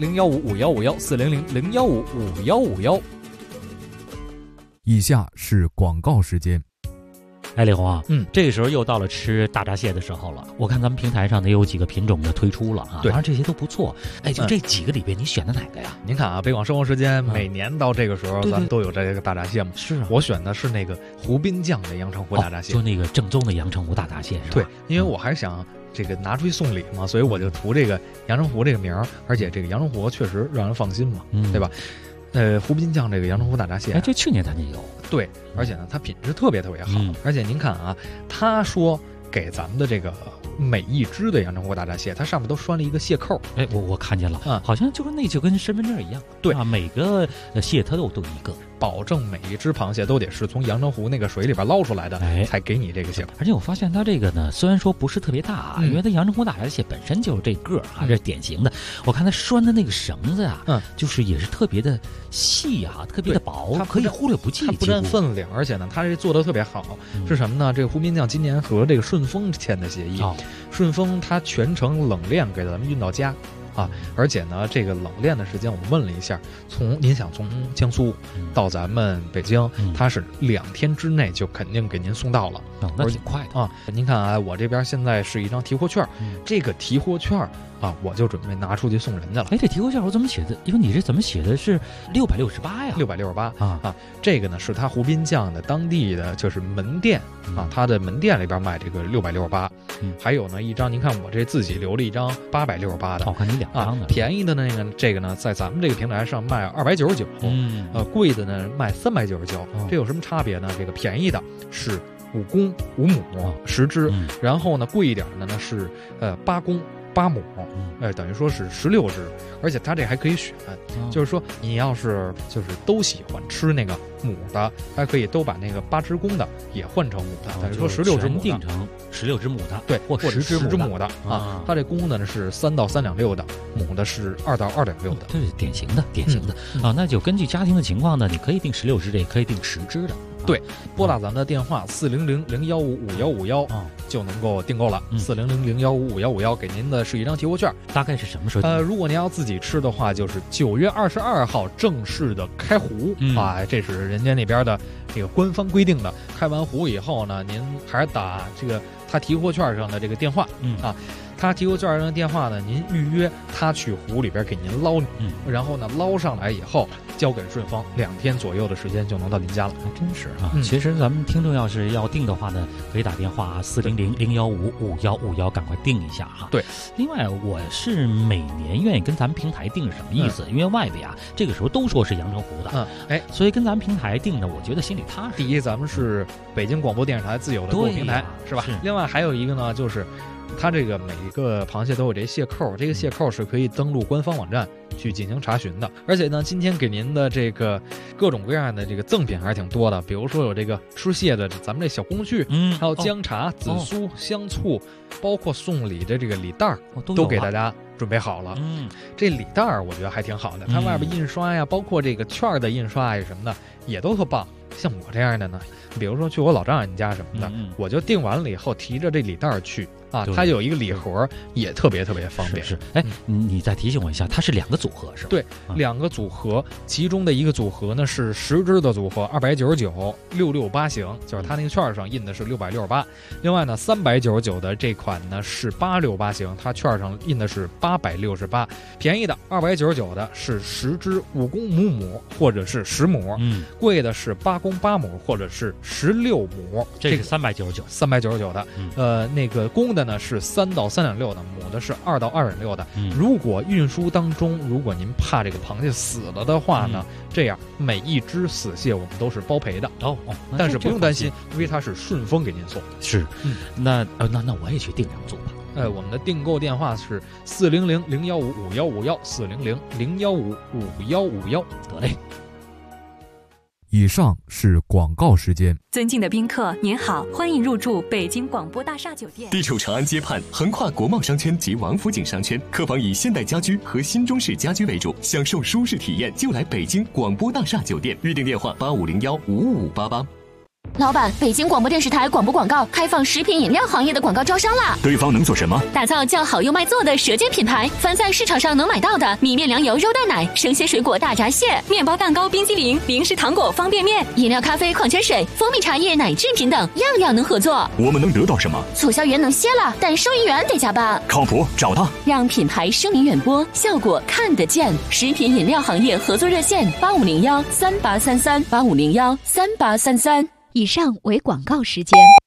400-015-5151，400-015-5151。 以下是广告时间。 哎，李红啊，这个时候又到了吃大闸蟹的时候了。我看咱们平台上呢有几个品种的推出了啊，当然这些都不错。哎，就这几个里边，你选的哪个呀？ 您看啊，北广生活时间每年到这个时候，咱们都有这个大闸蟹嘛。 是啊， 我选的是那个湖滨酱的阳澄湖大闸蟹， 就那个正宗的阳澄湖大闸蟹是吧？ 对，因为我还想这个拿出去送礼嘛，所以我就图这个阳澄湖这个名儿，而且这个阳澄湖确实让人放心嘛，对吧？湖滨酱这个阳澄湖大闸蟹， 哎，这去年咱就有。 对，而且呢，它品质特别特别好。而且您看啊，他说给咱们的这个每一只的阳澄湖大闸蟹，它上面都拴了一个蟹扣。 哎，我看见了，好像就跟身份证一样。 对啊，每个蟹它都一个。 保证每一只螃蟹都得是从阳澄湖那个水里边捞出来的，才给你这个蟹。 而且我发现它这个呢，虽然说不是特别大，因为它阳澄湖大闸蟹本身就是这个啊，这是典型的。我看它拴的那个绳子啊，就是也是特别的细啊，特别的薄，它可以忽略不计。 它不占分量，而且呢，它这做的特别好。是什么呢？这个湖滨酱今年和这个顺丰签的协议，顺丰它全程冷链给咱们运到家。啊，而且呢，这个冷链的时间我们问了一下，您想从江苏到咱们北京，它是2天之内就肯定给您送到了， 那挺快的啊。您看啊，我这边现在是一张提货券，这个提货券啊，我就准备拿出去送人家了。 哎，这提货券我怎么写的？因为你这怎么写的是668呀 ？668啊，这个呢是它湖滨酱的当地的就是门店啊，它的门店里边卖这个668，还有呢一张，您看我这自己留了一张868的， 我看你2张的， 便宜的那个这个呢，在咱们这个平台上卖299，贵的呢卖399，这有什么差别呢？这个便宜的是5公5母10只，然后呢贵一点的呢是8公8母，等于说是16只，而且它这还可以选，就是说你要是就是都喜欢吃那个母的，还可以都把那个8只公的也换成母的，等于说16只母的， 定成16只母的， 对， 或 10只母的啊。它这公的呢是3到3两6的，母的是2到2两6的， 这是典型的啊。那就根据家庭的情况呢，你可以定16只的，也可以定10只的。 对，拨打咱们的电话400-015-5151就能够订购了。400-015-5151给您的是一张提货券， 大概是什么时候？ 如果您要自己吃的话，就是9月22号正式的开壶啊，这是人家那边的这个官方规定的。开完壶以后呢，您还是打这个他提货券上的这个电话啊。他提货券上的电话呢，您预约他去湖里边给您捞，然后呢捞上来以后交给顺丰，2天左右的时间就能到您家了。 还真是啊！其实咱们听众要是要订的话呢，可以打电话400-015-5151，赶快订一下哈。 对， 另外我是每年愿意跟咱们平台订是什么意思？因为外边啊这个时候都说是阳澄湖的，所以跟咱们平台订呢，我觉得心里踏实。 第一，咱们是北京广播电视台自有的购物平台，是吧？另外还有一个呢，就是它这个每一个螃蟹都有这蟹扣，这个蟹扣是可以登录官方网站去进行查询的。而且呢，今天给您的这个各种各样的这个赠品还是挺多的，比如说有这个吃蟹的咱们这小工具，还有姜茶、紫苏、香醋，包括送礼的这个礼袋都给大家准备好了。这礼袋我觉得还挺好的，它外边印刷呀，包括这个券的印刷呀什么的也都特棒。像我这样的呢，比如说去我老丈人家什么的，我就订完了以后提着这礼袋去啊，它有一个礼盒，也特别特别方便。 是，哎，你再提醒我一下，它是2个组合是吧？ 对，2个组合，其中的一个组合呢是10只的组合，299，668型，就是它那个券上印的是668。另外呢，399的这款呢是868型，它券上印的是868。便宜的299的是10只5公5母或者是10母，贵的是8公8母或者是16母， 这是399 的。那个公的呢是3到3两6的，母的是2到2两6的。如果运输当中，如果您怕这个螃蟹死了的话呢，这样每一只死蟹我们都是包赔的但是不用担心，因为它是顺丰给您送。 是，那我也去订2组吧。 我们的订购电话是400-015-5151，400-015-5151。 得嘞。 以上是广告时间。 尊敬的宾客，您好，欢迎入住北京广播大厦酒店。 地处长安街畔，横跨国贸商圈及王府井商圈，客房以现代家居和新中式家居为主，享受舒适体验就来北京广播大厦酒店。预订电话85015588。 老板，北京广播电视台广播广告开放食品饮料行业的广告招商啦！ 对方能做什么？ 打造叫好又卖座的舌尖品牌，凡在市场上能买到的米面粮油肉蛋奶、生鲜水果大闸蟹、面包蛋糕、冰激凌、零食糖果、方便面、饮料、咖啡、矿泉水、蜂蜜茶叶、奶制品等，样样能合作。 我们能得到什么？ 促销员能歇了，但收银员得加班。 靠谱，找他， 让品牌声名远播，效果看得见。食品饮料行业合作热线：85013833，85013833。 以上为广告时间。